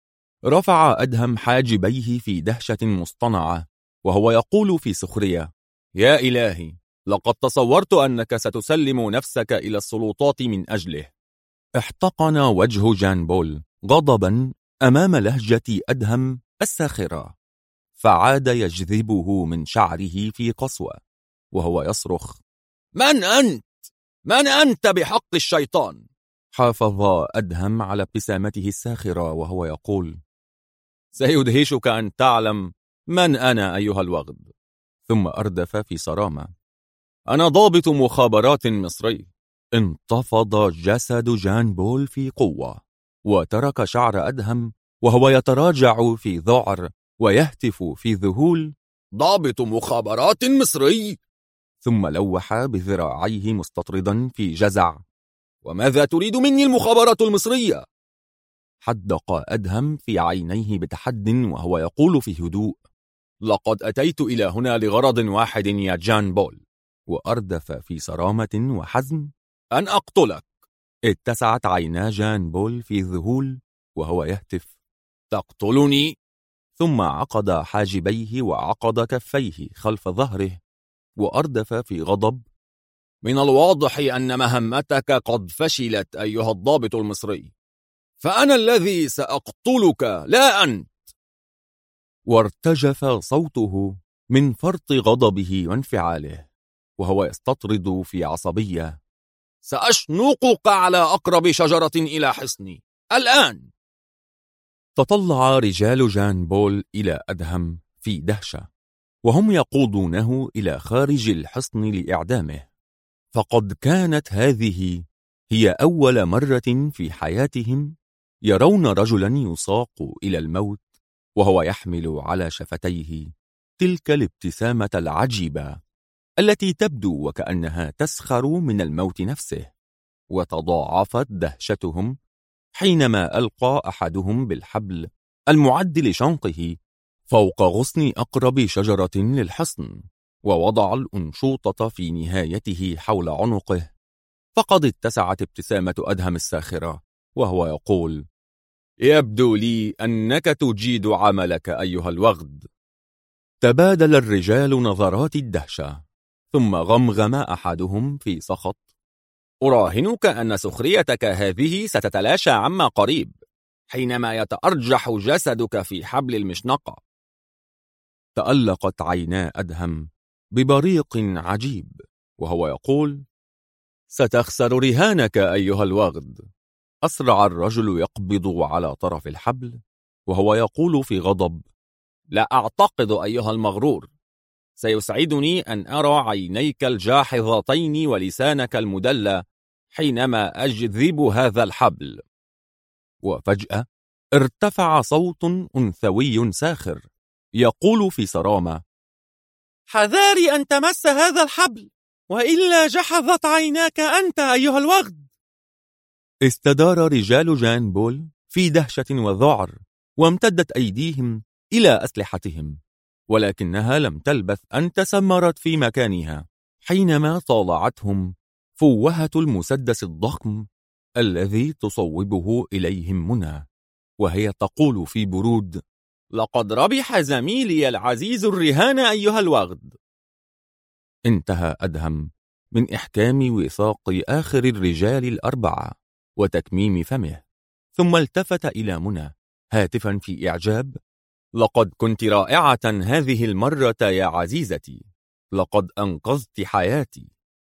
رفع أدهم حاجبيه في دهشة مصطنعة وهو يقول في سخرية: يا إلهي، لقد تصورت أنك ستسلم نفسك إلى السلطات من أجله. احتقن وجه جان بول غضبا أمام لهجة أدهم الساخرة، فعاد يجذبه من شعره في قسوة وهو يصرخ: من أنت؟ من أنت بحق الشيطان؟ حافظ أدهم على ابتسامته الساخرة وهو يقول: سيدهشك أن تعلم من أنا أيها الوغد. ثم أردف في صرامة: أنا ضابط مخابرات مصري. انتفض جسد جان بول في قوة، وترك شعر أدهم وهو يتراجع في ذعر ويهتف في ذهول: ضابط مخابرات مصري! ثم لوح بذراعيه مستطردا في جزع: وماذا تريد مني المخابرات المصرية؟ حدق أدهم في عينيه بتحد وهو يقول في هدوء: لقد أتيت إلى هنا لغرض واحد يا جان بول. وأردف في صرامة وحزم: أن أقتلك. اتسعت عينا جان بول في ذهول وهو يهتف: تقتلني؟ ثم عقد حاجبيه وعقد كفيه خلف ظهره وأردف في غضب: من الواضح أن مهمتك قد فشلت أيها الضابط المصري، فأنا الذي سأقتلك لا أنت. وارتجف صوته من فرط غضبه وانفعاله، وهو يستطرد في عصبية: سأشنقك على أقرب شجرة إلى حصني الآن. تطلع رجال جان بول إلى أدهم في دهشة، وهم يقودونه إلى خارج الحصن لإعدامه، فقد كانت هذه هي أول مرة في حياتهم يرون رجلا يساق إلى الموت وهو يحمل على شفتيه تلك الابتسامة العجيبة التي تبدو وكأنها تسخر من الموت نفسه. وتضاعفت دهشتهم حينما ألقى أحدهم بالحبل المعد لشنقه فوق غصن أقرب شجرة للحصن، ووضع الأنشوطة في نهايته حول عنقه، فقد اتسعت ابتسامة أدهم الساخرة وهو يقول: يبدو لي أنك تجيد عملك أيها الوغد. تبادل الرجال نظرات الدهشة، ثم غمغم أحدهم في سخط: أراهنك أن سخريتك هذه ستتلاشى عما قريب حينما يتأرجح جسدك في حبل المشنقة. تألقت عينا أدهم ببريق عجيب وهو يقول: ستخسر رهانك أيها الوغد. أسرع الرجل يقبض على طرف الحبل وهو يقول في غضب: لا أعتقد أيها المغرور. سيسعدني أن أرى عينيك الجاحظتين ولسانك المدلى حينما أجذب هذا الحبل. وفجأة ارتفع صوت أنثوي ساخر يقول في صرامة: حذاري أن تمس هذا الحبل، وإلا جحظت عيناك أنت أيها الوغد. استدار رجال جان بول في دهشة وذعر، وامتدت أيديهم إلى أسلحتهم، ولكنها لم تلبث أن تسمرت في مكانها حينما طالعتهم فوهة المسدس الضخم الذي تصوبه إليهم منى، وهي تقول في برود: لقد ربح زميلي العزيز الرهان أيها الوغد. انتهى أدهم من إحكام وثاق آخر الرجال الأربعة وتكميم فمه، ثم التفت إلى منى هاتفا في إعجاب: لقد كنت رائعة هذه المرة يا عزيزتي، لقد أنقذت حياتي.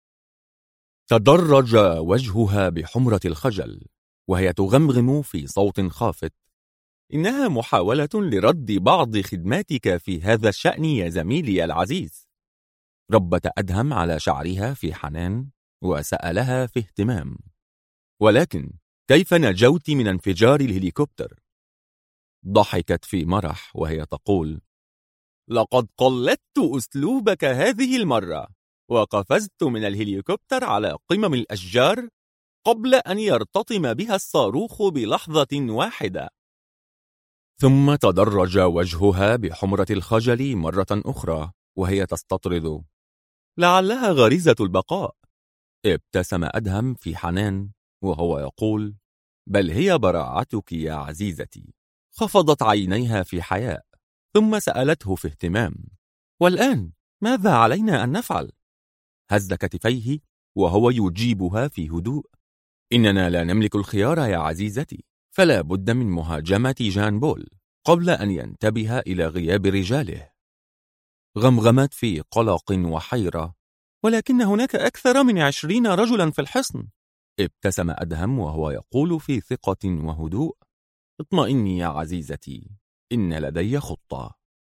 تدرج وجهها بحمرة الخجل وهي تغمغم في صوت خافت: إنها محاولة لرد بعض خدماتك في هذا الشأن يا زميلي العزيز. ربت أدهم على شعرها في حنان وسألها في اهتمام: ولكن كيف نجوت من انفجار الهليكوبتر؟ ضحكت في مرح وهي تقول: لقد قلدت أسلوبك هذه المرة، وقفزت من الهليكوبتر على قمم الأشجار قبل أن يرتطم بها الصاروخ بلحظة واحدة. ثم تدرج وجهها بحمرة الخجل مرة أخرى وهي تستطرد: لعلها غريزة البقاء. ابتسم أدهم في حنان وهو يقول: بل هي براعتك يا عزيزتي. خفضت عينيها في حياء، ثم سألته في اهتمام: والآن ماذا علينا أن نفعل؟ هز كتفيه وهو يجيبها في هدوء: إننا لا نملك الخيار يا عزيزتي، فلا بد من مهاجمة جان بول قبل أن ينتبه إلى غياب رجاله. غمغمت في قلق وحيرة: ولكن هناك أكثر من 20 رجلا في الحصن. ابتسم أدهم وهو يقول في ثقة وهدوء: اطمئني يا عزيزتي، إن لدي خطة.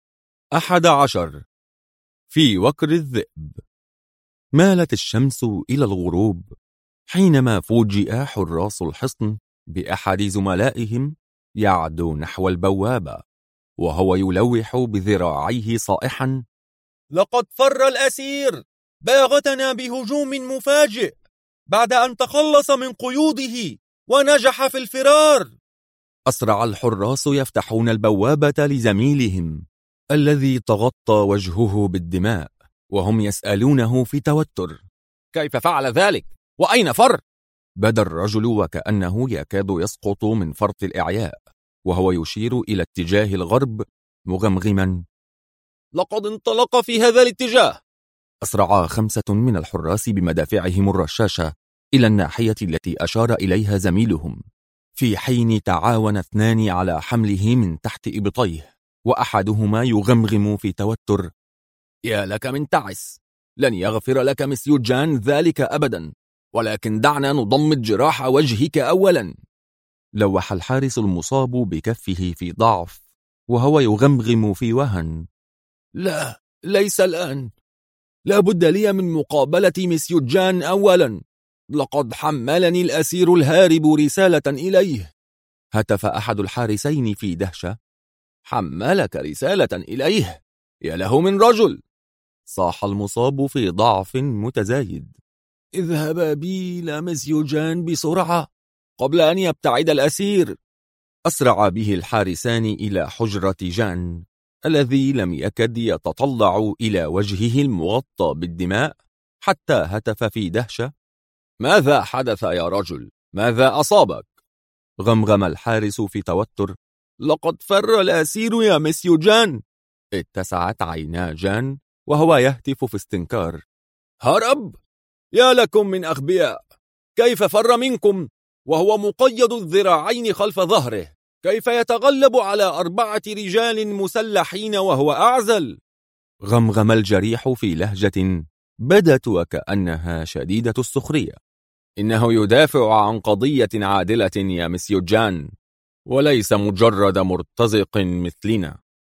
11 في وكر الذئب. مالت الشمس إلى الغروب حينما فوجئ حراس الحصن بأحد زملائهم يعدو نحو البوابة وهو يلوح بذراعيه صائحا: لقد فر الأسير، باغتنا بهجوم مفاجئ بعد أن تخلص من قيوده ونجح في الفرار. أسرع الحراس يفتحون البوابة لزميلهم الذي تغطى وجهه بالدماء وهم يسألونه في توتر: كيف فعل ذلك؟ وأين فر؟ بدا الرجل وكأنه يكاد يسقط من فرط الإعياء وهو يشير إلى اتجاه الغرب مغمغما: لقد انطلق في هذا الاتجاه. أسرع 5 من الحراس بمدافعهم الرشاشة إلى الناحية التي أشار إليها زميلهم، في حين تعاون 2 على حمله من تحت إبطيه وأحدهما يغمغم في توتر: يا لك من تعس، لن يغفر لك مسيو جان ذلك أبدا، ولكن دعنا نضمد جراح وجهك أولا. لوح الحارس المصاب بكفه في ضعف وهو يغمغم في وهن: لا، ليس الآن، لا بد لي من مقابلة مسيو جان أولا، لقد حملني الأسير الهارب رسالة إليه. هتف أحد الحارسين في دهشة: حملك رسالة إليه؟ يا له من رجل! صاح المصاب في ضعف متزايد: اذهبا بي إلى مسيو جان بسرعة قبل أن يبتعد الأسير. أسرع به الحارسان إلى حجرة جان الذي لم يكد يتطلع إلى وجهه المغطى بالدماء، حتى هتف في دهشة: ماذا حدث يا رجل؟ ماذا أصابك؟ غمغم الحارس في توتر: لقد فر الأسير يا مسيو جان. اتسعت عينا جان وهو يهتف في استنكار: هرب؟ يا لكم من أغبياء! كيف فر منكم وهو مقيد الذراعين خلف ظهره؟ كيف يتغلب على 4 رجال مسلحين وهو أعزل؟ غمغم الجريح في لهجة بدت وكأنها شديدة السخرية: إنه يدافع عن قضية عادلة يا مسيو جان، وليس مجرد مرتزق مثلنا.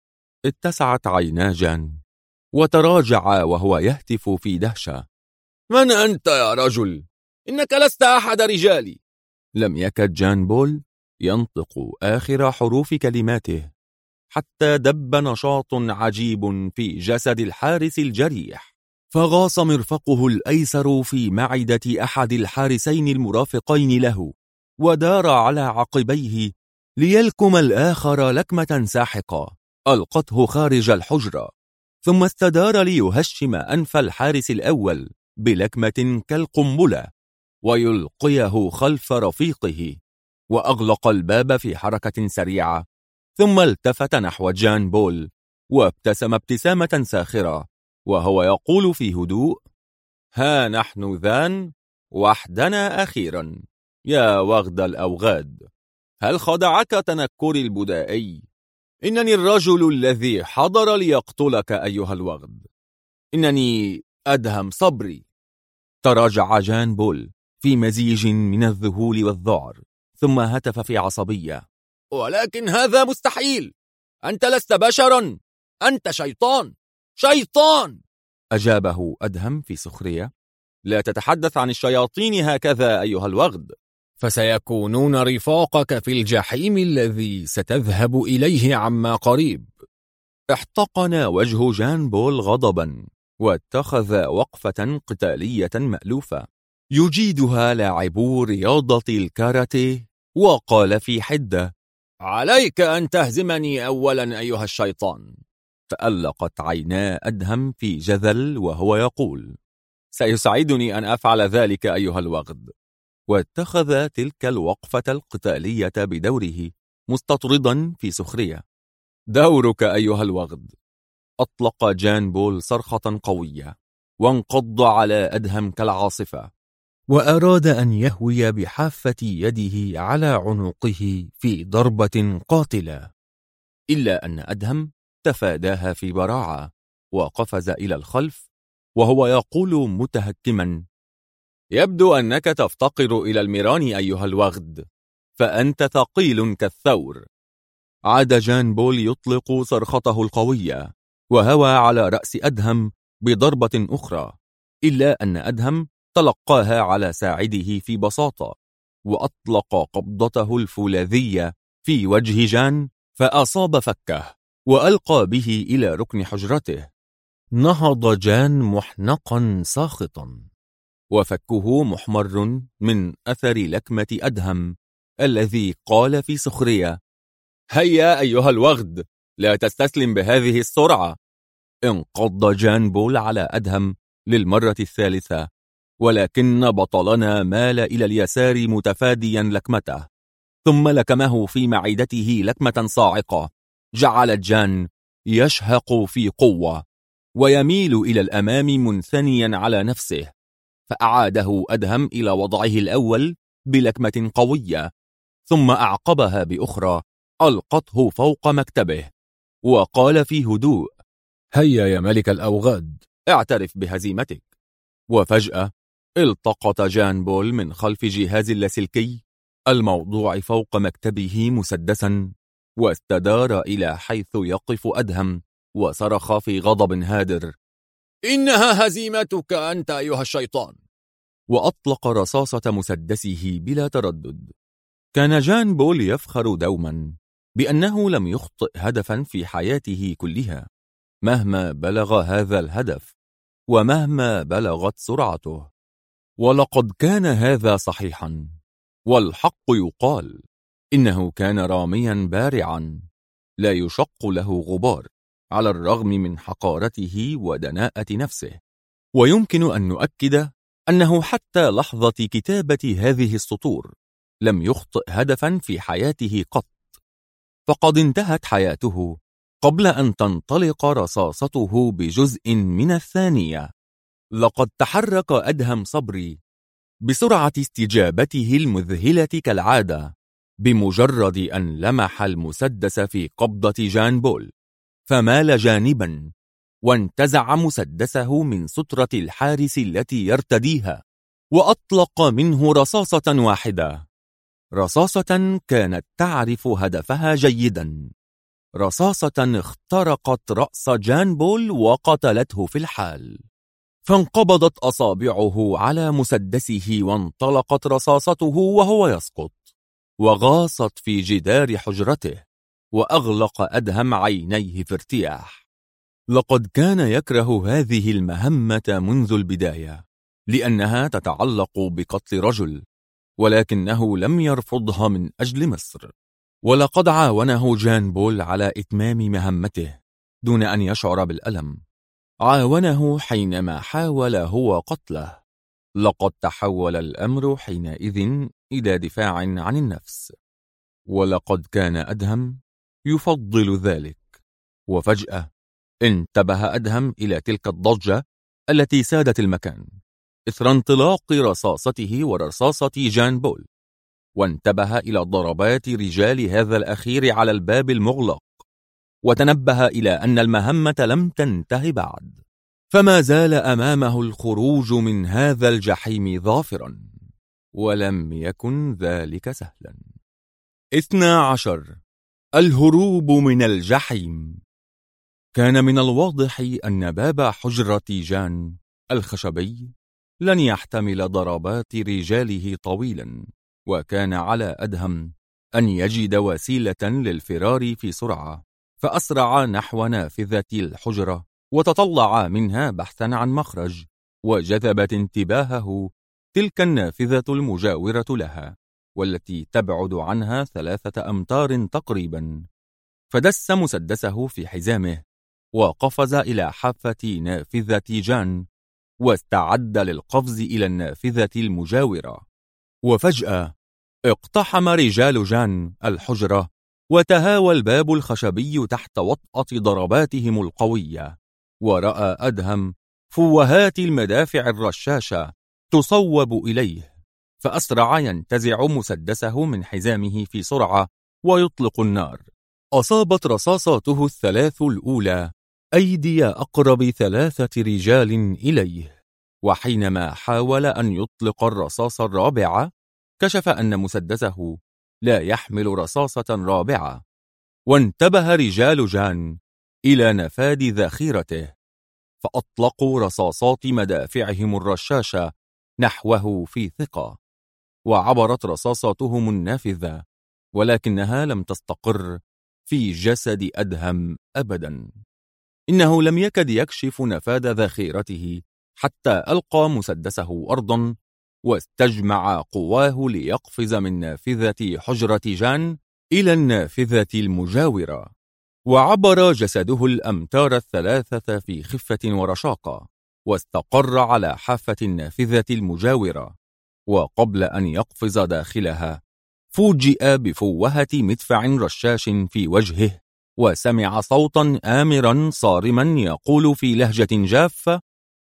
اتسعت عينا جان وتراجع وهو يهتف في دهشة: من أنت يا رجل؟ إنك لست أحد رجالي. لم يكد جان بول ينطق آخر حروف كلماته حتى دب نشاط عجيب في جسد الحارس الجريح، فغاص مرفقه الأيسر في معدة أحد الحارسين المرافقين له، ودار على عقبيه ليلكم الآخر لكمة ساحقة ألقته خارج الحجرة، ثم استدار ليهشم أنف الحارس الأول بلكمة كالقنبلة ويلقيه خلف رفيقه، وأغلق الباب في حركة سريعة، ثم التفت نحو جان بول وابتسم ابتسامة ساخرة وهو يقول في هدوء: ها نحن ذان وحدنا أخيرا يا وغد الأوغاد. هل خدعك تنكري البدائي؟ إنني الرجل الذي حضر ليقتلك أيها الوغد. إنني أدهم صبري. تراجع جان بول في مزيج من الذهول والذعر، ثم هتف في عصبية: ولكن هذا مستحيل، أنت لست بشرا، أنت شيطان، شيطان. أجابه أدهم في سخرية: لا تتحدث عن الشياطين هكذا أيها الوغد، فسيكونون رفاقك في الجحيم الذي ستذهب إليه عما قريب. احتقن وجه جان بول غضبا واتخذ وقفة قتالية مألوفة يجيدها لاعبو رياضة الكاراتيه، وقال في حدة: عليك أن تهزمني أولا أيها الشيطان. تألقت عينا أدهم في جذل وهو يقول: سيسعدني أن أفعل ذلك أيها الوغد. واتخذ تلك الوقفة القتالية بدوره مستطردا في سخرية: دورك أيها الوغد. أطلق جان بول صرخة قوية وانقض على أدهم كالعاصفة، وأراد أن يهوي بحافة يده على عنقه في ضربة قاتلة، إلا أن أدهم تفاداها في براعة وقفز إلى الخلف وهو يقول متهكما: يبدو أنك تفتقر إلى الميران أيها الوغد، فأنت ثقيل كالثور. عاد جان بول يطلق صرخته القوية وهوى على رأس أدهم بضربة أخرى، إلا أن أدهم تلقاها على ساعده في بساطة، وأطلق قبضته الفولاذية في وجه جان فأصاب فكه وألقى به إلى ركن حجرته. نهض جان محنقا ساخطا وفكه محمر من أثر لكمة أدهم الذي قال في سخرية: هيا أيها الوغد، لا تستسلم بهذه السرعة. انقض جان بول على أدهم للمرة الثالثة، ولكن بطلنا مال إلى اليسار متفاديا لكمته، ثم لكمه في معدته لكمة صاعقة جعلت جان يشهق في قوة ويميل إلى الأمام منثنيا على نفسه، فأعاده أدهم إلى وضعه الأول بلكمة قوية، ثم أعقبها بأخرى ألقته فوق مكتبه، وقال في هدوء: هيا يا ملك الأوغاد، اعترف بهزيمتك. وفجأة التقط جان بول من خلف جهاز اللاسلكي الموضوع فوق مكتبه مسدسا، واستدار إلى حيث يقف أدهم وصرخ في غضب هادر: إنها هزيمتك أنت أيها الشيطان! وأطلق رصاصة مسدسه بلا تردد. كان جان بول يفخر دوما بأنه لم يخطئ هدفا في حياته كلها، مهما بلغ هذا الهدف ومهما بلغت سرعته. ولقد كان هذا صحيحا، والحق يقال إنه كان راميا بارعا لا يشق له غبار، على الرغم من حقارته ودناءة نفسه. ويمكن أن نؤكد أنه حتى لحظة كتابة هذه السطور لم يخطئ هدفا في حياته قط، فقد انتهت حياته قبل أن تنطلق رصاصته بجزء من الثانية. لقد تحرك أدهم صبري بسرعة استجابته المذهلة كالعادة بمجرد أن لمح المسدس في قبضة جان بول، فمال جانبا وانتزع مسدسه من سترة الحارس التي يرتديها، وأطلق منه رصاصة واحدة، رصاصة كانت تعرف هدفها جيدا، رصاصة اخترقت رأس جان بول وقتلته في الحال. فانقبضت أصابعه على مسدسه وانطلقت رصاصته وهو يسقط، وغاصت في جدار حجرته، وأغلق أدهم عينيه في ارتياح. لقد كان يكره هذه المهمة منذ البداية، لأنها تتعلق بقتل رجل، ولكنه لم يرفضها من أجل مصر. ولقد عاونه جان بول على إتمام مهمته دون أن يشعر بالألم. عاونه حينما حاول هو قتله. لقد تحول الأمر حينئذ إلى دفاع عن النفس، ولقد كان أدهم يفضل ذلك. وفجأة انتبه أدهم إلى تلك الضجة التي سادت المكان إثر انطلاق رصاصته ورصاصة جان بول، وانتبه إلى ضربات رجال هذا الأخير على الباب المغلق، وتنبه إلى أن المهمة لم تنته بعد، فما زال أمامه الخروج من هذا الجحيم ظافرا، ولم يكن ذلك سهلا. 12. الهروب من الجحيم. كان من الواضح أن باب حجرة جان الخشبي لن يحتمل ضربات رجاله طويلا، وكان على أدهم أن يجد وسيلة للفرار في سرعة، فأسرع نحو نافذة الحجرة وتطلع منها بحثا عن مخرج، وجذبت انتباهه تلك النافذة المجاورة لها، والتي تبعد عنها 3 أمتار تقريبا. فدس مسدسه في حزامه وقفز إلى حافة نافذة جان، واستعد للقفز إلى النافذة المجاورة. وفجأة اقتحم رجال جان الحجرة، وتهاوى الباب الخشبي تحت وطأة ضرباتهم القوية، ورأى أدهم فوهات المدافع الرشاشة تصوب إليه، فأسرع ينتزع مسدسه من حزامه في سرعة ويطلق النار. أصابت رصاصاته 3 الأولى أيدي أقرب 3 رجال إليه، وحينما حاول أن يطلق الرصاص الرابعة كشف أن مسدسه لا يحمل رصاصة رابعة، وانتبه رجال جان إلى نفاذ ذخيرته، فأطلقوا رصاصات مدافعهم الرشاشة نحوه في ثقة، وعبرت رصاصاتهم النافذة، ولكنها لم تستقر في جسد أدهم أبدا. إنه لم يكد يكشف نفاذ ذخيرته حتى ألقى مسدسه أرضا، واستجمع قواه ليقفز من نافذة حجرة جان إلى النافذة المجاورة، وعبر جسده الأمتار 3 في خفة ورشاقة، واستقر على حافة النافذة المجاورة. وقبل أن يقفز داخلها فوجئ بفوهة مدفع رشاش في وجهه، وسمع صوتا آمرا صارما يقول في لهجة جافة: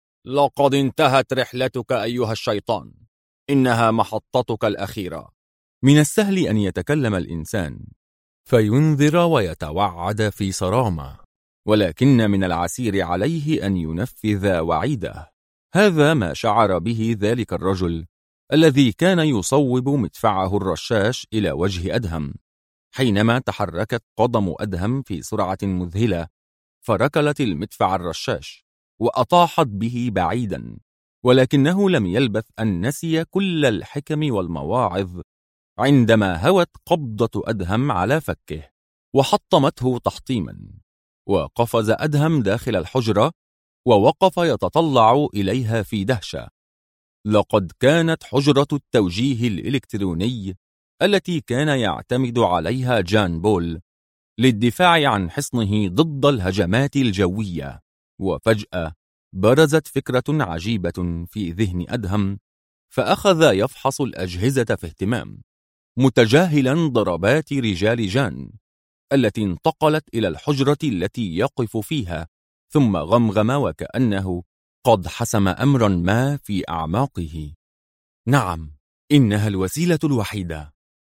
لقد انتهت رحلتك أيها الشيطان، إنها محطتك الأخيرة. من السهل أن يتكلم الإنسان، فينذر ويتوعد في صرامة، ولكن من العسير عليه أن ينفذ وعيده. هذا ما شعر به ذلك الرجل الذي كان يصوب مدفعه الرشاش إلى وجه أدهم، حينما تحركت قدم أدهم في سرعة مذهلة، فركلت المدفع الرشاش وأطاحت به بعيدا، ولكنه لم يلبث أن نسي كل الحكم والمواعظ عندما هوت قبضة أدهم على فكه وحطمته تحطيما. وقفز أدهم داخل الحجرة ووقف يتطلع إليها في دهشة. لقد كانت حجرة التوجيه الإلكتروني التي كان يعتمد عليها جان بول للدفاع عن حصنه ضد الهجمات الجوية. وفجأة برزت فكرة عجيبة في ذهن أدهم، فأخذ يفحص الأجهزة في اهتمام، متجاهلا ضربات رجال جان التي انتقلت إلى الحجرة التي يقف فيها، ثم غمغم وكأنه قد حسم أمرا ما في أعماقه. نعم، إنها الوسيلة الوحيدة.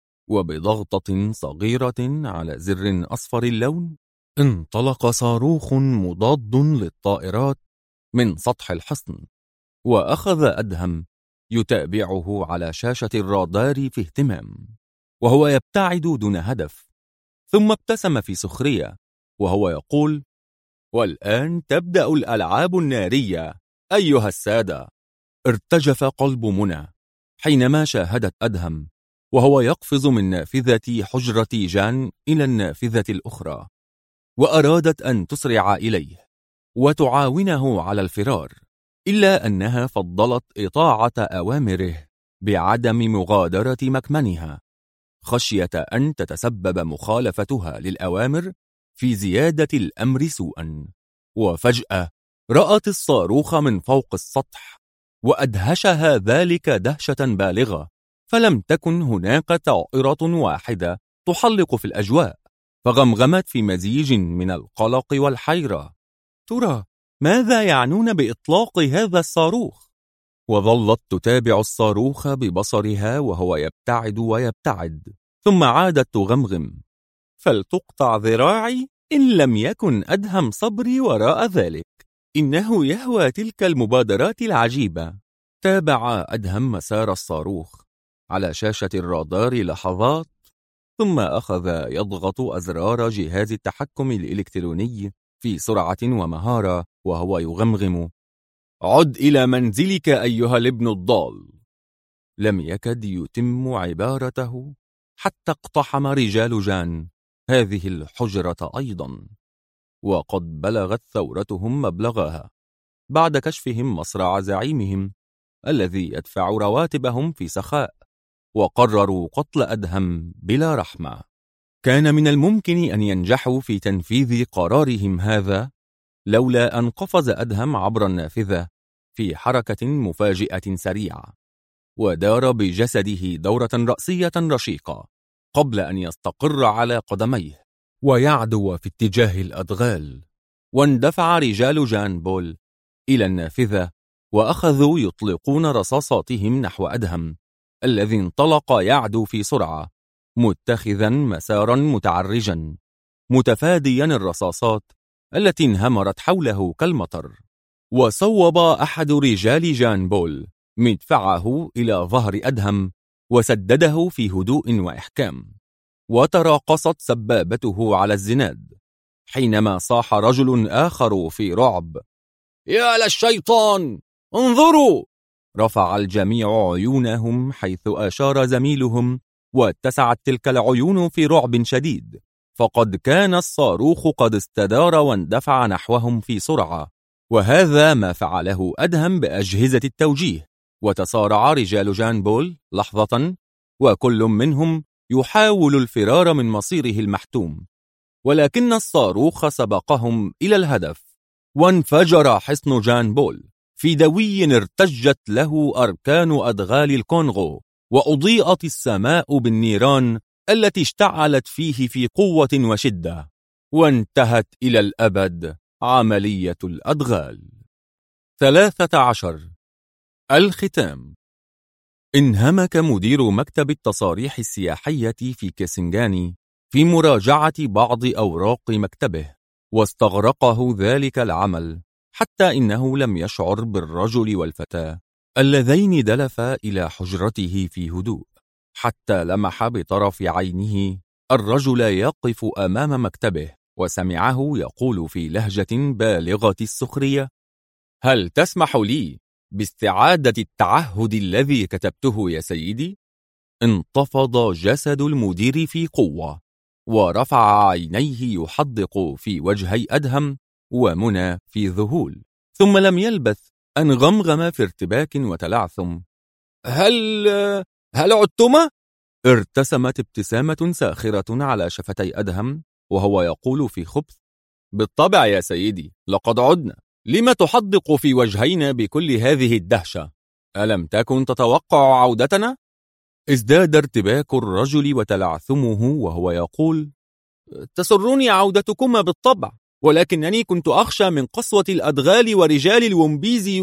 وبضغطة صغيرة على زر أصفر اللون انطلق صاروخ مضاد للطائرات من سطح الحصن، وأخذ أدهم يتابعه على شاشة الرادار في اهتمام وهو يبتعد دون هدف. ثم ابتسم في سخرية وهو يقول: والآن تبدأ الألعاب النارية أيها السادة. ارتجف قلب منى حينما شاهدت أدهم وهو يقفز من نافذة حجرة جان إلى النافذة الأخرى، وأرادت أن تسرع إليه وتعاونه على الفرار، إلا أنها فضلت إطاعة أوامره بعدم مغادرة مكمنها، خشية أن تتسبب مخالفتها للأوامر في زيادة الأمر سوءا. وفجأة رأت الصاروخ من فوق السطح وأدهشها ذلك دهشة بالغة، فلم تكن هناك طائرة واحدة تحلق في الأجواء، فغمغمت في مزيج من القلق والحيرة: ترى ماذا يعنون بإطلاق هذا الصاروخ؟ وظلت تتابع الصاروخ ببصرها وهو يبتعد ويبتعد، ثم عادت تغمغم: فلتقطع ذراعي إن لم يكن أدهم صبري وراء ذلك، إنه يهوى تلك المبادرات العجيبة. تابع أدهم مسار الصاروخ على شاشة الرادار لحظات، ثم أخذ يضغط أزرار جهاز التحكم الإلكتروني في سرعة ومهارة وهو يغمغم: عد إلى منزلك أيها الابن الضال. لم يكد يتم عبارته حتى اقتحم رجال جان هذه الحجرة أيضا، وقد بلغت ثورتهم مبلغها بعد كشفهم مصرع زعيمهم الذي يدفع رواتبهم في سخاء، وقرروا قتل أدهم بلا رحمة. كان من الممكن أن ينجحوا في تنفيذ قرارهم هذا لولا أن قفز أدهم عبر النافذة في حركة مفاجئة سريعة، ودار بجسده دورة رأسية رشيقة قبل أن يستقر على قدميه ويعدو في اتجاه الأدغال. واندفع رجال جان بول إلى النافذة وأخذوا يطلقون رصاصاتهم نحو أدهم الذي انطلق يعدو في سرعة، متخذا مسارا متعرجا، متفاديا الرصاصات التي انهمرت حوله كالمطر. وصوب أحد رجال جان بول مدفعه إلى ظهر أدهم وسدده في هدوء وإحكام، وتراقصت سبابته على الزناد، حينما صاح رجل آخر في رعب: يا للشيطان، انظروا! رفع الجميع عيونهم حيث أشار زميلهم، واتسعت تلك العيون في رعب شديد، فقد كان الصاروخ قد استدار واندفع نحوهم في سرعة. وهذا ما فعله أدهم بأجهزة التوجيه. وتصارع رجال جان بول لحظة، وكل منهم يحاول الفرار من مصيره المحتوم، ولكن الصاروخ سبقهم إلى الهدف، وانفجر حصن جان بول في دوي ارتجت له أركان أدغال الكونغو، وأضيئت السماء بالنيران التي اشتعلت فيه في قوة وشدة، وانتهت إلى الأبد عملية الأدغال. 13. الختام. انهمك مدير مكتب التصاريح السياحية في كيسنغاني في مراجعة بعض أوراق مكتبه، واستغرقه ذلك العمل حتى إنه لم يشعر بالرجل والفتاة اللذين دلفا إلى حجرته في هدوء، حتى لمح بطرف عينه الرجل يقف أمام مكتبه وسمعه يقول في لهجة بالغة السخرية: هل تسمح لي باستعادة التعهد الذي كتبته يا سيدي؟ انتفض جسد المدير في قوة، ورفع عينيه يحدق في وجهي أدهم ومنى في ذهول، ثم لم يلبث أن غمغم في ارتباك وتلعثم: هل عدتما؟ ارتسمت ابتسامة ساخرة على شفتي أدهم وهو يقول في خبث: بالطبع يا سيدي، لقد عدنا. لم تحدق في وجهينا بكل هذه الدهشة؟ ألم تكن تتوقع عودتنا؟ ازداد ارتباك الرجل وتلعثمه وهو يقول: تسرني عودتكما بالطبع، ولكنني كنت أخشى من قسوة الأدغال ورجال الومبيزي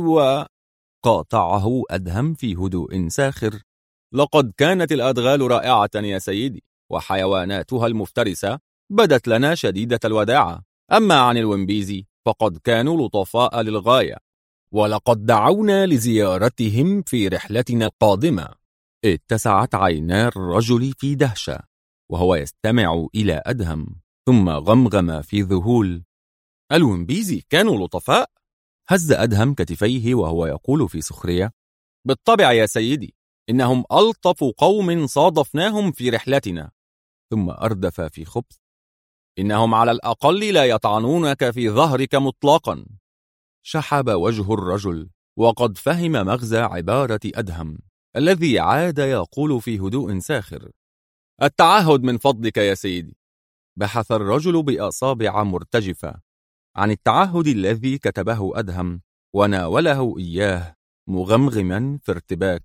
قاطعه أدهم في هدوء ساخر: لقد كانت الأدغال رائعة يا سيدي، وحيواناتها المفترسة بدت لنا شديدة الوداعة. أما عن الومبيزي فقد كانوا لطفاء للغاية، ولقد دعونا لزيارتهم في رحلتنا القادمة. اتسعت عينا الرجل في دهشة وهو يستمع إلى أدهم، ثم غمغم في ذهول: الومبيزي كانوا لطفاء؟ هز أدهم كتفيه وهو يقول في سخرية: بالطبع يا سيدي، إنهم ألطف قوم صادفناهم في رحلتنا. ثم أردف في خبث: إنهم على الأقل لا يطعنونك في ظهرك مطلقا. شحب وجه الرجل وقد فهم مغزى عبارة أدهم الذي عاد يقول في هدوء ساخر: التعهد من فضلك يا سيدي. بحث الرجل بأصابع مرتجفة عن التعهد الذي كتبه أدهم وناوله إياه مغمغما في ارتباك: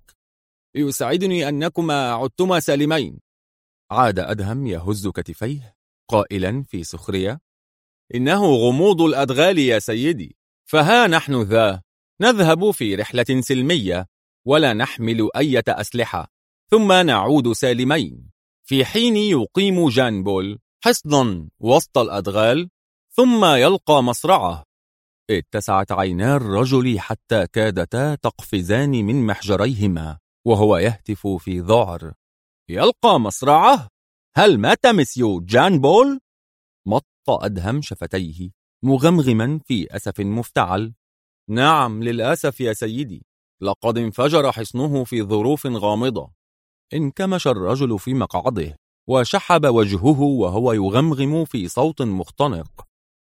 يسعدني أنكما عدتما سالمين. عاد أدهم يهز كتفيه قائلا في سخرية: إنه غموض الأدغال يا سيدي، فها نحن ذا نذهب في رحلة سلمية ولا نحمل أي أسلحة، ثم نعود سالمين، في حين يقيم جان بول حصنا وسط الأدغال ثم يلقى مصرعه. اتسعت عينا الرجل حتى كادتا تقفزان من محجريهما وهو يهتف في ذعر: يلقى مصرعه؟ هل مات مسيو جان بول؟ مط أدهم شفتيه مغمغما في أسف مفتعل: نعم للأسف يا سيدي، لقد انفجر حصنه في ظروف غامضة. انكمش الرجل في مقعده وشحب وجهه وهو يغمغم في صوت مختنق: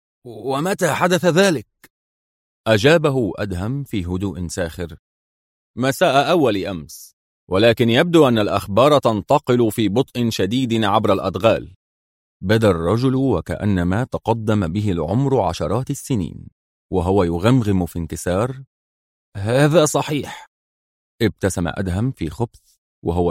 ومتى حدث ذلك؟ أجابه أدهم في هدوء ساخر: مساء أول أمس، ولكن يبدو أن الأخبار تنتقل في بطء شديد عبر الأدغال. بدا الرجل وكأنما تقدم به العمر عشرات السنين وهو يغمغم في انكسار: هذا صحيح. ابتسم أدهم في خبث وهو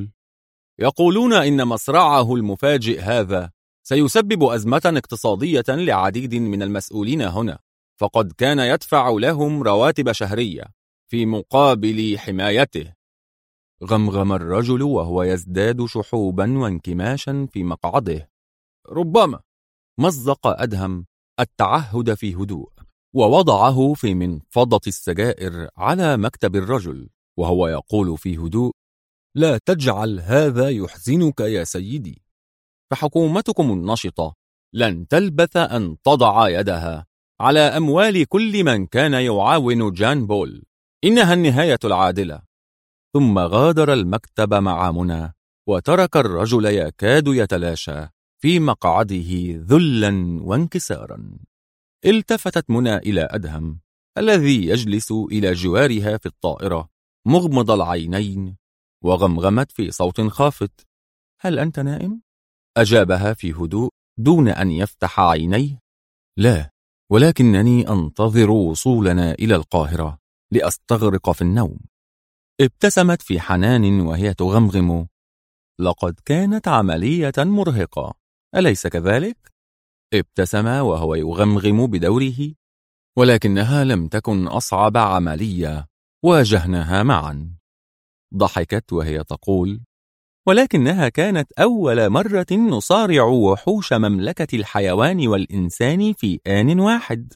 يقولون إن مصرعه المفاجئ هذا سيسبب أزمة اقتصادية لعديد من المسؤولين هنا، فقد كان يدفع لهم رواتب شهرية في مقابل حمايته. غمغم الرجل وهو يزداد شحوبا وانكماشا في مقعده: ربما. مزق أدهم التعهد في هدوء ووضعه في منفضة السجائر على مكتب الرجل وهو يقول في هدوء: لا تجعل هذا يحزنك يا سيدي، فحكومتكم النشطة لن تلبث أن تضع يدها على أموال كل من كان يعاون جان بول. إنها النهاية العادلة. ثم غادر المكتب مع منى وترك الرجل يكاد يتلاشى في مقعده ذلا وانكسارا. التفتت منى إلى أدهم الذي يجلس إلى جوارها في الطائرة مغمض العينين وغمغمت في صوت خافت: هل أنت نائم؟ أجابها في هدوء دون أن يفتح عينيه: لا، ولكنني أنتظر وصولنا إلى القاهرة لأستغرق في النوم. ابتسمت في حنان وهي تغمغم: لقد كانت عملية مرهقة، أليس كذلك؟ ابتسم وهو يغمغم بدوره: ولكنها لم تكن أصعب عملية واجهناها معا. ضحكت وهي تقول: ولكنها كانت أول مرة نصارع وحوش مملكة الحيوان والإنسان في آن واحد.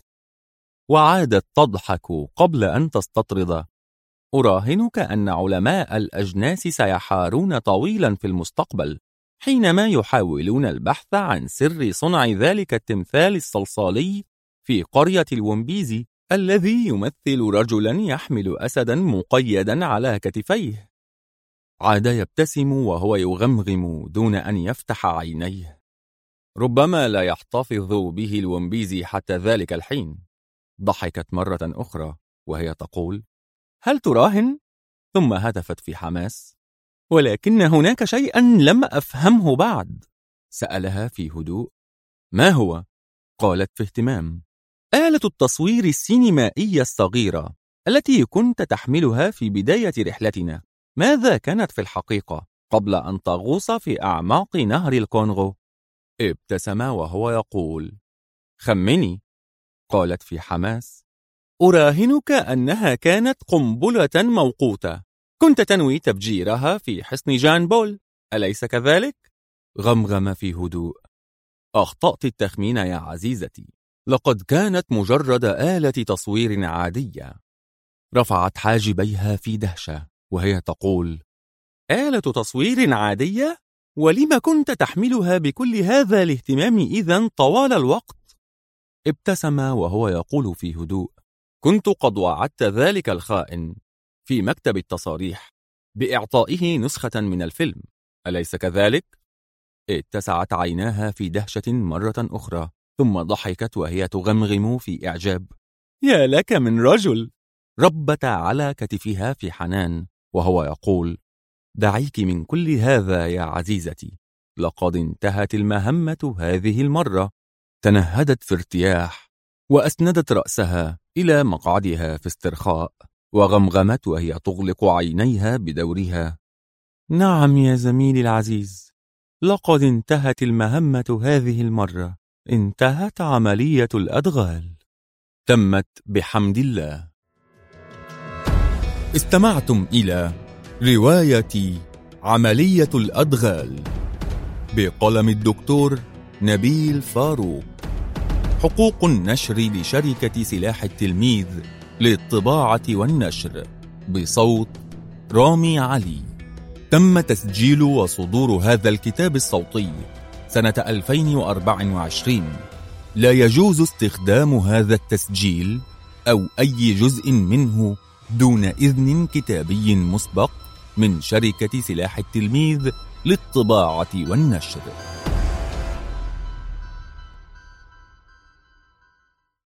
وعادت تضحك قبل أن تستطرد. أراهنك أن علماء الأجناس سيحارون طويلا في المستقبل حينما يحاولون البحث عن سر صنع ذلك التمثال الصلصالي في قرية الومبيزي الذي يمثل رجلا يحمل أسدا مقيدا على كتفيه. عاد يبتسم وهو يغمغم دون أن يفتح عينيه. ربما لا يحتفظ به الومبيزي حتى ذلك الحين. ضحكت مرة أخرى وهي تقول: هل تراهن؟ ثم هتفت في حماس: ولكن هناك شيئا لم أفهمه بعد. سألها في هدوء: ما هو؟ قالت في اهتمام: آلة التصوير السينمائية الصغيرة التي كنت تحملها في بداية رحلتنا، ماذا كانت في الحقيقة قبل أن تغوص في أعماق نهر الكونغو؟ ابتسم وهو يقول: خمني. قالت في حماس: أراهنك أنها كانت قنبلة موقوتة، كنت تنوي تفجيرها في حصن جان بول، أليس كذلك؟ غمغم في هدوء: أخطأت التخمين يا عزيزتي، لقد كانت مجرد آلة تصوير عادية. رفعت حاجبيها في دهشة وهي تقول: آلة تصوير عادية؟ ولم كنت تحملها بكل هذا الاهتمام إذن طوال الوقت؟ ابتسم وهو يقول في هدوء: كنت قد وعدت ذلك الخائن في مكتب التصاريح بإعطائه نسخة من الفيلم، أليس كذلك؟ اتسعت عيناها في دهشة مرة أخرى، ثم ضحكت وهي تغمغم في إعجاب: يا لك من رجل. ربت على كتفها في حنان وهو يقول: دعيك من كل هذا يا عزيزتي، لقد انتهت المهمة هذه المرة. تنهدت في ارتياح وأسندت رأسها إلى مقعدها في استرخاء، وغمغمت وهي تغلق عينيها بدورها: نعم يا زميلي العزيز، لقد انتهت المهمة هذه المرة، انتهت عملية الأدغال، تمت بحمد الله. استمعتم إلى رواية عملية الأدغال بقلم الدكتور نبيل فاروق. حقوق النشر لشركة سلاح التلميذ للطباعة والنشر، بصوت رامي علي. تم تسجيل وصدور هذا الكتاب الصوتي سنة 2024. لا يجوز استخدام هذا التسجيل أو أي جزء منه دون إذن كتابي مسبق من شركة سلاح التلميذ للطباعة والنشر.